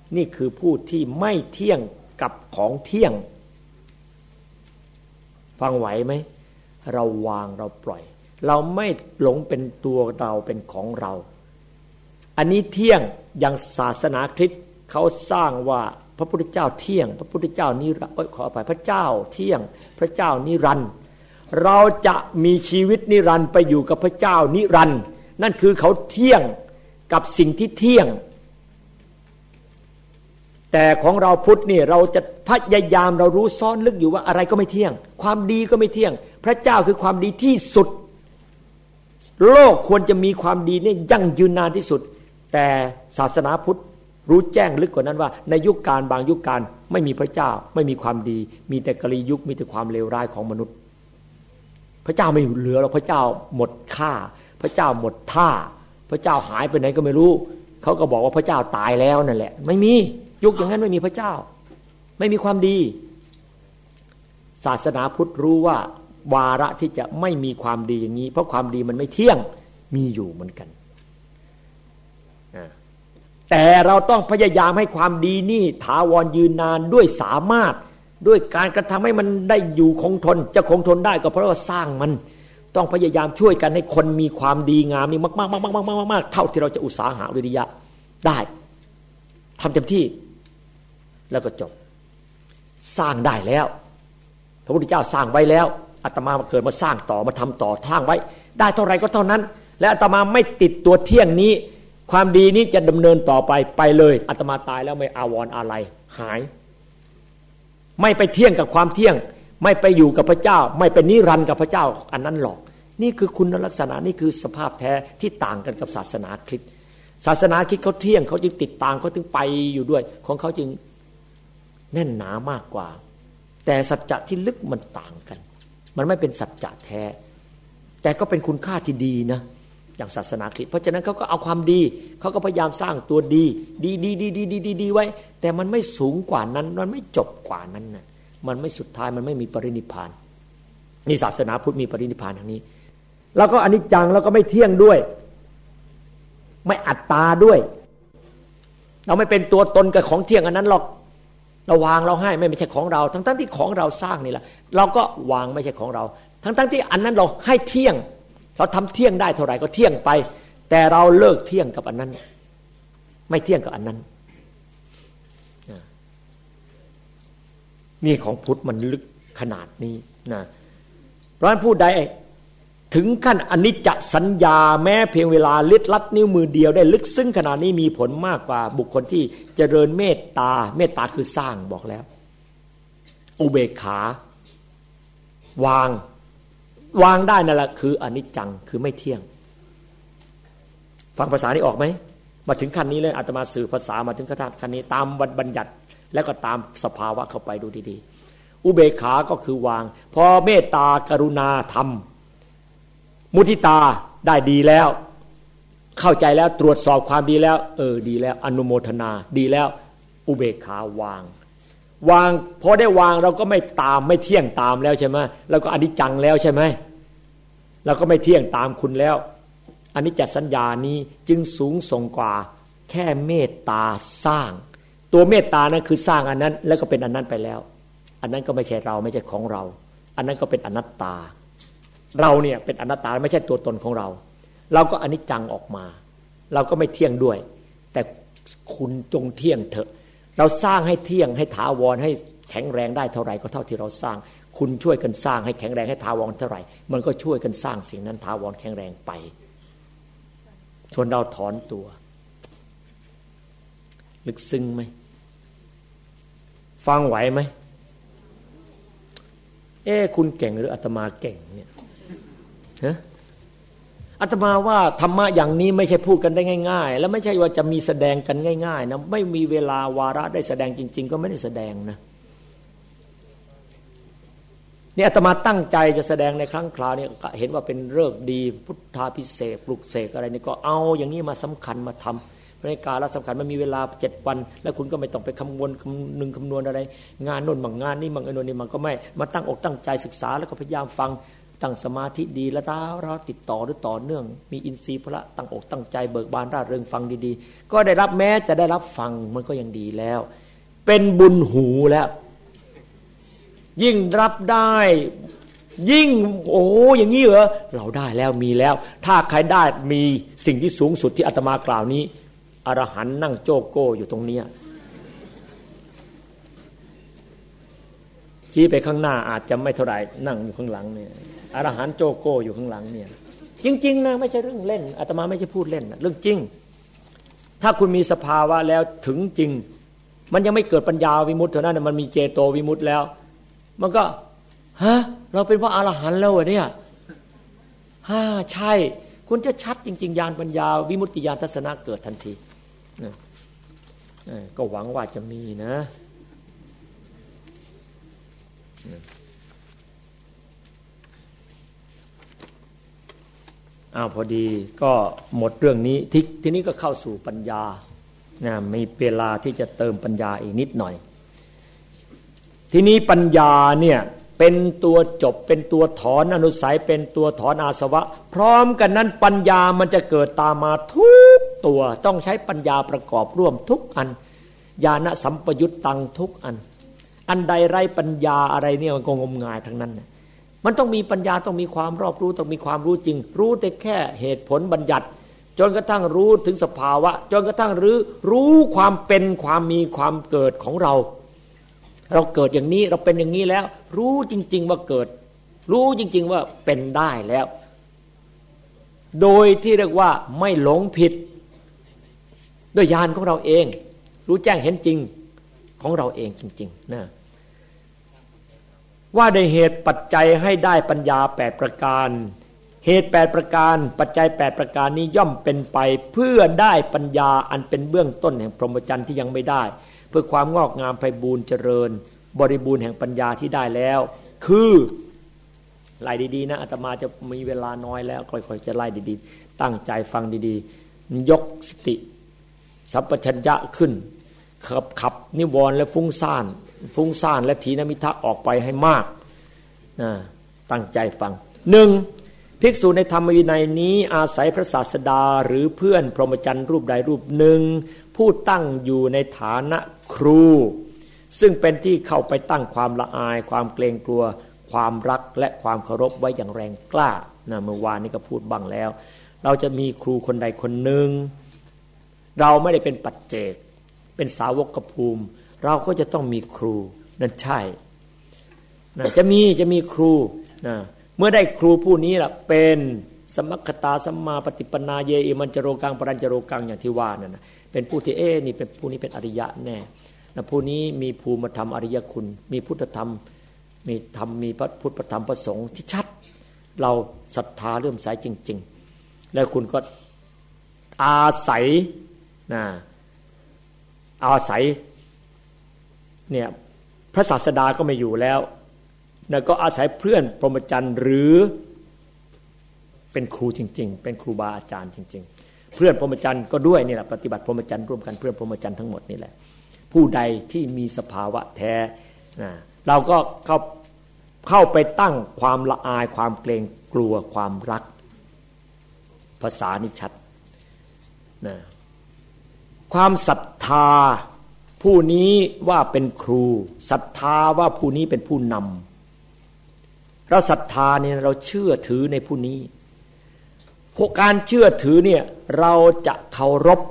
นี่คือผู้ที่ไม่เที่ยงกับของเที่ยงฟังไหวไหมเราวางเราปล่อยเราไม่หลงเป็นตัวเราเป็นของเราอันนี้เที่ยงอย่างศาสนาคริสต์เขาสร้างว่าพระพุทธเจ้าเที่ยงพระพุทธเจ้านิรันดร์ขออภัยพระเจ้าเที่ยงพระเจ้านิรันดร์เราจะมีชีวิตนิรันดร์ไปอยู่กับพระเจ้านิรันดร์นั่นคือเขาเที่ยงกับสิ่งที่เที่ยงแต่ของเราพุทธนี่เราจะพยายามเรารู้ซ่อนลึกอยู่ว่าอะไรก็ไม่เที่ยงความดีก็ไม่เที่ยงพระเจ้าคือความดีที่สุดโลกควรจะมีความดีนี่ยั่งยืนนานที่สุดแต่ศาสนาพุทธรู้แจ้งลึกกว่านั้นว่าในยุคการบางยุคการไม่มีพระเจ้าไม่มีความดีมีแต่กลียุคมีแต่ความเลวร้ายของมนุษย์พระเจ้าไม่เหลือแล้วพระเจ้าหมดค่าพระเจ้าหมดท่าพระเจ้าหายไปไหนก็ไม่รู้เขาก็บอกว่าพระเจ้าตายแล้วนั่นแหละไม่มียุคอย่างนั้นไม่มีพระเจ้าไม่มีความดีศาสนาพุทธรู้ว่าวาระที่จะไม่มีความดีอย่างนี้เพราะความดีมันไม่เที่ยงมีอยู่เหมือนกันแต่เราต้องพยายามให้ความดีนี่ถาวรยืนนานด้วยสามารถด้วยการกระทำให้มันได้อยู่คงทนจะคงทนได้ก็เพราะว่าสร้างมันต้องพยายามช่วยกันให้คนมีความดีงามนี่มากๆๆๆๆๆเท่าที่เราจะอุตสาหะวิริยะได้ทำเต็มที่แล้วก็จบสร้างได้แล้วพระพุทธเจ้าสร้างไว้แล้วอาตมาเกิดมาสร้างต่อมาทำต่อสร้างไว้ได้เท่าไรก็เท่านั้นและอาตมาไม่ติดตัวเที่ยงนี้ความดีนี้จะดำเนินต่อไปไปเลยอาตมาตายแล้วไม่อาวรณ์อะไรหายไม่ไปเที่ยงกับความเที่ยงไม่ไปอยู่กับพระเจ้าไม่ไปนิรันดร์กับพระเจ้าอันนั้นหรอกนี่คือคุณลักษณะนี่คือสภาพแท้ที่ต่างกันกับศาสนาคริสต์ศาสนาคริสต์เขาเที่ยงเขาจึงติดตามเขาถึงไปอยู่ด้วยของเขาจึงแน่นหนามากกว่าแต่สัจจะที่ลึกมันต่างกันมันไม่เป็นสัจจะแท้แต่ก็เป็นคุณค่าที่ดีนะอย่างศาสนาคริสต์เพราะฉะนั้นเขาก็เอาความดีเขาก็พยายามสร้างตัวดีดีดีดีดีดีดีดีไว้แต่มันไม่สูงกว่านั้นมันไม่จบกว่านั้นนะมันไม่สุดท้ายมันไม่มีปรินิพพานนี่ศาสนาพุทธมีปรินิพพานทางนี้แล้วก็อนิจจังแล้วก็ไม่เที่ยงด้วยไม่อัตตาด้วยเราไม่เป็นตัวตนกับของเที่ยงอันนั้นหรอกเราวางเราให้ไม่ใช่ของเราทั้งๆที่ของเราสร้างนี่แหละเราก็วางไม่ใช่ของเราทั้งๆที่อันนั้นเราให้เที่ยงเราทำเที่ยงได้เท่าไหร่ก็เที่ยงไปแต่เราเลิกเที่ยงกับอันนั้นไม่เที่ยงกับอันนั้นนี่ของพุทธมันลึกขนาดนี้นะเพราะฉะนั้นผู้ใดถึงขั้นอนิจจสัญญาแม้เพียงเวลาลิดลัดนิ้วมือเดียวได้ลึกซึ้งขนาดนี้มีผลมากกว่าบุคคลที่เจริญเมตตาเมตตาคือสร้างบอกแล้วอุเบกขาวางวางได้นั่นแหละคืออนิจจังคือไม่เที่ยงฟังภาษานี้ออกไหมมาถึงขั้นนี้เลยอาตมาสื่อภาษามาถึงขั้นนี้ตามบัญญัติแล้วก็ตามสภาวะเข้าไปดูดีๆอุเบกขาก็คือวางพอเมตตากรุณาธรรมมุทิตาได้ดีแล้วเข้าใจแล้วตรวจสอบความดีแล้วเออดีแล้วอนุโมทนาดีแล้วอุเบกขาวางวางพอได้วางเราก็ไม่ตามไม่เที่ยงตามแล้วใช่ไหมเราก็อนิจจังแล้วใช่ไหมเราก็ไม่เที่ยงตามคุณแล้วอนิจจสัญญานี้จึงสูงส่งกว่าแค่เมตตาสร้างตัวเมตตานั้นคือสร้างอันนั้นแล้วก็เป็นอันนั้นไปแล้วอันนั้นก็ไม่ใช่เราไม่ใช่ของเราอันนั้นก็เป็นอนัตตาเราเนี่ยเป็นอนัตตาไม่ใช่ตัวตนของเราเราก็อนิจจังออกมาเราก็ไม่เที่ยงด้วยแต่คุณจงเที่ยงเถอะเราสร้างให้เที่ยงให้ถาวรให้แข็งแรงได้เท่าไหร่ก็เท่าที่เราสร้างคุณช่วยกันสร้างให้แข็งแรงให้ถาวรเท่าไหร่มันก็ช่วยกันสร้างสิ่งนั้นถาวรแข็งแรงไปชวนเราถอนตัวลึกซึ้งไหมฟังไหวไหมเอ๊ะคุณเก่งหรืออาตมาเก่งเนี่ยฮะอาตมาว่าธรรมะอย่างนี้ไม่ใช่พูดกันได้ง่ายๆแล้วไม่ใช่ว่าจะมีแสดงกันง่ายๆนะไม่มีเวลาวาระได้แสดงจริงๆก็ไม่ได้แสดงนะนี่อาตมาตั้งใจจะแสดงในครั้งคราวนี้เห็นว่าเป็นฤกษ์ดีพุทธาภิเษกปลุกเสกอะไรนี่ก็เอาอย่างนี้มาสำคัญมาทำในการละสำคัญมันมีเวลาเจ็ดวันแล้วคุณก็ไม่ต้องไปคำนวณคำนึงคำนวณอะไรงานโน่นบางงานนี่บางไอ้โน่นนี่มันก็ไม่มาตั้งอกตั้งใจศึกษาแล้วก็พยายามฟังตั้งสมาธิดีแล้วเราติดต่อหรือต่อเนื่องมีอินทรีย์พละตั้งอกตั้งใจเบิกบานร่าเริงฟังดีๆก็ได้รับแม้จะได้รับฟังมันก็ยังดีแล้วเป็นบุญหูแล้วยิ่งรับได้ยิ่งโอ้อย่างนี้เหรอเราได้แล้วมีแล้วถ้าใครได้มีสิ่งที่สูงสุดที่อาตมากล่าวนี้อรหันต์นั่งโจโก้อยู่ตรงนี้ชี้ไปข้างหน้าอาจจะไม่เท่าไหร่นั่งอยู่ข้างหลังเนี่ยอรหันต์โจโก้อยู่ข้างหลังเนี่ยจริงๆนะไม่ใช่เรื่องเล่นอาตมาไม่ใช่พูดเล่นนะเรื่องจริงถ้าคุณมีสภาวะแล้วถึงจริงมันยังไม่เกิดปัญญาวิมุตติเท่านั้นมันมีเจโตวิมุตติแล้วมันก็ฮะเราเป็นพระอรหันต์แล้วเหรอเนี่ยฮ่าใช่คุณจะชัดจริงๆญาณปัญญาวิมุตติญาณทัศนะเกิดทันทีนะก็หวังว่าจะมีนะอ้าวพอดีก็หมดเรื่องนี้ททีนี้ก็เข้าสู่ปัญญานะมีเวลาที่จะเติมปัญญาอีกนิดหน่อยทีนี้ปัญญาเนี่ยเป็นตัวจบเป็นตัวถอนอนุสัยเป็นตัวถอนอาสวะพร้อมกันนั้นปัญญามันจะเกิดตามมาทุกตัวต้องใช้ปัญญาประกอบร่วมทุกอันญาณสัมปยุตตังทุกอันอันใดไร้ปัญญาอะไรเนี่ยมันก็งมงายทั้งนั้นมันต้องมีปัญญาต้องมีความรอบรู้ต้องมีความรู้จริงรู้แต่แค่เหตุผลบัญญัติจนกระทั่งรู้ถึงสภาวะจนกระทั่งรู้รู้ความเป็นความมีความเกิดของเราเราเกิดอย่างนี้เราเป็นอย่างนี้แล้วรู้จริงๆว่าเกิดรู้จริงๆว่าเป็นได้แล้วโดยที่เรียกว่าไม่หลงผิดด้วยญาณของเราเองรู้แจ้งเห็นจริงของเราเองจริงๆนะว่าได้เหตุปัจจัยให้ได้ปัญญาแปดประการเหตุแปดประการปัจจัยแปดประการนี้ย่อมเป็นไปเพื่อได้ปัญญาอันเป็นเบื้องต้นแห่งพรหมจรรย์ที่ยังไม่ได้เพื่อความงอกงามไพบูลย์เจริญบริบูรณ์แห่งปัญญาที่ได้แล้วคือไล่ดีๆนะอาตมาจะมีเวลาน้อยแล้วค่อยๆจะไล่ดีๆตั้งใจฟังดีๆยกสติสัมปชัญญะขึ้นขับขับนิวรณ์และฟุ้งซ่านฟุ้งซ่านและถีนมิทะออกไปให้มากนะตั้งใจฟังหนึ่งภิกษุในธรรมวินัยนี้อาศัยพระศาสดาหรือเพื่อนพรหมจรรย์รูปใดรูปหนึ่งผู้ตั้งอยู่ในฐานะครูซึ่งเป็นที่เข้าไปตั้งความละอายความเกรงกลัวความรักและความเคารพไว้อย่างแรงกล้านะเมื่อวานนี้ก็พูดบ้างแล้วเราจะมีครูคนใดคนหนึ่งเราไม่ได้เป็นปัจเจกเป็นสาวกภูมิเราก็จะต้องมีครูนั่นใช่นะจะมีจะมีครูนะเมื่อได้ครูผู้นี้ล่ะเป็นสมัคคตาสัมมาปฏิปนาเยอิมันจโรกังปรัญจโรกังอย่างที่ว่านั่นนะเป็นผู้ที่เอ๊ะนี่เป็นผู้นี้เป็นอริยะแน่นะผู้นี้มีภูมิธรรมอริยคุณมีพุทธธรรมมีธรรมมีพระพุทธธรรมพระสงฆ์ที่ชัดเราศรัทธาเลื่อมใสจริงๆแล้วคุณก็อาศัยนะอาศัยเนี่ยพระศาสดาก็ไม่อยู่แล้วนะก็อาศัยเพื่อนพรหมจรรย์หรือเป็นครูจริงๆเป็นครูบาอาจารย์จริงๆเพื่อนพรหมจรรย์ก็ด้วยนี่แหละปฏิบัติพรหมจรรย์ร่วมกันเพื่อนพรหมจรรย์ทั้งหมดนี่แหละผู้ใดที่มีสภาวะแท้นะเราก็เข้าเข้าไปตั้งความละอายความเกรงกลัวความรักภาษานี่ชัดนะความศรัทธาผู้นี้ว่าเป็นครูศรัทธาว่าผู้นี้เป็นผู้นำเราศรัทธาเนี่ยเราเชื่อถือในผู้นี้พวกการเชื่อถือเนี่ยเราจะเคารพ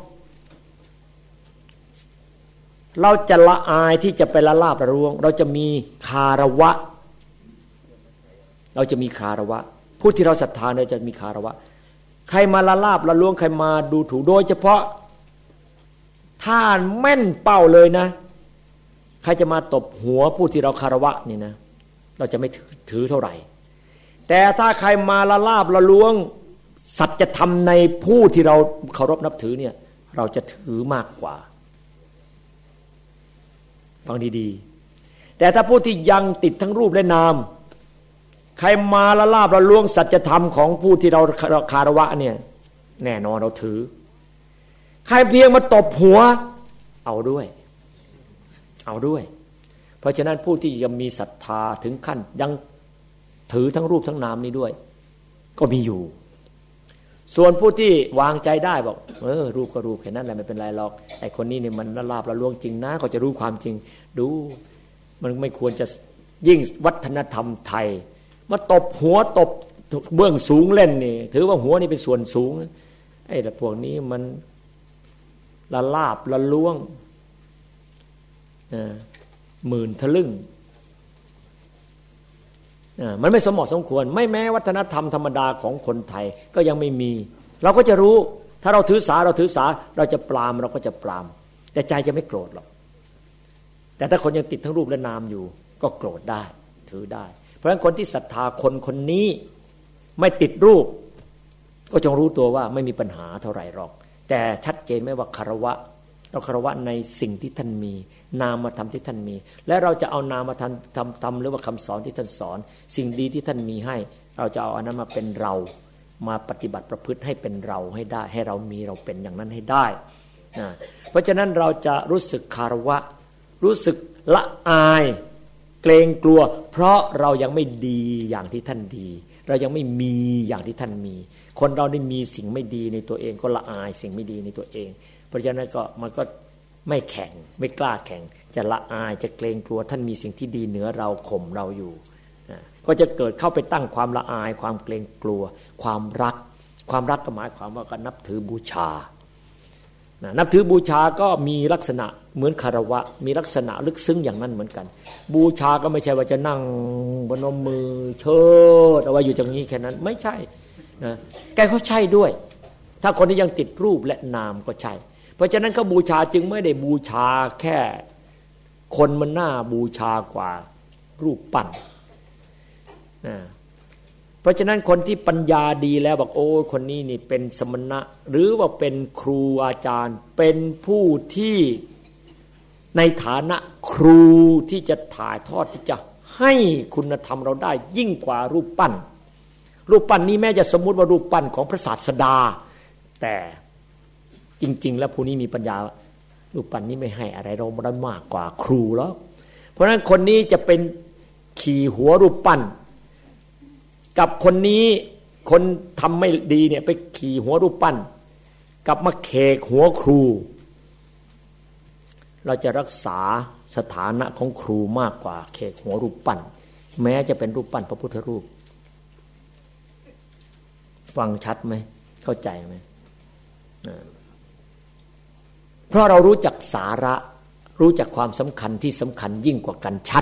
เราจะละอายที่จะไปละลาบละล้วงเราจะมีคารวะเราจะมีคารวะผู้ที่เราศรัทธาเนี่ยจะมีคารวะใครมาละลาบละล้วงใครมาดูถูกโดยเฉพาะถ้าแม่นเป้าเลยนะใครจะมาตบหัวผู้ที่เราคารวะนี่นะเราจะไม่ถือเท่าไหร่แต่ถ้าใครมาละลาบละล้วงสัจธรรมในผู้ที่เราเคารพนับถือเนี่ยเราจะถือมากกว่าฟังดีๆแต่ถ้าผู้ที่ยังติดทั้งรูปและนามใครมาละลาบละล้วงสัจธรรมของผู้ที่เราคารวะเนี่ยแน่นอนเราถือใครเพียงมาตบหัวเอาด้วยเอาด้วยเพราะฉะนั้นผู้ที่ยังมีศรัทธาถึงขั้นยังถือทั้งรูปทั้งนามนี้ด้วยก็มีอยู่ส่วนผู้ที่วางใจได้บอกเออรูปก็รูปแค่นั้นแหละไม่เป็นไรหรอกไอ้คนนี้เนี่ยมันละลาบละล่วงจริงนะก็จะรู้ความจริงดูมันไม่ควรจะยิ่งวัฒนธรรมไทยมาตบหัวตบเบื้องสูงเล่นนี่ถือว่าหัวนี่เป็นส่วนสูงไอ้แต่พวกนี้มันละลาบละล่วงนะหมื่นทะลึ่งมันไม่สมเหมาะสมควรไม่แม้วัฒนธรรมธรรมดาของคนไทยก็ยังไม่มีเราก็จะรู้ถ้าเราถือสาเราถือสาเราจะปรามเราก็จะปรามแต่ใจจะไม่โกรธหรอกแต่ถ้าคนยังติดทั้งรูปและนามอยู่ก็โกรธได้ถือได้เพราะฉะนั้นคนที่ศรัทธาคนคนนี้ไม่ติดรูปก็จงรู้ตัวว่าไม่มีปัญหาเท่าไหร่หรอกแต่ชัดเจนไหมว่าคารวะเราคารวะในสิ่งที่ท่านมีนามธรรมที่ท่านมีและเราจะเอานามธรรมทำทำหรือว่าคำสอนที่ท่านสอนสิ่งดีที่ท่านมีให้เราจะเอาอันนั้นมาเป็นเรามาปฏิบัติประพฤติให้เป็นเราให้ได้ให้เรามีเราเป็นอย่างนั้นให้ได้นะเพราะฉะนั้นเราจะรู้สึกคารวะรู้สึกละอายเกรงกลัวเพราะเรายังไม่ดีอย่างที่ท่านดีเรายังไม่มีอย่างที่ท่านมีคนเราได้มีสิ่งไม่ดีในตัวเองก็ละอายสิ่งไม่ดีในตัวเองเพราะฉะนั้นก็มันก็ไม่แข่งไม่กล้าแข่งจะละอายจะเกรงกลัวท่านมีสิ่งที่ดีเหนือเราข่มเราอยู่นะก็จะเกิดเข้าไปตั้งความละอายความเกรงกลัวความรักความรักก็หมายความว่าก็นับถือบูชานะนับถือบูชาก็มีลักษณะเหมือนคารวะมีลักษณะลึกซึ้งอย่างนั้นเหมือนกันบูชาก็ไม่ใช่ว่าจะนั่งบนมือเชิดเอาไว้อยู่อย่างนี้แค่นั้นไม่ใช่นะแกเขาใช่ด้วยถ้าคนที่ยังติดรูปและนามก็ใช่เพราะฉะนั้นเขาบูชาจึงไม่ได้บูชาแค่คนมันน่าบูชากว่ารูปปั้นนะเพราะฉะนั้นคนที่ปัญญาดีแล้วบอกโอ้คนนี้นี่เป็นสมณะหรือว่าเป็นครูอาจารย์เป็นผู้ที่ในฐานะครูที่จะถ่ายทอดที่จะให้คุณธรรมเราได้ยิ่งกว่ารูปปั้นรูปปั้นนี้แม้จะสมมุติว่ารูปปั้นของพระศาสดาแต่จริงๆแล้วผู้นี้มีปัญญารูปปั้นนี้ไม่ให้อะไรเราได้มากกว่าครูแล้วเพราะฉะนั้นคนนี้จะเป็นขี่หัวรูปปั้นกับคนนี้คนทำไม่ดีเนี่ยไปขี่หัวรูปปั้นกลับมาเคกหัวครูเราจะรักษาสถานะของครูมากกว่าเคกหัวรูปปั้นแม้จะเป็นรูปปั้นพระพุทธรูปฟังชัดไหมเข้าใจไหมเพราะเรารู้จักสาระรู้จักความสำคัญที่สำคัญยิ่งกว่ากันชัด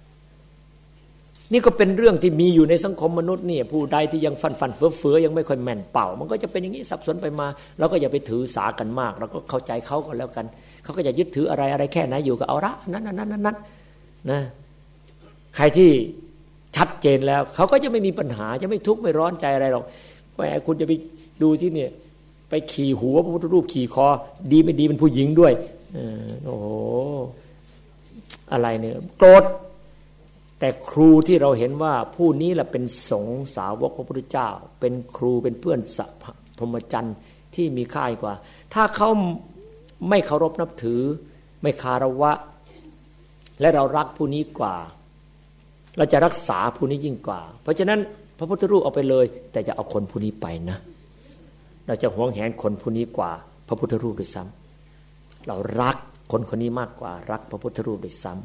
นี่ก็เป็นเรื่องที่มีอยู่ในสังคมมนุษย์นี่ผู้ใดที่ยังฟันฟันเฟือเฟือยังไม่ค่อยแม่นเป่ามันก็จะเป็นอย่างนี้สับสนไปมาเราก็อย่าไปถือสากันมากเราก็เข้าใจเขาก็แล้วกันเขาก็จะยึดถืออะไรอะไรแค่ไหนอยู่ก็เอาละนั้นนั้นนั้นนั้นนะใครที่ชัดเจนแล้วเขาก็จะไม่มีปัญหาจะไม่ทุกข์ไม่ร้อนใจอะไรหรอกแหมคุณจะไปดูที่เนี่ยไปขี่หัวพระพุทธรูปขี่คอดีไม่ดีเป็นผู้หญิงด้วยโอ้โหอะไรเนี่ยโกรธแต่ครูที่เราเห็นว่าผู้นี้แหละเป็นสงฆ์สาวกพระพุทธเจ้าเป็นครูเป็นเพื่อนสัพพรหมจรรย์ที่มีค่ากว่าถ้าเขาไม่เคารพนับถือไม่คารวะและเรารักผู้นี้กว่าเราจะรักษาผู้นี้ยิ่งกว่าเพราะฉะนั้นพระพุทธรูปเอาไปเลยแต่จะเอาคนผู้นี้ไปนะเราจะหวงแหนคนผู้นี้กว่าพระพุทธรูปด้วยซ้ำเรารักคนคนนี้มากกว่ารักพระพุทธรูปด้วยซ้ำ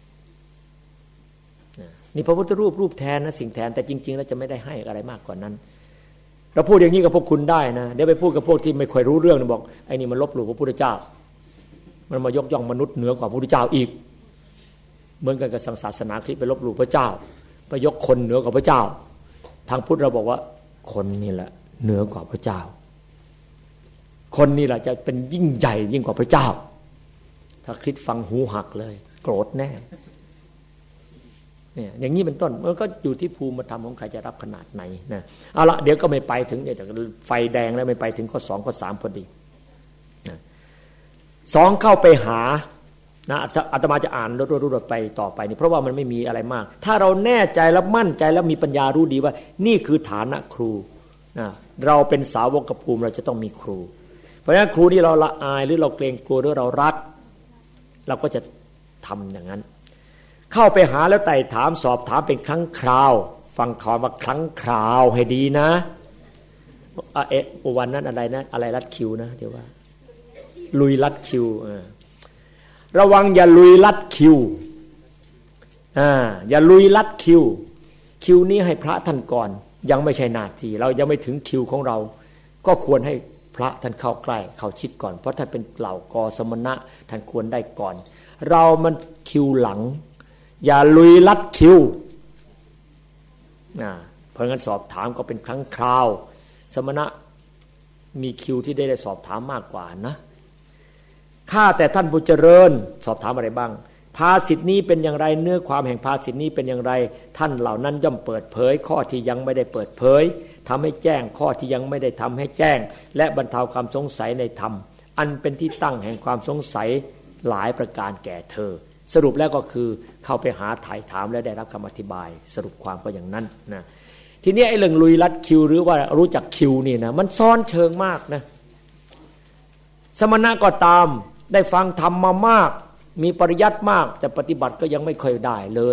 นี่พระพุทธรูปรูปแทนนะสิ่งแทนแต่จริงๆแล้วจะไม่ได้ให้อะไรมากกว่านั้นเราพูดอย่างนี้กับพวกคุณได้นะเดี๋ยวไปพูดกับพวกที่ไม่ค่อยรู้เรื่องนะบอกไอ้นี่มันลบหลู่พระพุทธเจ้ามันมายกย่องมนุษย์เหนือกว่าพระพุทธเจ้าอีกเหมือนกันกับศาสนาคริสต์ไปลบหลู่พระเจ้าไปยกคนเหนือกว่าพระเจ้าทางพุทธเราบอกว่าคนนี่แหละเหนือกว่าพระเจ้าคนนี่แหละจะเป็นยิ่งใหญ่ยิ่งกว่าพระเจ้าถ้าคริสต์ฟังหูหักเลยโกรธแน่เนี่ยอย่างนี้เป็นต้นมันก็อยู่ที่ภูมิธรรมของใครจะรับขนาดไหนนะเอาละเดี๋ยวก็ไม่ไปถึงเดี๋ยวจะไฟแดงแล้วไม่ไปถึงข้อสองข้อสามพอดีนะสองเข้าไปหานะอาตมาจะอ่านรวดๆไปต่อไปนี่เพราะว่ามันไม่มีอะไรมากถ้าเราแน่ใจแล้วมั่นใจแล้วมีปัญญารู้ดีว่านี่คือฐานะครูนะเราเป็นสาวกภูมิเราจะต้องมีครูเพราะฉะนั้นครูที่เราละอายหรือเราเกรงกลัวหรือเรารักเราก็จะทำอย่างนั้นเข้าไปหาแล้วไต่ถามสอบถามเป็นครั้งคราวไฟฟังคำว่าครั้งคราวให้ดีนะเอ๊ะวันนั้นอะไรนะอะไรลัดคิวนะเดี๋ยวว่าลุยลัดคิวระวังอย่าลุยลัดคิวอ่าอย่าลุยลัดคิวคิวนี้ให้พระท่านก่อนยังไม่ใช่หน้าที่เรายังไม่ถึงคิวของเราก็ควรให้พระท่านเข้าใกล้เข้าชิดก่อนเพราะท่านเป็นเหล่ากอสมณะท่านควรได้ก่อนเรามันคิวหลังอย่าลุยลัดคิวนะเพราะงั้นสอบถามก็เป็นครั้งคราวสมณะมีคิวที่ได้ได้สอบถามมากกว่านะข้าแต่ท่านผู้เจริญสอบถามอะไรบ้างภาษิตนี้เป็นอย่างไรเนื้อความแห่งภาษิตนี้เป็นอย่างไรท่านเหล่านั้นย่อมเปิดเผยข้อที่ยังไม่ได้เปิดเผยทำให้แจ้งข้อที่ยังไม่ได้ทำให้แจ้งและบรรเทาความสงสัยในธรรมอันเป็นที่ตั้งแห่งความสงสัยหลายประการแก่เธอสรุปแล้วก็คือเข้าไปหาถ่ายถามและได้รับคำอธิบายสรุปความก็อย่างนั้นนะทีนี้ไอ้เรื่องลุยลัดคิวหรือว่ารู้จักคิวนี่นะมันซ้อนเชิงมากนะสมณะก็ตามได้ฟังธรรมมามากมีปริยัติมากแต่ปฏิบัติก็ยังไม่ค่อยได้เลย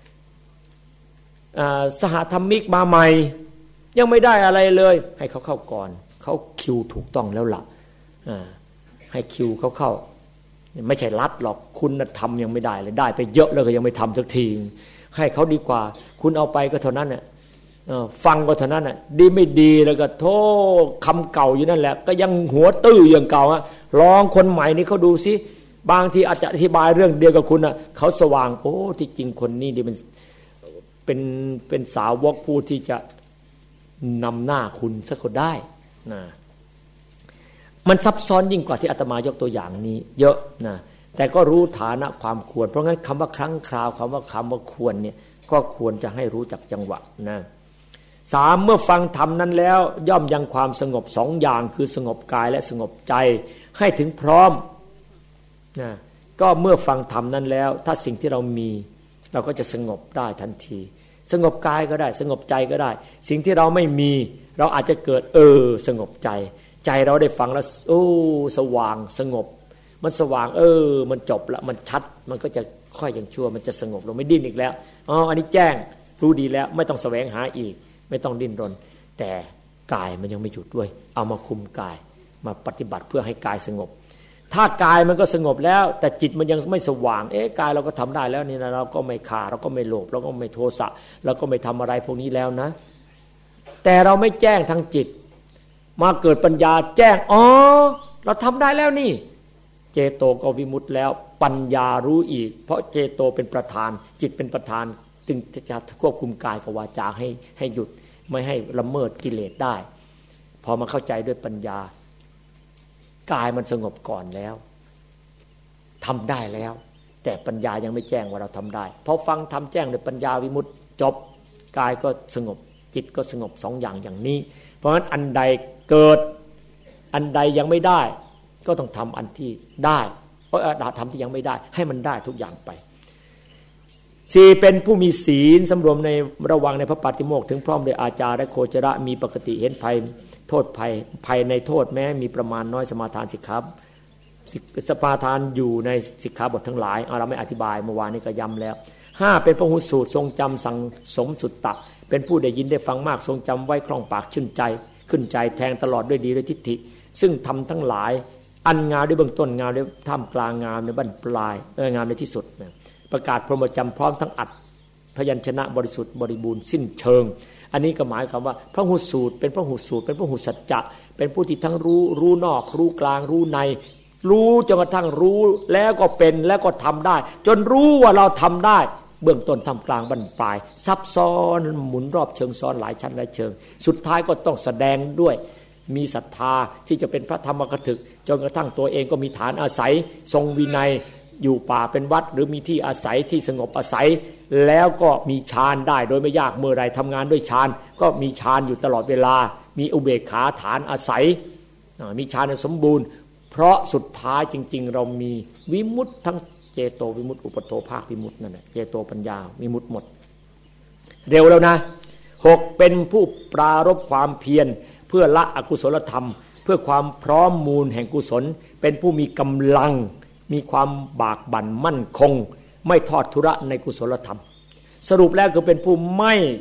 สหธรรมิกมาใหม่ยังไม่ได้อะไรเลยให้เขาเข้าก่อนเขาคิวถูกต้องแล้วล่ะให้คิวเขาเข้าไม่ใช่รัดหรอกคุณทำยังไม่ได้เลยได้ไปเยอะแล้วก็ยังไม่ทำสักทีให้เขาดีกว่าคุณเอาไปก็เท่านั้นน่ะฟังก็เท่านั้นน่ะดีไม่ดีแล้วก็โทษคำเก่าอยู่นั่นแหละก็ยังหัวตื้ออย่างเก่าอะลองคนใหม่นี่เขาดูสิบางทีอาจจะอธิบายเรื่องเดียวกับคุณน่ะเขาสว่างโอ้ที่จริงคนนี้ดีมันเป็นเป็นสาวกผู้ที่จะนำหน้าคุณสักคนได้นะมันซับซ้อนยิ่งกว่าที่อาตมายกตัวอย่างนี้เยอะนะแต่ก็รู้ฐานะความควรเพราะงั้นคำว่าครั้งคราวคำว่าคำว่าควรเนี่ยก็ควรจะให้รู้จักจังหวะนะสามเมื่อฟังธรรมนั้นแล้วย่อมยังความสงบสองอย่างคือสงบกายและสงบใจให้ถึงพร้อมนะก็เมื่อฟังธรรมนั้นแล้วถ้าสิ่งที่เรามีเราก็จะสงบได้ทันทีสงบกายก็ได้สงบใจก็ได้สิ่งที่เราไม่มีเราอาจจะเกิดเออสงบใจใจเราได้ฟังแล้วโอ้สว่างสงบมันสว่างเออมันจบละมันชัดมันก็จะค่อยอย่างชั่วมันจะสงบเราไม่ดิ้นอีกแล้วอ๋ออันนี้แจ้งรู้ดีแล้วไม่ต้องแสวงหาอีกไม่ต้องดิ้นรนแต่กายมันยังไม่หยุดด้วยเอามาคุมกายมาปฏิบัติเพื่อให้กายสงบถ้ากายมันก็สงบแล้วแต่จิตมันยังไม่สว่างเอ๊ะกายเราก็ทำได้แล้วนี่นะเราก็ไม่ฆ่าเราก็ไม่โลภเราก็ไม่โทสะเราก็ไม่ทำอะไรพวกนี้แล้วนะแต่เราไม่แจ้งทางจิตมาเกิดปัญญาแจ้งอ๋อเราทำได้แล้วนี่เจโตก็วิมุตติแล้วปัญญารู้อีกเพราะเจโตเป็นประธานจิตเป็นประธานจึงจะควบคุมกายกับวาจาให้ให้หยุดไม่ให้ละเมิดกิเลสได้พอมาเข้าใจด้วยปัญญากายมันสงบก่อนแล้วทำได้แล้วแต่ปัญญายังไม่แจ้งว่าเราทำได้พอฟังทำแจ้งด้วยปัญญาวิมุตติจบกายก็สงบจิตก็สงบสองอย่างอย่างนี้เพราะฉะนั้นอันใดเกิดอันใดยังไม่ได้ก็ต้องทำอันที่ได้เพราะทำที่ยังไม่ได้ให้มันได้ทุกอย่างไปสี่เป็นผู้มีศีลสำรวมในระวังในพระปาติโมกข์ถึงพร้อมด้วยอาจาและโคจระมีปกติเห็นภัยโทษภัยภัยในโทษแม้มีประมาณน้อยสมาทานสิกขาสมาทานอยู่ในสิกขาบททั้งหลายเราไม่อธิบายเมื่อวานนี้ก็ย้ำแล้วห้าเป็นพหุสูตรทรงจำสั่งสมสุตตะเป็นผู้ได้ยินได้ฟังมากทรงจำไว้คล่องปากชื่นใจขึ้นใจแทงตลอดด้วยดีด้วยทิฏฐิซึ่งทำทั้งหลายอันงามด้วยเบื้องต้นงามด้วยท่ามกลางงามในบั้นปลายเอองามในที่สุดนะประกาศพรหมจรรย์พร้อมทั้งอัดพยัญชนะบริสุทธิ์บริบูรณ์สิ้นเชิงอันนี้ก็หมายความว่าพระหุสูตรเป็นพระหุสูตรเป็นพระหุสัจจะเป็นผู้ที่ทั้งรู้รู้นอกรู้กลางรู้ในรู้จนกระทั่งรู้แล้วก็เป็นแล้วก็ทำได้จนรู้ว่าเราทำได้เบื้องต้นท่ามกลางบั้นปลายซับซ้อนหมุนรอบเชิงซ้อนหลายชั้นหลายเชิงสุดท้ายก็ต้องแสดงด้วยมีศรัทธาที่จะเป็นพระธรรมกถึกจนกระทั่งตัวเองก็มีฐานอาศัยทรงวินัยอยู่ป่าเป็นวัดหรือมีที่อาศัยที่สงบอาศัยแล้วก็มีฌานได้โดยไม่ยากเมื่อไรทำงานด้วยฌานก็มีฌานอยู่ตลอดเวลามีอุเบกขาฐานอาศัยมีฌานสมบูรณ์เพราะสุดท้ายจริงๆเรามีวิมุตติทั้งเจโตวิมุตติอุปโทภาควิมุตตินั่นแหละเจโตปัญญาวิมุตติหมดเร็วแล้วนะหกเป็นผู้ปรารภความเพียรเพื่อละอกุศลธรรมเพื่อความพร้อมมูลแห่งกุศลเป็นผู้มีกำลังมีความบากบั่นมั่นคงไม่ทอดทุระในกุศลธรรมสรุปแล้วคือเป็นผู้ไม่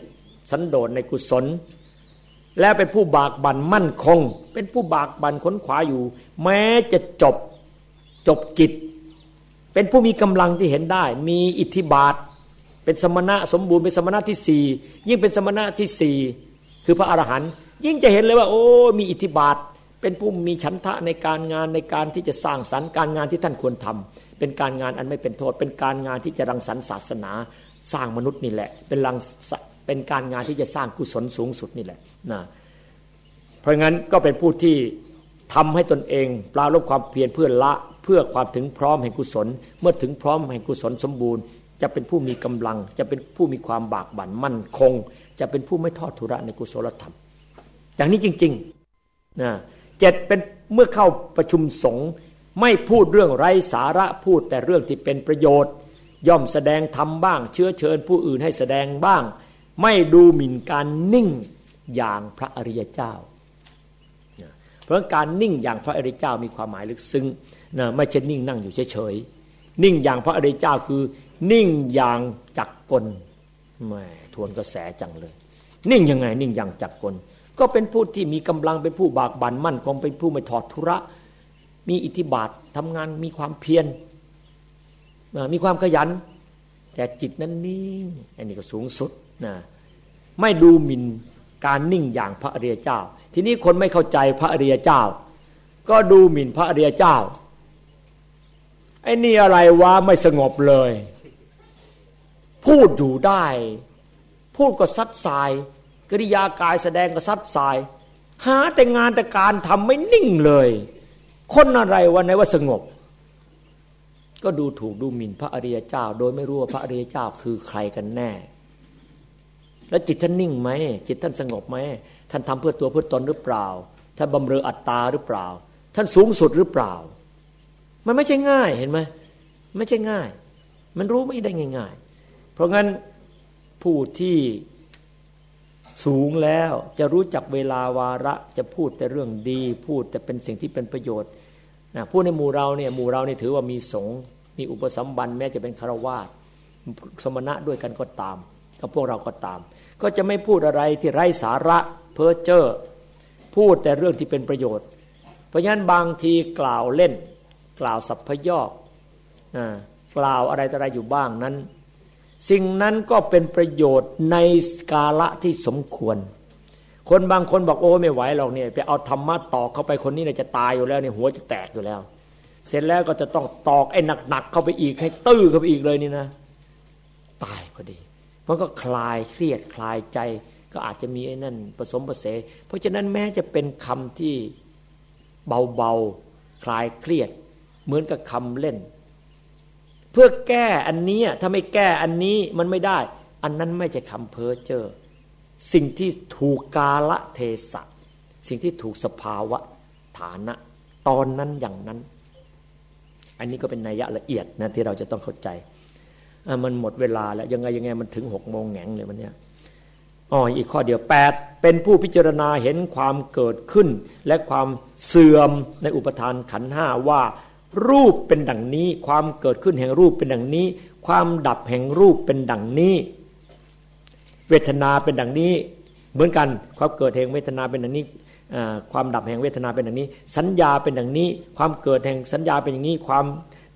สันโดษในกุศลและเป็นผู้บากบั่นมั่นคงเป็นผู้บากบั่นขนขวาอยู่แม้จะจบจบกิจเป็นผู้มีกำลังที่เห็นได้มีอิทธิบาทเป็นสมณะสมบูรณ์เป็นสมณะที่สี่ยิ่งเป็นสมณะที่สี่คือพระอรหันต์ยิ่งจะเห็นเลยว่าโอ้มีอิทธิบาทเป็นผู้มีฉันทะในการงานในการที่จะสร้างสรรค์การงานที่ท่านควรทำเป็นการงานอันไม่เป็นโทษเป็นการงานที่จะรังสรรค์ศาสนาสร้างมนุษย์นี่แหละเป็นรังเป็นการงานที่จะสร้างกุศลสูงสุดนี่แหละนะเพราะงั้นก็เป็นผู้ที่ทำให้ตนเองปราลบความเพียรเพื่อละเพื่อความถึงพร้อมแห่งกุศลเมื่อถึงพร้อมแห่งกุศลสมบูรณ์จะเป็นผู้มีกำลังจะเป็นผู้มีความบากบั่นมั่นคงจะเป็นผู้ไม่ทอดทุระในกุศลธรรมอย่างนี้จริงๆนะเจ็ดเป็นเมื่อเข้าประชุมสงฆ์ไม่พูดเรื่องไร้สาระพูดแต่เรื่องที่เป็นประโยชน์ย่อมแสดงธรรมบ้างเชื้อเชิญผู้อื่นให้แสดงบ้างไม่ดูหมิ่นการนิ่งอย่างพระอริยเจ้าเพราะการนิ่งอย่างพระอริยเจ้ามีความหมายลึกซึ้งนะไม่ใช่นิ่งนั่งอยู่เฉยๆนิ่งอย่างพระอริยเจ้าคือนิ่งอย่างจักกลแหมทวนกระแสจังเลยนิ่งยังไงนิ่งอย่างจักกลก็เป็นผู้ที่มีกำลังเป็นผู้บากบั่นมั่นคงเป็นผู้ไม่ถอดทุระมีอิทธิบาททำงานมีความเพียรมีความขยันแต่จิตนั้นนิ่งอันนี้ก็สูงสุดนะไม่ดูหมิ่นการนิ่งอย่างพระอริยเจ้าทีนี้คนไม่เข้าใจพระอริยเจ้าก็ดูหมิ่นพระอริยเจ้าไอ้นี่อะไรวะไม่สงบเลยพูดอยู่ได้พูดก็ซัดสายกริยากายแสดงก็ซัดสายหาแต่งานแต่การทำไม่นิ่งเลยคนอะไรวะไหนว่าสงบก็ดูถูกดูหมิ่นพระอริยเจ้าโดยไม่รู้ว่าพระอริยเจ้าคือใครกันแน่แล้วจิตท่านนิ่งไหมจิตท่านสงบไหมท่านทำเพื่อตัวเพื่อตนหรือเปล่าท่านบำเรออัตตาหรือเปล่าท่านสูงสุดหรือเปล่ามันไม่ใช่ง่ายเห็นไหมไม่ใช่ง่ายมันรู้ไม่ได้ง่ายๆเพราะงั้นผู้ที่สูงแล้วจะรู้จักเวลาวาระจะพูดแต่เรื่องดีพูดแต่เป็นสิ่งที่เป็นประโยชน์นะพูดในหมู่เราเนี่ยหมู่เราเนี่ยถือว่ามีสงฆ์มีอุปสัมบันแม้จะเป็นฆราวาสสมณะด้วยกันก็ตามกับพวกเราก็ตามก็จะไม่พูดอะไรที่ไร้สาระเพ้อเจ้อพูดแต่เรื่องที่เป็นประโยชน์เพราะฉะนั้นบางทีกล่าวเล่นกล่าวสัพพยอกนะกล่าวอะไรต่ออะไรอยู่บ้างนั้นสิ่งนั้นก็เป็นประโยชน์ในกาละที่สมควรคนบางคนบอกโอ้ไม่ไหวหรอกเนี่ยไปเอาธรรมะตอกเข้าไปคนนี้เนี่ยจะตายอยู่แล้วเนี่ยหัวจะแตกอยู่แล้วเสร็จแล้วก็จะต้องตอกไอ้หนักๆเข้าไปอีกให้ตื้อเข้าไปอีกเลยนี่นะตายพอดีมันก็คลายเครียดคลายใจก็อาจจะมีไอ้นั่นผสมผสมเพราะฉะนั้นแม้จะเป็นคำที่เบาๆคลายเครียดเหมือนกับคำเล่นเพื่อแก้อันนี้ถ้าไม่แก้อันนี้มันไม่ได้อันนั้นไม่ใช่คำเพ้อเจ้อสิ่งที่ถูกกาลเทศะสิ่งที่ถูกสภาวะฐานะตอนนั้นอย่างนั้นอันนี้ก็เป็นนัยยะละเอียดนะที่เราจะต้องเข้าใจมันหมดเวลาแล้วยังไงยังไงมันถึงหกโมงแหงเลยมันเนี้ยอ๋ออีกข้อเดียวแปดเป็นผู้พิจารณาเห็นความเกิดขึ้นและความเสื่อมในอุปทานขันธ์ห้าว่ารูปเป็นดังนี้ความเกิดขึ้นแห่งรูปเป็นดังนี้ความดับแห่งรูปเป็นดังนี้เวทนาเป็นดังนี้เหมือนกันความเกิดแห่งเวทนาเป็นดังนี้ความดับแห่งเวทนาเป็นดังนี้สัญญาเป็นดังนี้ความเกิดแห่งสัญญาเป็นอย่างนี้ความ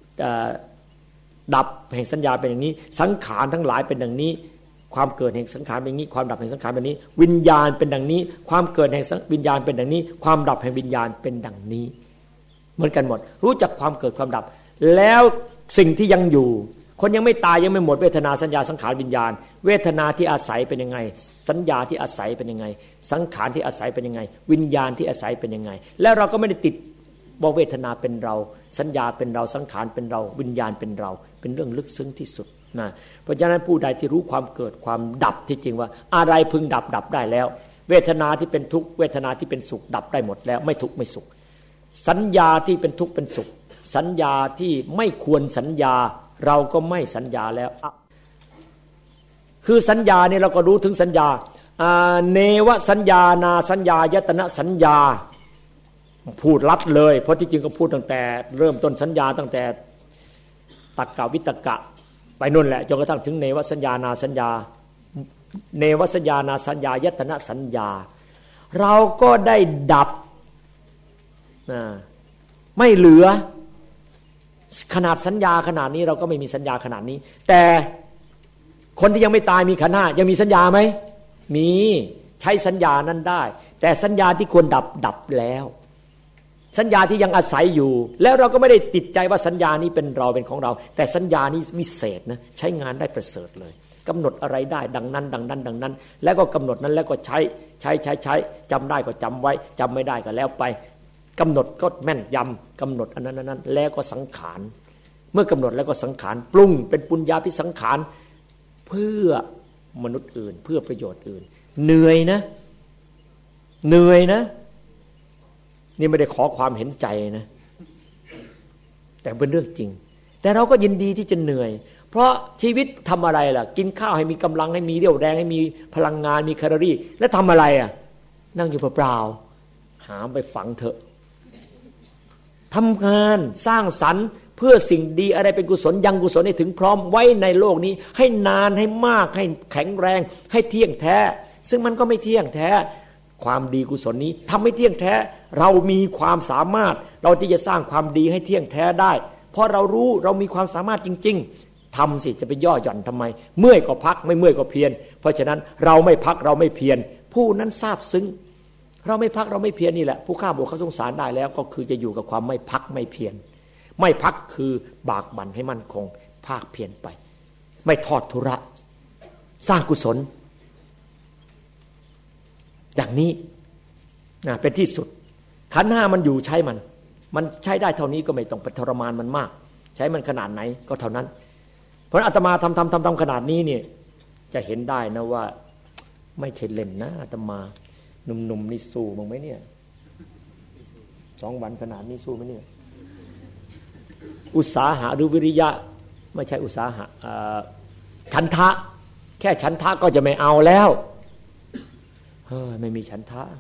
ดับแห่งสัญญาเป็นอย่างนี้สังขารทั้งหลายเป็นดังนี้ความเกิดแห่งสังขารเป็นอย่างนี้ความดับแห่งสังขารเป็นนี้วิญญาณเป็นดังนี้ความเกิดแห่งวิญญาณเป็นดังนี้ความดับแห่งวิญญาณเป็นดังนี้เหมือนกันหมดรู้จักความเกิดความดับแล้วสิ่งที่ยังอยู่คนยังไม่ตายยังไม่หมดเวทนาสัญญาสังขารวิญญาณเวทนาที่อาศัยเป็นยังไงสัญญาที่อาศัยเป็นยังไงสังขารที่อาศัยเป็นยังไงวิญญาณที่อาศัยเป็นยังไงแล้วเราก็ไม่ได้ติดว่าเวทนาเป็นเราสัญญาเป็นเราสังขารเป็นเราวิญญาณเป็นเราเป็นเรื่องลึกซึ้งที่สุดนะเพราะฉะนั้นผู้ใดที่รู้ความเกิดความดับที่จริงว่าอะไรพึงดับดับได้แล้วเวทนาที่เป็นทุกข์เวทนาที่เป็นสุขดับได้หมดแล้วไม่ทุกข์ไม่สุขสัญญาที่เป็นทุกข์เป็นสุขสัญญาที่ไม่ควรสัญญาเราก็ไม่สัญญาแล้วคือสัญญาเนี่ยเราก็รู้ถึงสัญญาเนวสัญญานาสัญญายตนะสัญญาพูดลัดเลยเพราะที่จริงก็พูดตั้งแต่เริ่มต้นสัญญาตั้งแต่ตักกะวิตกะไปนู่นแหละจนกระทั่งถึงเนวสัญญานาสัญญาเนวสัญญานาสัญญายตนะสัญญาเราก็ได้ดับนะไม่เหลือขนาดสัญญาขนาดนี้เราก็ไม่มีสัญญาขนาดนี้แต่คนที่ยังไม่ตายมีขันธ์ห้ายังมีสัญญาไหมมีใช้สัญญานั้นได้แต่สัญญาที่ควรดับดับแล้วสัญญาที่ยังอาศัยอยู่แล้วเราก็ไม่ได้ติดใจว่าสัญญานี้เป็นเราเป็นของเราแต่สัญญานี้วิเศษนะใช้งานได้ประเสริฐเลยกำหนดอะไรได้ดังนั้นดังนั้นดังนั้นแล้วก็กำหนดนั้นแล้วก็ใช้ใช้ใช้ใช้จำได้ก็จำไว้จำไม่ได้ก็แล้วไปกำหนดก็แม่นยำกำหนดอันนั้นนั้นแล้วก็สังขารเมื่อกำหนดแล้วก็สังขารปรุงเป็นปุญญาภิสังขารเพื่อมนุษย์อื่นเพื่อประโยชน์อื่นเหนื่อยนะเหนื่อยนะนี่ไม่ได้ขอความเห็นใจนะแต่เป็นเรื่องจริงแต่เราก็ยินดีที่จะเหนื่อยเพราะชีวิตทำอะไรล่ะกินข้าวให้มีกำลังให้มีเรี่ยวแรงให้มีพลังงานมีแคลอรี่แล้วทำอะไรอ่ะนั่งอยู่เปล่าๆหามไปฝังเถอะทำงานสร้างสรรค์เพื่อสิ่งดีอะไรเป็นกุศลยังกุศลให้ถึงพร้อมไว้ในโลกนี้ให้นานให้มากให้แข็งแรงให้เที่ยงแท้ซึ่งมันก็ไม่เที่ยงแท้ความดีกุศลนี้ทำให้เที่ยงแท้เรามีความสามารถเราที่จะสร้างความดีให้เที่ยงแท้ได้เพราะเรารู้เรามีความสามารถจริงๆทำสิจะไปย่อหย่อนทำไมเมื่อยก็พักไม่เมื่อยก็เพียรเพราะฉะนั้นเราไม่พักเราไม่เพียรผู้นั้นซาบซึ้งเราไม่พักเราไม่เพียรนี่แหละผู้ฆ่าบุพเขาสงสารได้แล้วก็คือจะอยู่กับความไม่พักไม่เพียรไม่พักคือบากบั่นให้มั่นคงภาคเพียรไปไม่ทอดทุระสร้างกุศลอย่างนี้นะเป็นที่สุดขันธ์ห้ามันอยู่ใช้มันมันใช้ได้เท่านี้ก็ไม่ต้องไปทรมานมันมากใช้มันขนาดไหนก็เท่านั้นเพราะอาตมาทำทำทำทำขนาดนี้เนี่ยจะเห็นได้นะว่าไม่ใช่เล่นนะอาตมาหนุ่มๆนี่สู้มั้งไหมเนี่ยสองวันขนาดนี้สู้ไหมเนี่ยอุตสาหะหรือวิริยะไม่ใช่อุตสาหะฉันทะแค่ฉันทะก็จะไม่เอาแล้วเฮ้ยไม่มีฉันทะ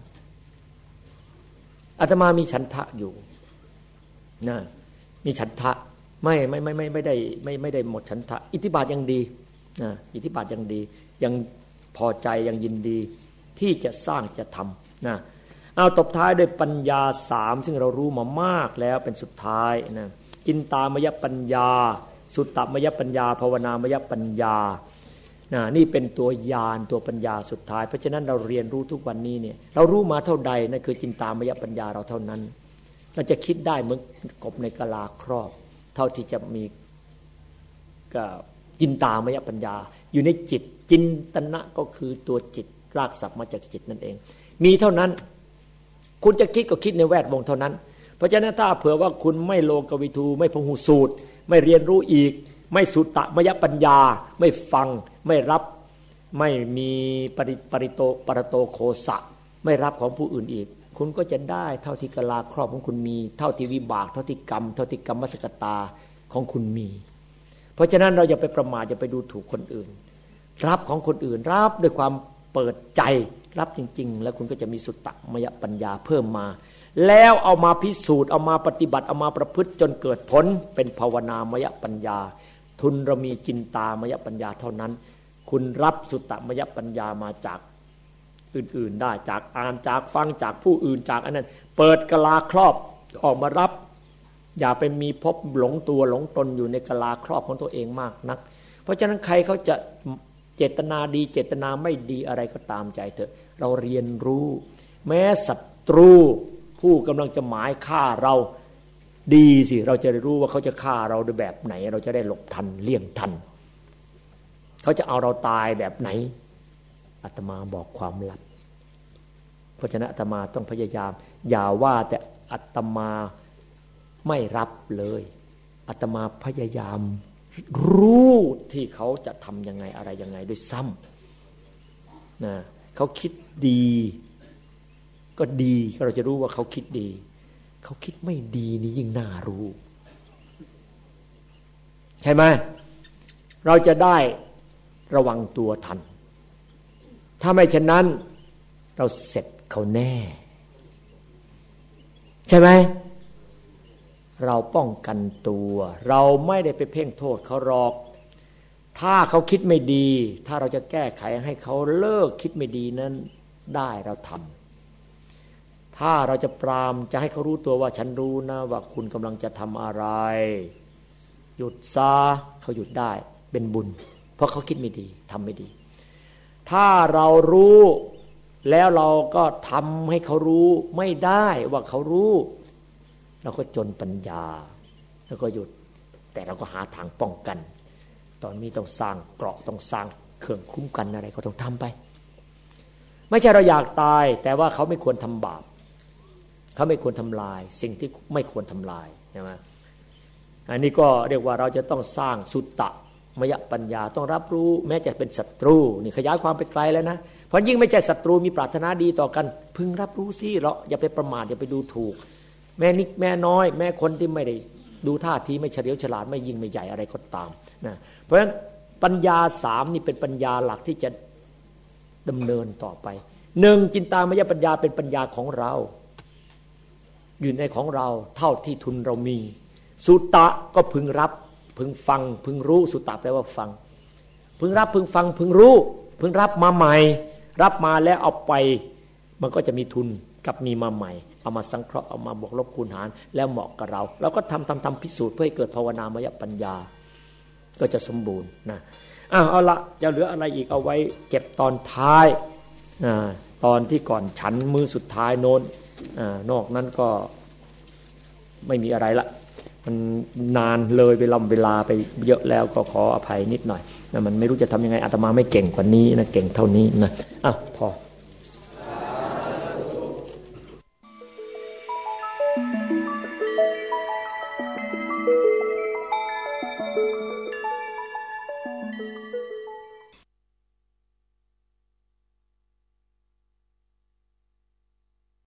อาตมามีฉันทะอยู่นะมีฉันทะไม่ไม่ไม่ไม่ไม่ได้ไม่ไม่ได้หมดฉันทะอิทธิบาทยังดีนะอิทธิบาทยังดียังพอใจยังยินดีที่จะสร้างจะทำนะเอาตบท้ายด้วยปัญญาสามซึ่งเรารู้มามากแล้วเป็นสุดท้ายนะจินตามยปัญญาสุตตมยปัญญาภาวนามยปัญญานะนี่เป็นตัวญาณตัวปัญญาสุดท้ายเพราะฉะนั้นเราเรียนรู้ทุกวันนี้เนี่ยเรารู้มาเท่าใดนั่นคือจินตามยปัญญาเราเท่านั้นเราจะคิดได้เหมือนกบในกะลาครอบเท่าที่จะมีก็จินตามยปัญญาอยู่ในจิตจินตนะก็คือตัวจิตรากศัพท์มาจากจิตนั่นเองมีเท่านั้นคุณจะคิดก็คิดในแวดวงเท่านั้นเพราะฉะนั้นถ้าเผื่อว่าคุณไม่โลกวิทูไม่พหูสูตรไม่เรียนรู้อีกไม่สุตตมยปัญญาไม่ฟังไม่รับไม่มีปริปริโตปรโตโคสะไม่รับของผู้อื่นอีกคุณก็จะได้เท่าที่กะลาครอบของคุณมีเท่าที่วิบากเท่าที่กรรมเท่าที่กรรมสกตาของคุณมีเพราะฉะนั้นเราอย่าไปประมาทอย่าไปดูถูกคนอื่นรับของคนอื่นรับด้วยความเปิดใจรับจริงๆแล้วคุณก็จะมีสุตตมยปัญญาเพิ่มมาแล้วเอามาพิสูจน์เอามาปฏิบัติเอามาประพฤติจนเกิดผลเป็นภาวนามยปัญญาทุนเรามีจินตามยปัญญาเท่านั้นคุณรับสุตตมยปัญญามาจากอื่นๆได้จากอ่านจากฟังจากผู้อื่นจากอันนั้นเปิดกะลาครอบออกมารับอย่าไปมีพบหลงตัวหลงตนอยู่ในกะลาครอบของตัวเองมากนักเพราะฉะนั้นใครเขาจะเจตนาดีเจตนาไม่ดีอะไรก็ตามใจเถอะเราเรียนรู้แม้ศัตรูผู้กำลังจะหมายฆ่าเราดีสิเราจะได้รู้ว่าเขาจะฆ่าเราด้วยแบบไหนเราจะได้หลบทันเลี่ยงทันเขาจะเอาเราตายแบบไหนอาตมาบอกความลับเพราะฉะนั้นอาตมาต้องพยายามอย่าว่าแต่อาตมาไม่รับเลยอาตมาพยายามรู้ที่เขาจะทำยังไงอะไรยังไงด้วยซ้ำนะเขาคิดดีก็ดีเราจะรู้ว่าเขาคิดดีเขาคิดไม่ดีนี่ยิ่งน่ารู้ใช่ไหมเราจะได้ระวังตัวทันถ้าไม่เช่นนั้นเราเสร็จเขาแน่ใช่ไหมเราป้องกันตัวเราไม่ได้ไปเพ่งโทษเขาหรอกถ้าเขาคิดไม่ดีถ้าเราจะแก้ไขให้เขาเลิกคิดไม่ดีนั้นได้เราทำถ้าเราจะปรามจะให้เขารู้ตัวว่าฉันรู้นะว่าคุณกำลังจะทำอะไรหยุดซะเขาหยุดได้เป็นบุญเพราะเขาคิดไม่ดีทำไม่ดีถ้าเรารู้แล้วเราก็ทำให้เขารู้ไม่ได้ว่าเขารู้เราก็จนปัญญาแล้วก็หยุดแต่เราก็หาทางป้องกันตอนนี้ต้องสร้างเกราะต้องสร้างเครื่องคุ้มกันอะไรก็ต้องทำไปไม่ใช่เราอยากตายแต่ว่าเขาไม่ควรทำบาปเขาไม่ควรทำลายสิ่งที่ไม่ควรทำลายใช่ไหมอันนี้ก็เรียกว่าเราจะต้องสร้างสุตตะมยปัญญาต้องรับรู้แม้จะเป็นศัตรูนี่ขยายความไปไกลแล้วนะเพราะยิ่งไม่ใช่ศัตรูมีปรารถนาดีต่อกันพึงรับรู้สิเราอย่าไปประมาทอย่าไปดูถูกแม่นิดแม่น้อยแม่คนที่ไม่ได้ดูท่าทีไม่เฉลียวฉลาดไม่ยิ่งไม่ใหญ่อะไรก็ตามนะเพราะฉะนั้นปัญญาสามนี่เป็นปัญญาหลักที่จะดำเนินต่อไปหนึ่งจินตามยปัญญาเป็นปัญญาของเราอยู่ในของเราเท่าที่ทุนเรามีสุตตะก็พึงรับพึงฟังพึงรู้สุตตะแปลว่าฟังพึงรับพึงฟังพึงรู้พึงรับมาใหม่รับมาแล้วเอาไปมันก็จะมีทุนกับมีมาใหม่เอามาสังเคราะห์เอามาบวกลบคูณหารแล้วเหมาะกับเราเราก็ทำทำทำพิสูจน์เพื่อให้เกิดภาวนามยปัญญาก็จะสมบูรณ์นะอ้าวเอาละจะเหลืออะไรอีกเอาไว้เก็บตอนท้ายอ่าตอนที่ก่อนฉันมือสุดท้ายโน้นอ่านอกนั้นก็ไม่มีอะไรละมันนานเลยไปลำเวลาไปเยอะแล้วก็ขออภัยนิดหน่อยนะมันไม่รู้จะทำยังไงอาตมาไม่เก่งกว่านี้นะเก่งเท่านี้นะอ่ะพอ